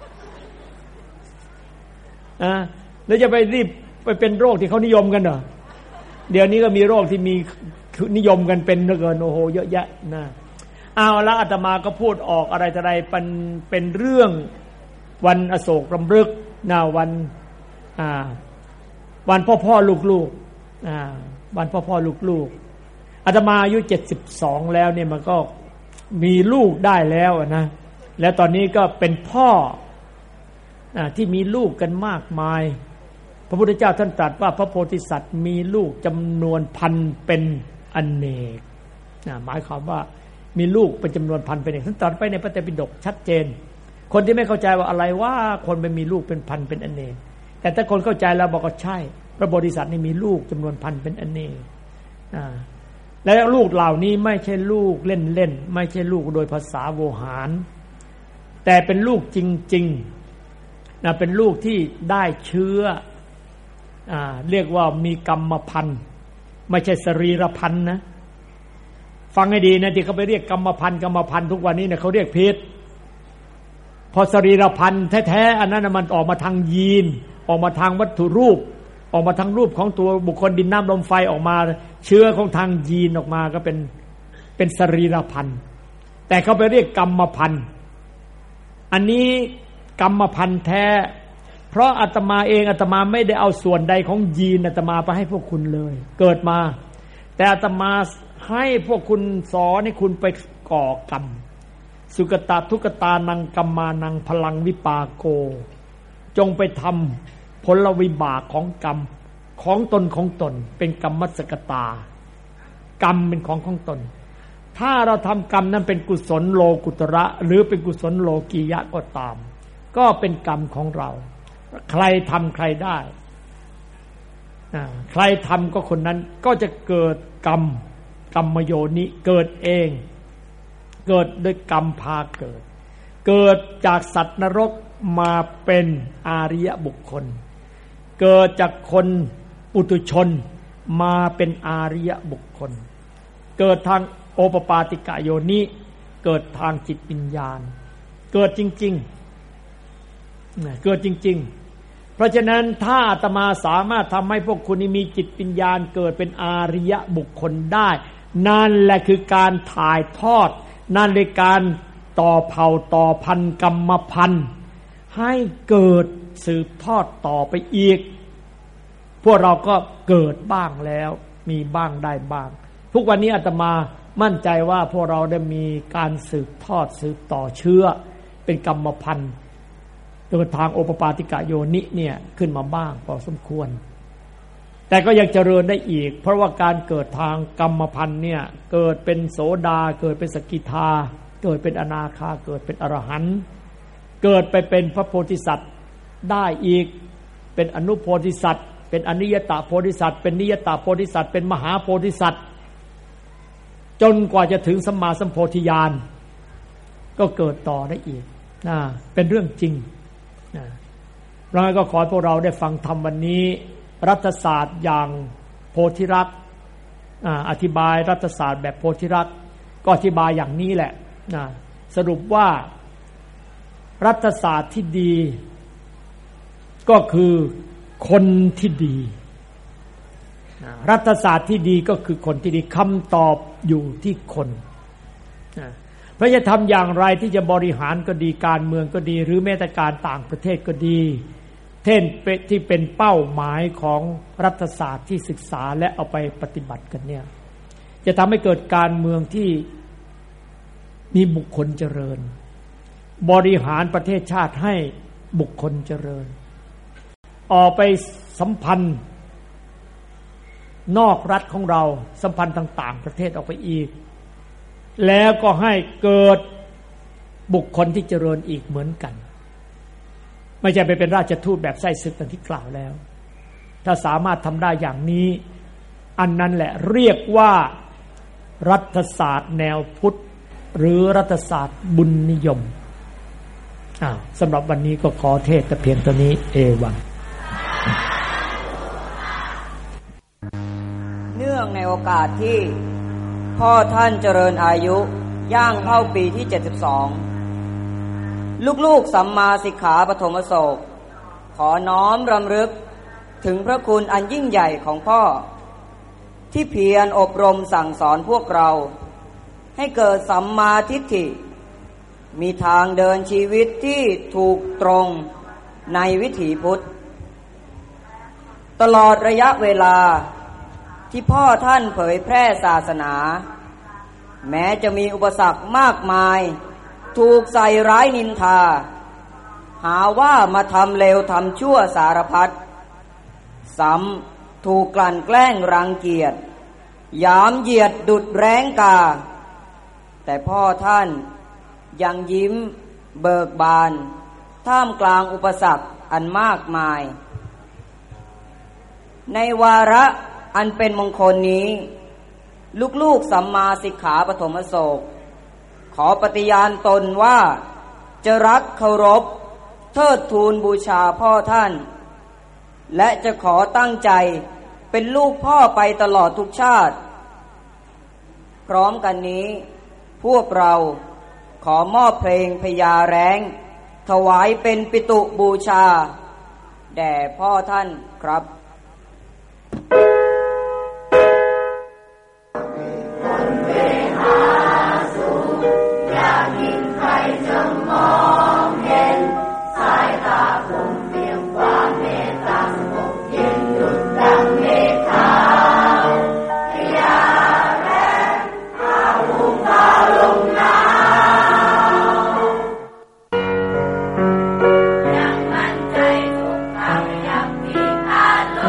อ่ะแล้วจะไปรีบไปเป็นโรคที่เขานิยมกันเหรอเดี๋ยวนี้ก็มีโรคที่มีนิยมกันเป็นเหลือเกินโอ้โหเยอะแยะนะเอาละอาตมาก็พูดออกอะไรแต่ไรเป็นเป็นเรื่องวันอโศกรำลึกนะวันอ่าวันพ่อพ่อลูกลูกอ่าวันพ่อพ่อลูกลูกอาตมาอายุเจ็ดสิบสองแล้วเนี่ยมันก็มีลูกได้แล้วนะแล้วตอนนี้ก็เป็นพ่ออ่าที่มีลูกกันมากมายพระพุทธเจ้าท่านตรัสว่าพระโพธิสัตว์มีลูกจำนวนพันเป็นอเนกนะหมายความว่ามีลูกเป็นจำนวนพันเป็นอเนกท่านตรัสไปในพระไตรปิฎกชัดเจนคนที่ไม่เข้าใจว่าอะไรว่าคนไปมีลูกเป็นพันเป็นอเนกแต่ถ้าคนเข้าใจแล้วบอกว่าใช่พระโพธิสัตว์นี่มีลูกจำนวนพันเป็นอเนกอ่าและลูกเหล่านี้ไม่ใช่ลูกเล่นๆไม่ใช่ลูกโดยภาษาโวหารแต่เป็นลูกจริงๆนะเป็นลูกที่ได้เชื้ออ่าเรียกว่ามีกรรมพันธุ์ไม่ใช่สรีรพันธุ์นะฟังให้ดีนะที่เขาไปเรียกกรรมพันธุ์กรรมพันธุ์ทุกวันนี้เนี่ยเขาเรียกผิดพอสรีรพันธุ์แท้ๆอันนั้นมันออกมาทางยีนออกมาทางวัตถุรูปออกมาทางรูปของตัวบุคคลดินน้ำลมไฟออกมาเชื้อของทางยีนออกมาก็เป็นเป็นสรีรพันธุ์แต่เขาไปเรียกกรรมพันธุ์อันนี้กรรมพันธุ์แท้เพราะอาตมาเองอาตมาไม่ได้เอาส่วนใดของยีนอาตมาไปให้พวกคุณเลยเกิดมาแต่อาตมาให้พวกคุณสอนให้คุณไปก่อกรรมสุกตาทุกตานังกัมมานังพลังวิปาโกจงไปทำผลวิบากของกรรมของตนของตนเป็นกรรมสกตากรรมเป็นของของตนถ้าเราทำกรรมนั้นเป็นกุศลโลกุตระหรือเป็นกุศลโลกียะก็ตามก็เป็นกรรมของเราใครทำใครได้ใครทำก็คนนั้นก็จะเกิดกรรมกรรมโยนิเกิดเองเกิดโดยกรรมพาเกิดเกิดจากสัตว์นรกมาเป็นอาริยบุคคลเกิดจากคนปุถุชนมาเป็นอาริยบุคคลเกิดทางโอปปาติกะโยนิเกิดทางจิตวิญญาณเกิดจริงๆเกิดจริงๆเพราะฉะนั้นถ้าอาตมาสามารถทำให้พวกคุณมีจิตวิญญาณเกิดเป็นอาริยบุคคลได้นั่นแหละคือการถ่ายทอดนั่นในการต่อเผ่าต่อพันธุ์กรรมพันธุ์ให้เกิดสืบทอดต่อไปอีกพวกเราก็เกิดบ้างแล้วมีบ้างได้บ้างทุกวันนี้อาตมามั่นใจว่าพวกเราได้มีการสืบทอดสืบต่อเชื้อเป็นกรรมพันธุ์โดยทางโอปปาติกะโยนิเนี่ยขึ้นมาบ้างพอสมควรแต่ก็ยังเจริญได้อีกเพราะว่าการเกิดทางกรรมพันธุ์เนี่ยเกิดเป็นโสดาเกิดเป็นสกิทาเกิดเป็นอนาคาเกิดเป็นอรหันต์เกิดไปเป็นพระโพธิสัตว์ได้อีกเป็นอนุโพธิสัตว์เป็นอนิยตโพธิสัตว์เป็นนิยตโพธิสัตว์เป็นมหาโพธิสัตว์จนกว่าจะถึงสัมมาสัมโพธิญาณก็เกิดต่อได้อีกนะเป็นเรื่องจริงนะเราก็ขอพวกเราได้ฟังธรรมวันนี้รัฐศาสตร์อย่างโพธิรักษ์อธิบายรัฐศาสตร์แบบโพธิรักษ์ก็อธิบายอย่างนี้แหละนะสรุปว่ารัฐศาสตร์ที่ดีก็คือคนที่ดีรัฐศาสตร์ที่ดีก็คือคนที่ดีคำตอบอยู่ที่คนเพราะจะทำอย่างไรที่จะบริหารก็ดีการเมืองก็ดีหรือแม้แต่การต่างประเทศก็ดีเท่นที่เป็นเป้าหมายของรัฐศาสตร์ที่ศึกษาและเอาไปปฏิบัติกันเนี่ยจะทำให้เกิดการเมืองที่มีบุคคลเจริญบริหารประเทศชาติให้บุคคลเจริญออกไปสัมพันธ์นอกรัฐของเราสัมพันธ์ต่างๆประเทศออกไปอีกแล้วก็ให้เกิดบุคคลที่เจริญอีกเหมือนกันไม่ใช่ไปเป็นราชทูตแบบไส้ศึกดังที่กล่าวแล้วถ้าสามารถทำได้อย่างนี้อันนั้นแหละเรียกว่ารัฐศาสตร์แนวพุทธหรือรัฐศาสตร์บุญนิยมอ้าวสำหรับวันนี้ก็ขอเทศแต่เพียงเท่านี้เอวังเนื่องในโอกาสที่พ่อท่านเจริญอายุย่างเข้าปีที่เจ็ดสิบสองลูกๆสัมมาสิกขาปฐมโศกขอน้อมรำลึกถึงพระคุณอันยิ่งใหญ่ของพ่อที่เพียรอบรมสั่งสอนพวกเราให้เกิดสัมมาทิฏฐิมีทางเดินชีวิตที่ถูกตรงในวิถีพุทธตลอดระยะเวลาที่พ่อท่านเผยแพร่ศาสนาแม้จะมีอุปสรรคมากมายถูกใส่ร้ายนินทาหาว่ามาทำเลวทำชั่วสารพัดซ้ำถูกกลั่นแกล้งรังเกียจหยามเหยียดดุจแร้งกาแต่พ่อท่านยังยิ้มเบิกบานท่ามกลางอุปสรรคอันมากมายในวาระอันเป็นมงคลนี้ลูกๆสัมมาสิกขาปฐมโศกขอปฏิญาณตนว่าจะรักเคารพเทิดทูนบูชาพ่อท่านและจะขอตั้งใจเป็นลูกพ่อไปตลอดทุกชาติพร้อมกันนี้พวกเราขอมอบเพลงพญาแร้งถวายเป็นปิตุบูชาแด่พ่อท่านครับยังมั่นใจทุกครั้งยังมีการ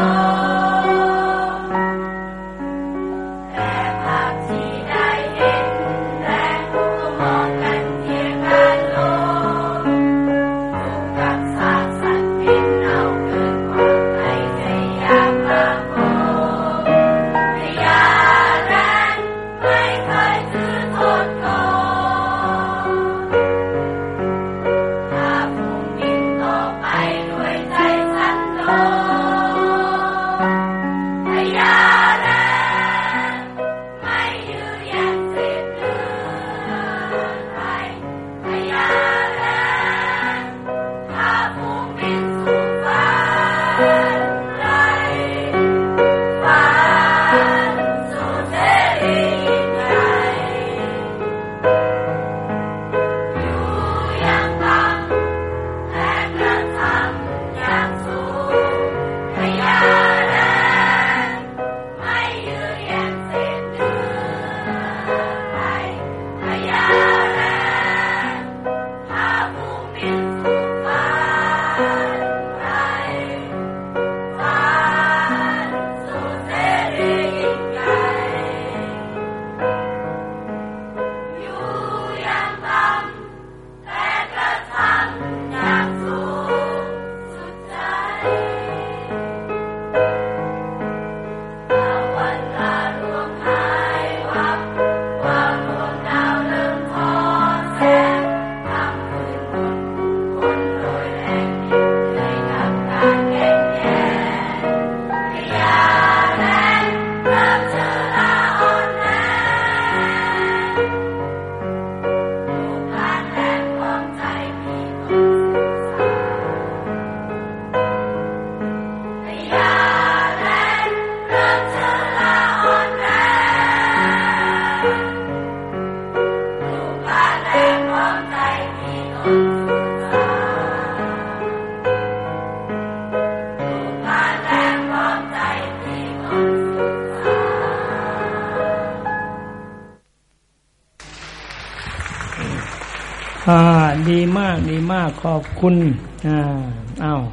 ดีมากดีมากขอบคุณอ่าอ้าว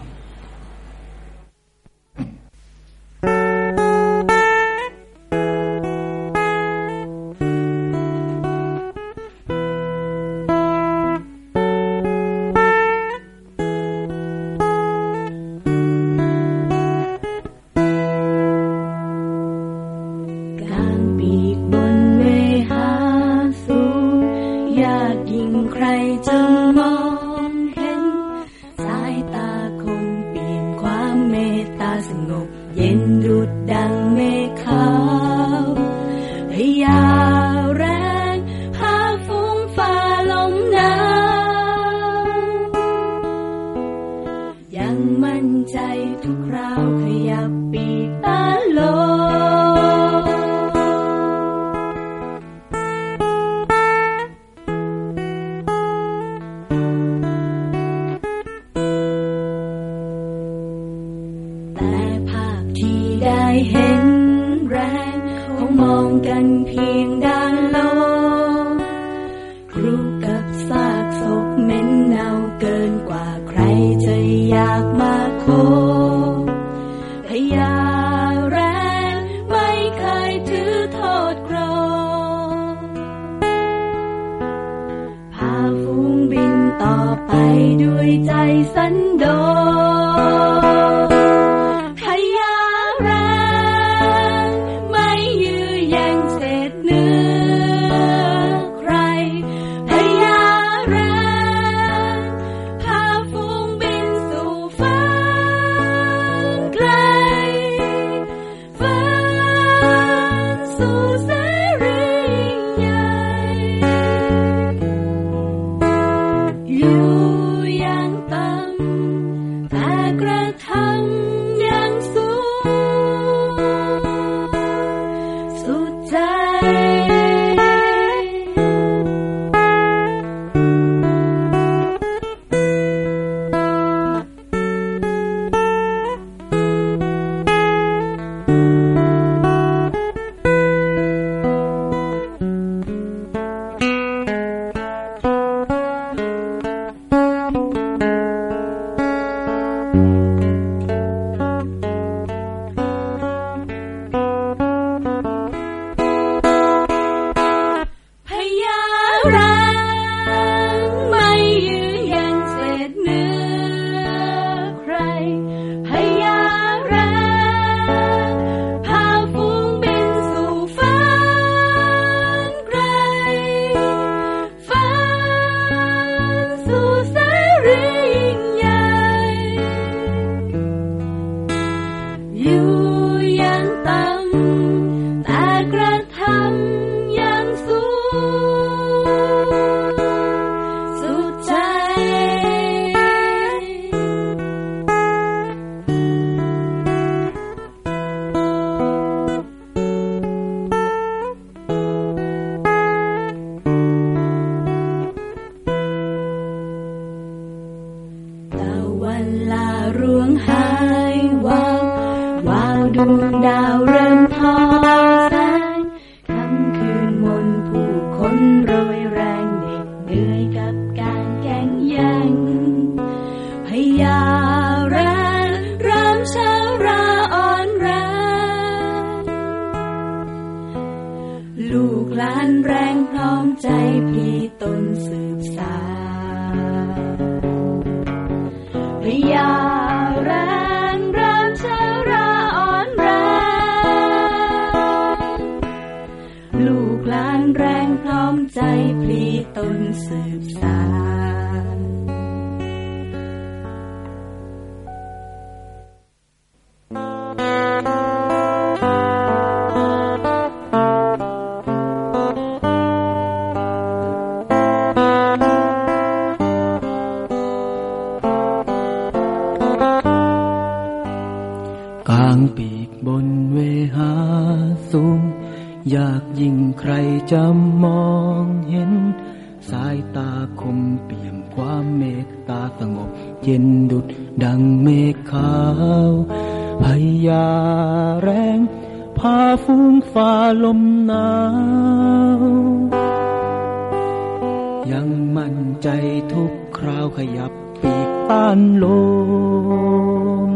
คราวขยับปีกต้านลม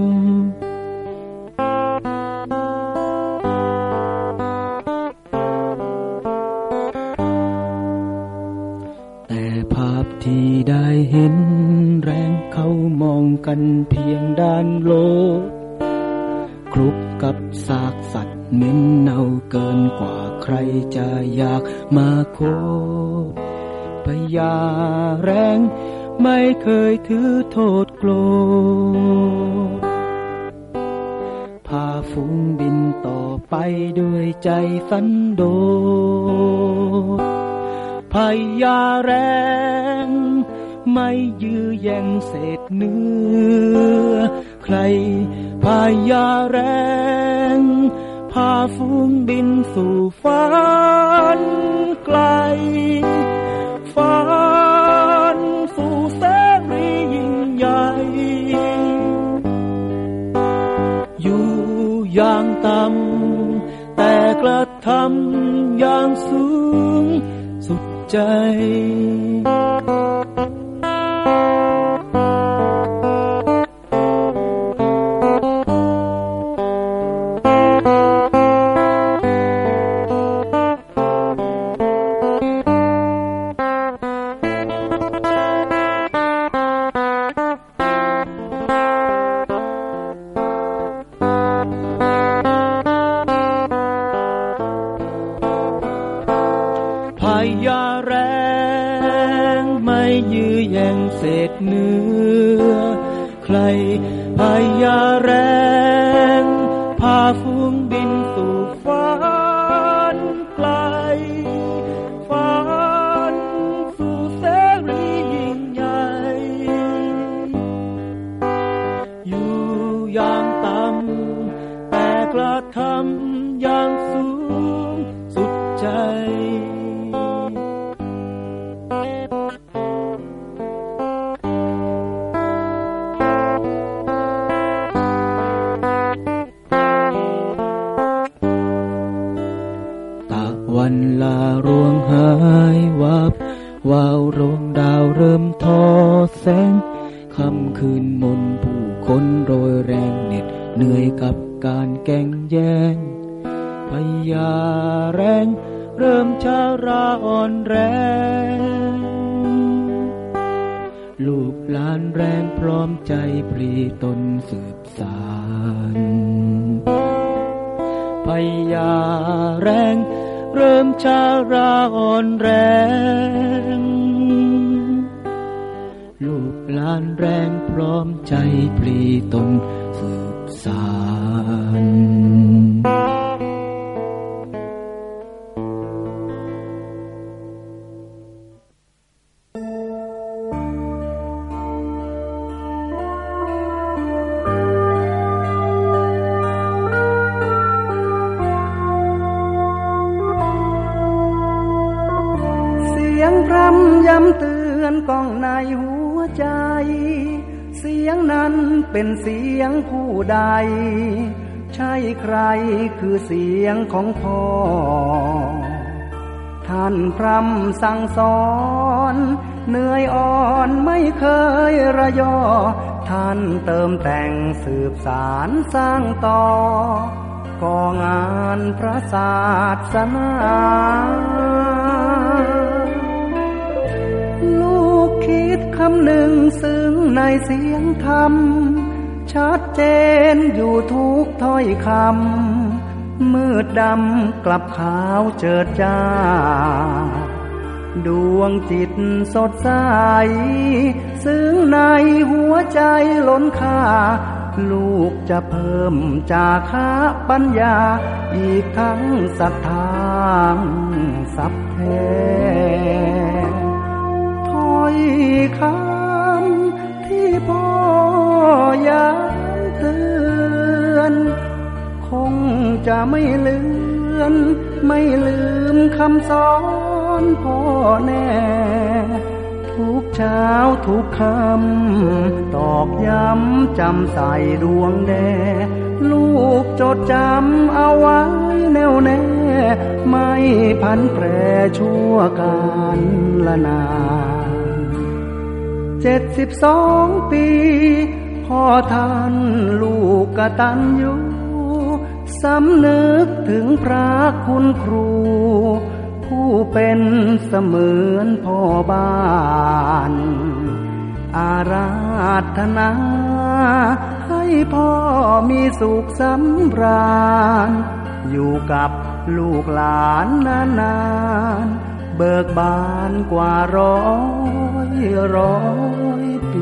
แต่ภาพที่ได้เห็นแรงเขามองกันเพียงด้านโลกคลุกกับซากสัตว์เหม็นเน่าเกินกว่าใครจะอยากมาโคบพยาแรงไม่เคยถือโทษโกรธพาฝูงบินต่อไปด้วยใจสันโดษพยาแรงไม่ยื้อแย่งเศษเนื้อใครพายาแรงพาฝูงบินสู่ฝันไกลฝันสู่แสงรียิ่งใหญ่อยู่อย่างต่ำแต่กระทำอย่างสูงสุดใจพยาแรงไม่ยื้อแย่งเศษเนื้อใครพยาแรงพาฝูงบินสู่ฝันไกลฝันสู่แสงรียิ่งใหญ่อยู่อย่างต่ำแต่กระทำอย่างสูงสุดใจวันลารวงหายวับวาวโรงดาวเริ่มทอแสงค่ำคืนมนผู้คนโรยแรงเหน็ดเหนื่อยกับการแก่งแย่งพยาแรงเริ่มชาราอ่อนแรงลูกหลานแรงพร้อมใจพลีตนสืบสานพยาแรงเริ่มชาราอ่อนแรงลูกหลานแรงพร้อมใจพลีตนสืบสานย้ำเตือนก้องในหัวใจเสียงนั้นเป็นเสียงผู้ใดใช่ใครคือเสียงของพ่อท่านพร่ำสั่งสอนเหนื่อยอ่อนไม่เคยระยอท่านเติมแต่งสืบสารสร้างต่อก่องานพระศาสนาคิดคำหนึ่งซึ้งในเสียงธรรมชัดเจนอยู่ทุกถ้อยคำมืดดำกลับขาวเจิดจ้าดวงจิตสดใสซึ้งในหัวใจล้นค่าลูกจะเพิ่มจาคะปัญญาอีกทั้งศรัทธาสัพเพถ้อยคำที่พ่อย้ำเตือนคงจะไม่เลือนไม่ลืมคำสอนพ่อแน่ทุกเช้าทุกคำตอกย้ำจำใส่ดวงแดลูกจดจำเอาไว้แน่วแน่ไม่พันแปรชั่วกาลละนานเจ็ดสิบสองปีพ่อท่านลูกกตัญญูสำนึกถึงพระคุณครูผู้เป็นเสมือนพ่อบ้านอาราธนาให้พ่อมีสุขสำราญอยู่กับลูกหลานนานๆเบิกบานกว่าร้อยร้อยปี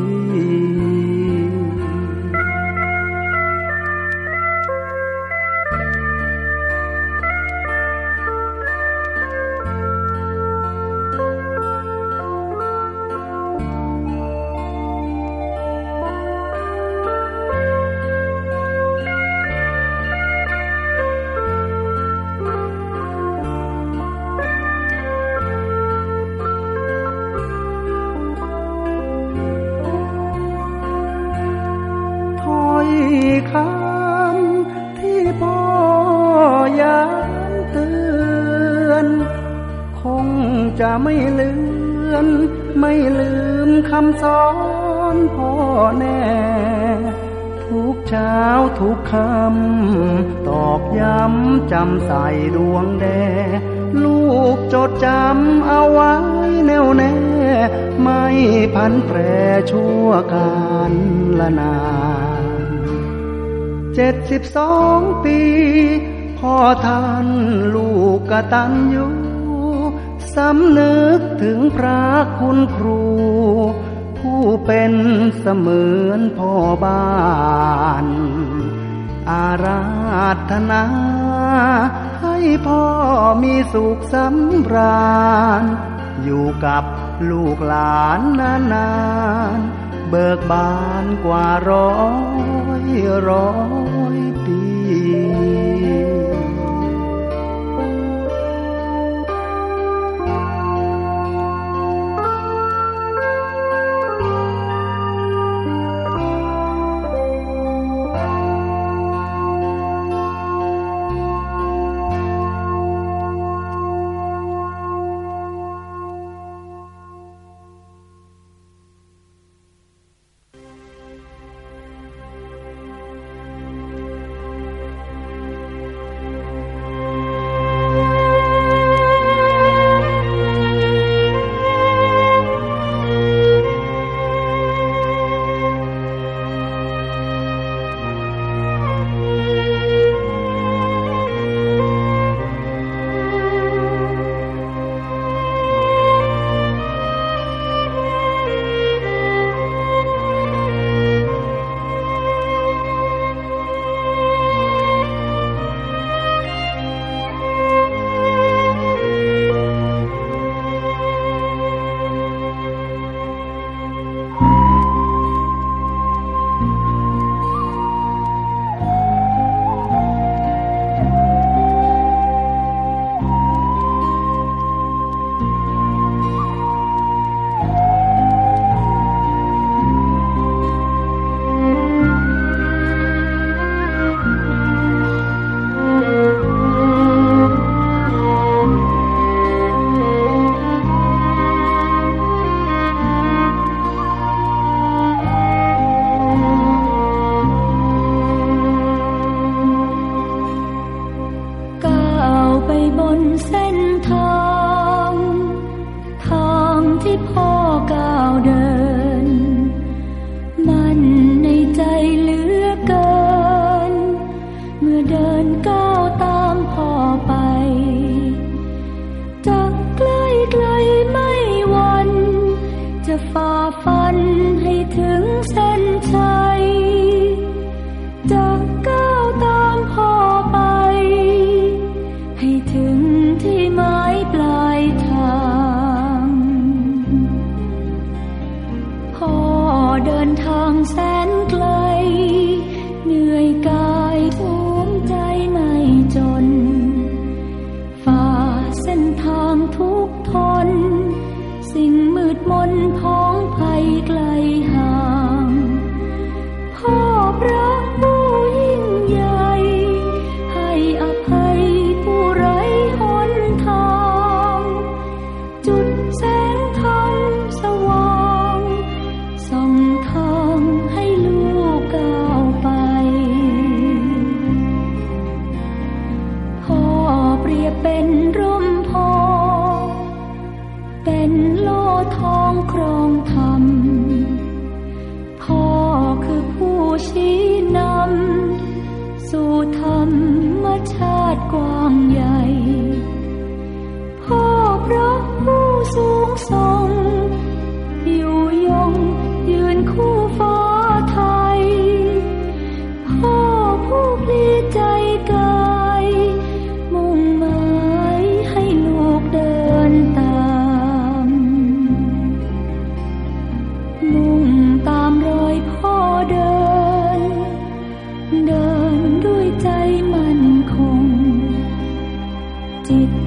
คำที่พ่อย้ำเตือนคงจะไม่เลือนไม่ลืมคำสอนพ่อแน่ทุกเช้าทุกคำตอกย้ำจำใส่ดวงแดลูกจดจำเอาไว้แน่วแน่ไม่พันแปรชั่วกาลละนานเจ็ดสิบสองปีพ่อท่านลูกกตัญญูสำนึกถึงพระคุณครูผู้เป็นเสมือนพ่อบ้านอาราธนาให้พ่อมีสุขสำราญอยู่กับลูกหลานนานๆเบิกบานกว่าร้อยร้อยปีสิ่งมืดมนพ้องภัยไกลห่างเป็นร่มโพเป็นโล่ทองครองธรรมพ่อคือผู้ชี้นำสู่ธรรมชาติกว้างใหญ่พ่อพระผู้สูงส่งอยู่ยงยืนคู่ฟ้าไทยพ่อผู้พลีใจกายมุ่งหมายให้ลูกเดินตามมุ่งตามรอยพ่อเดินเดินด้วยใจมั่นคงจิต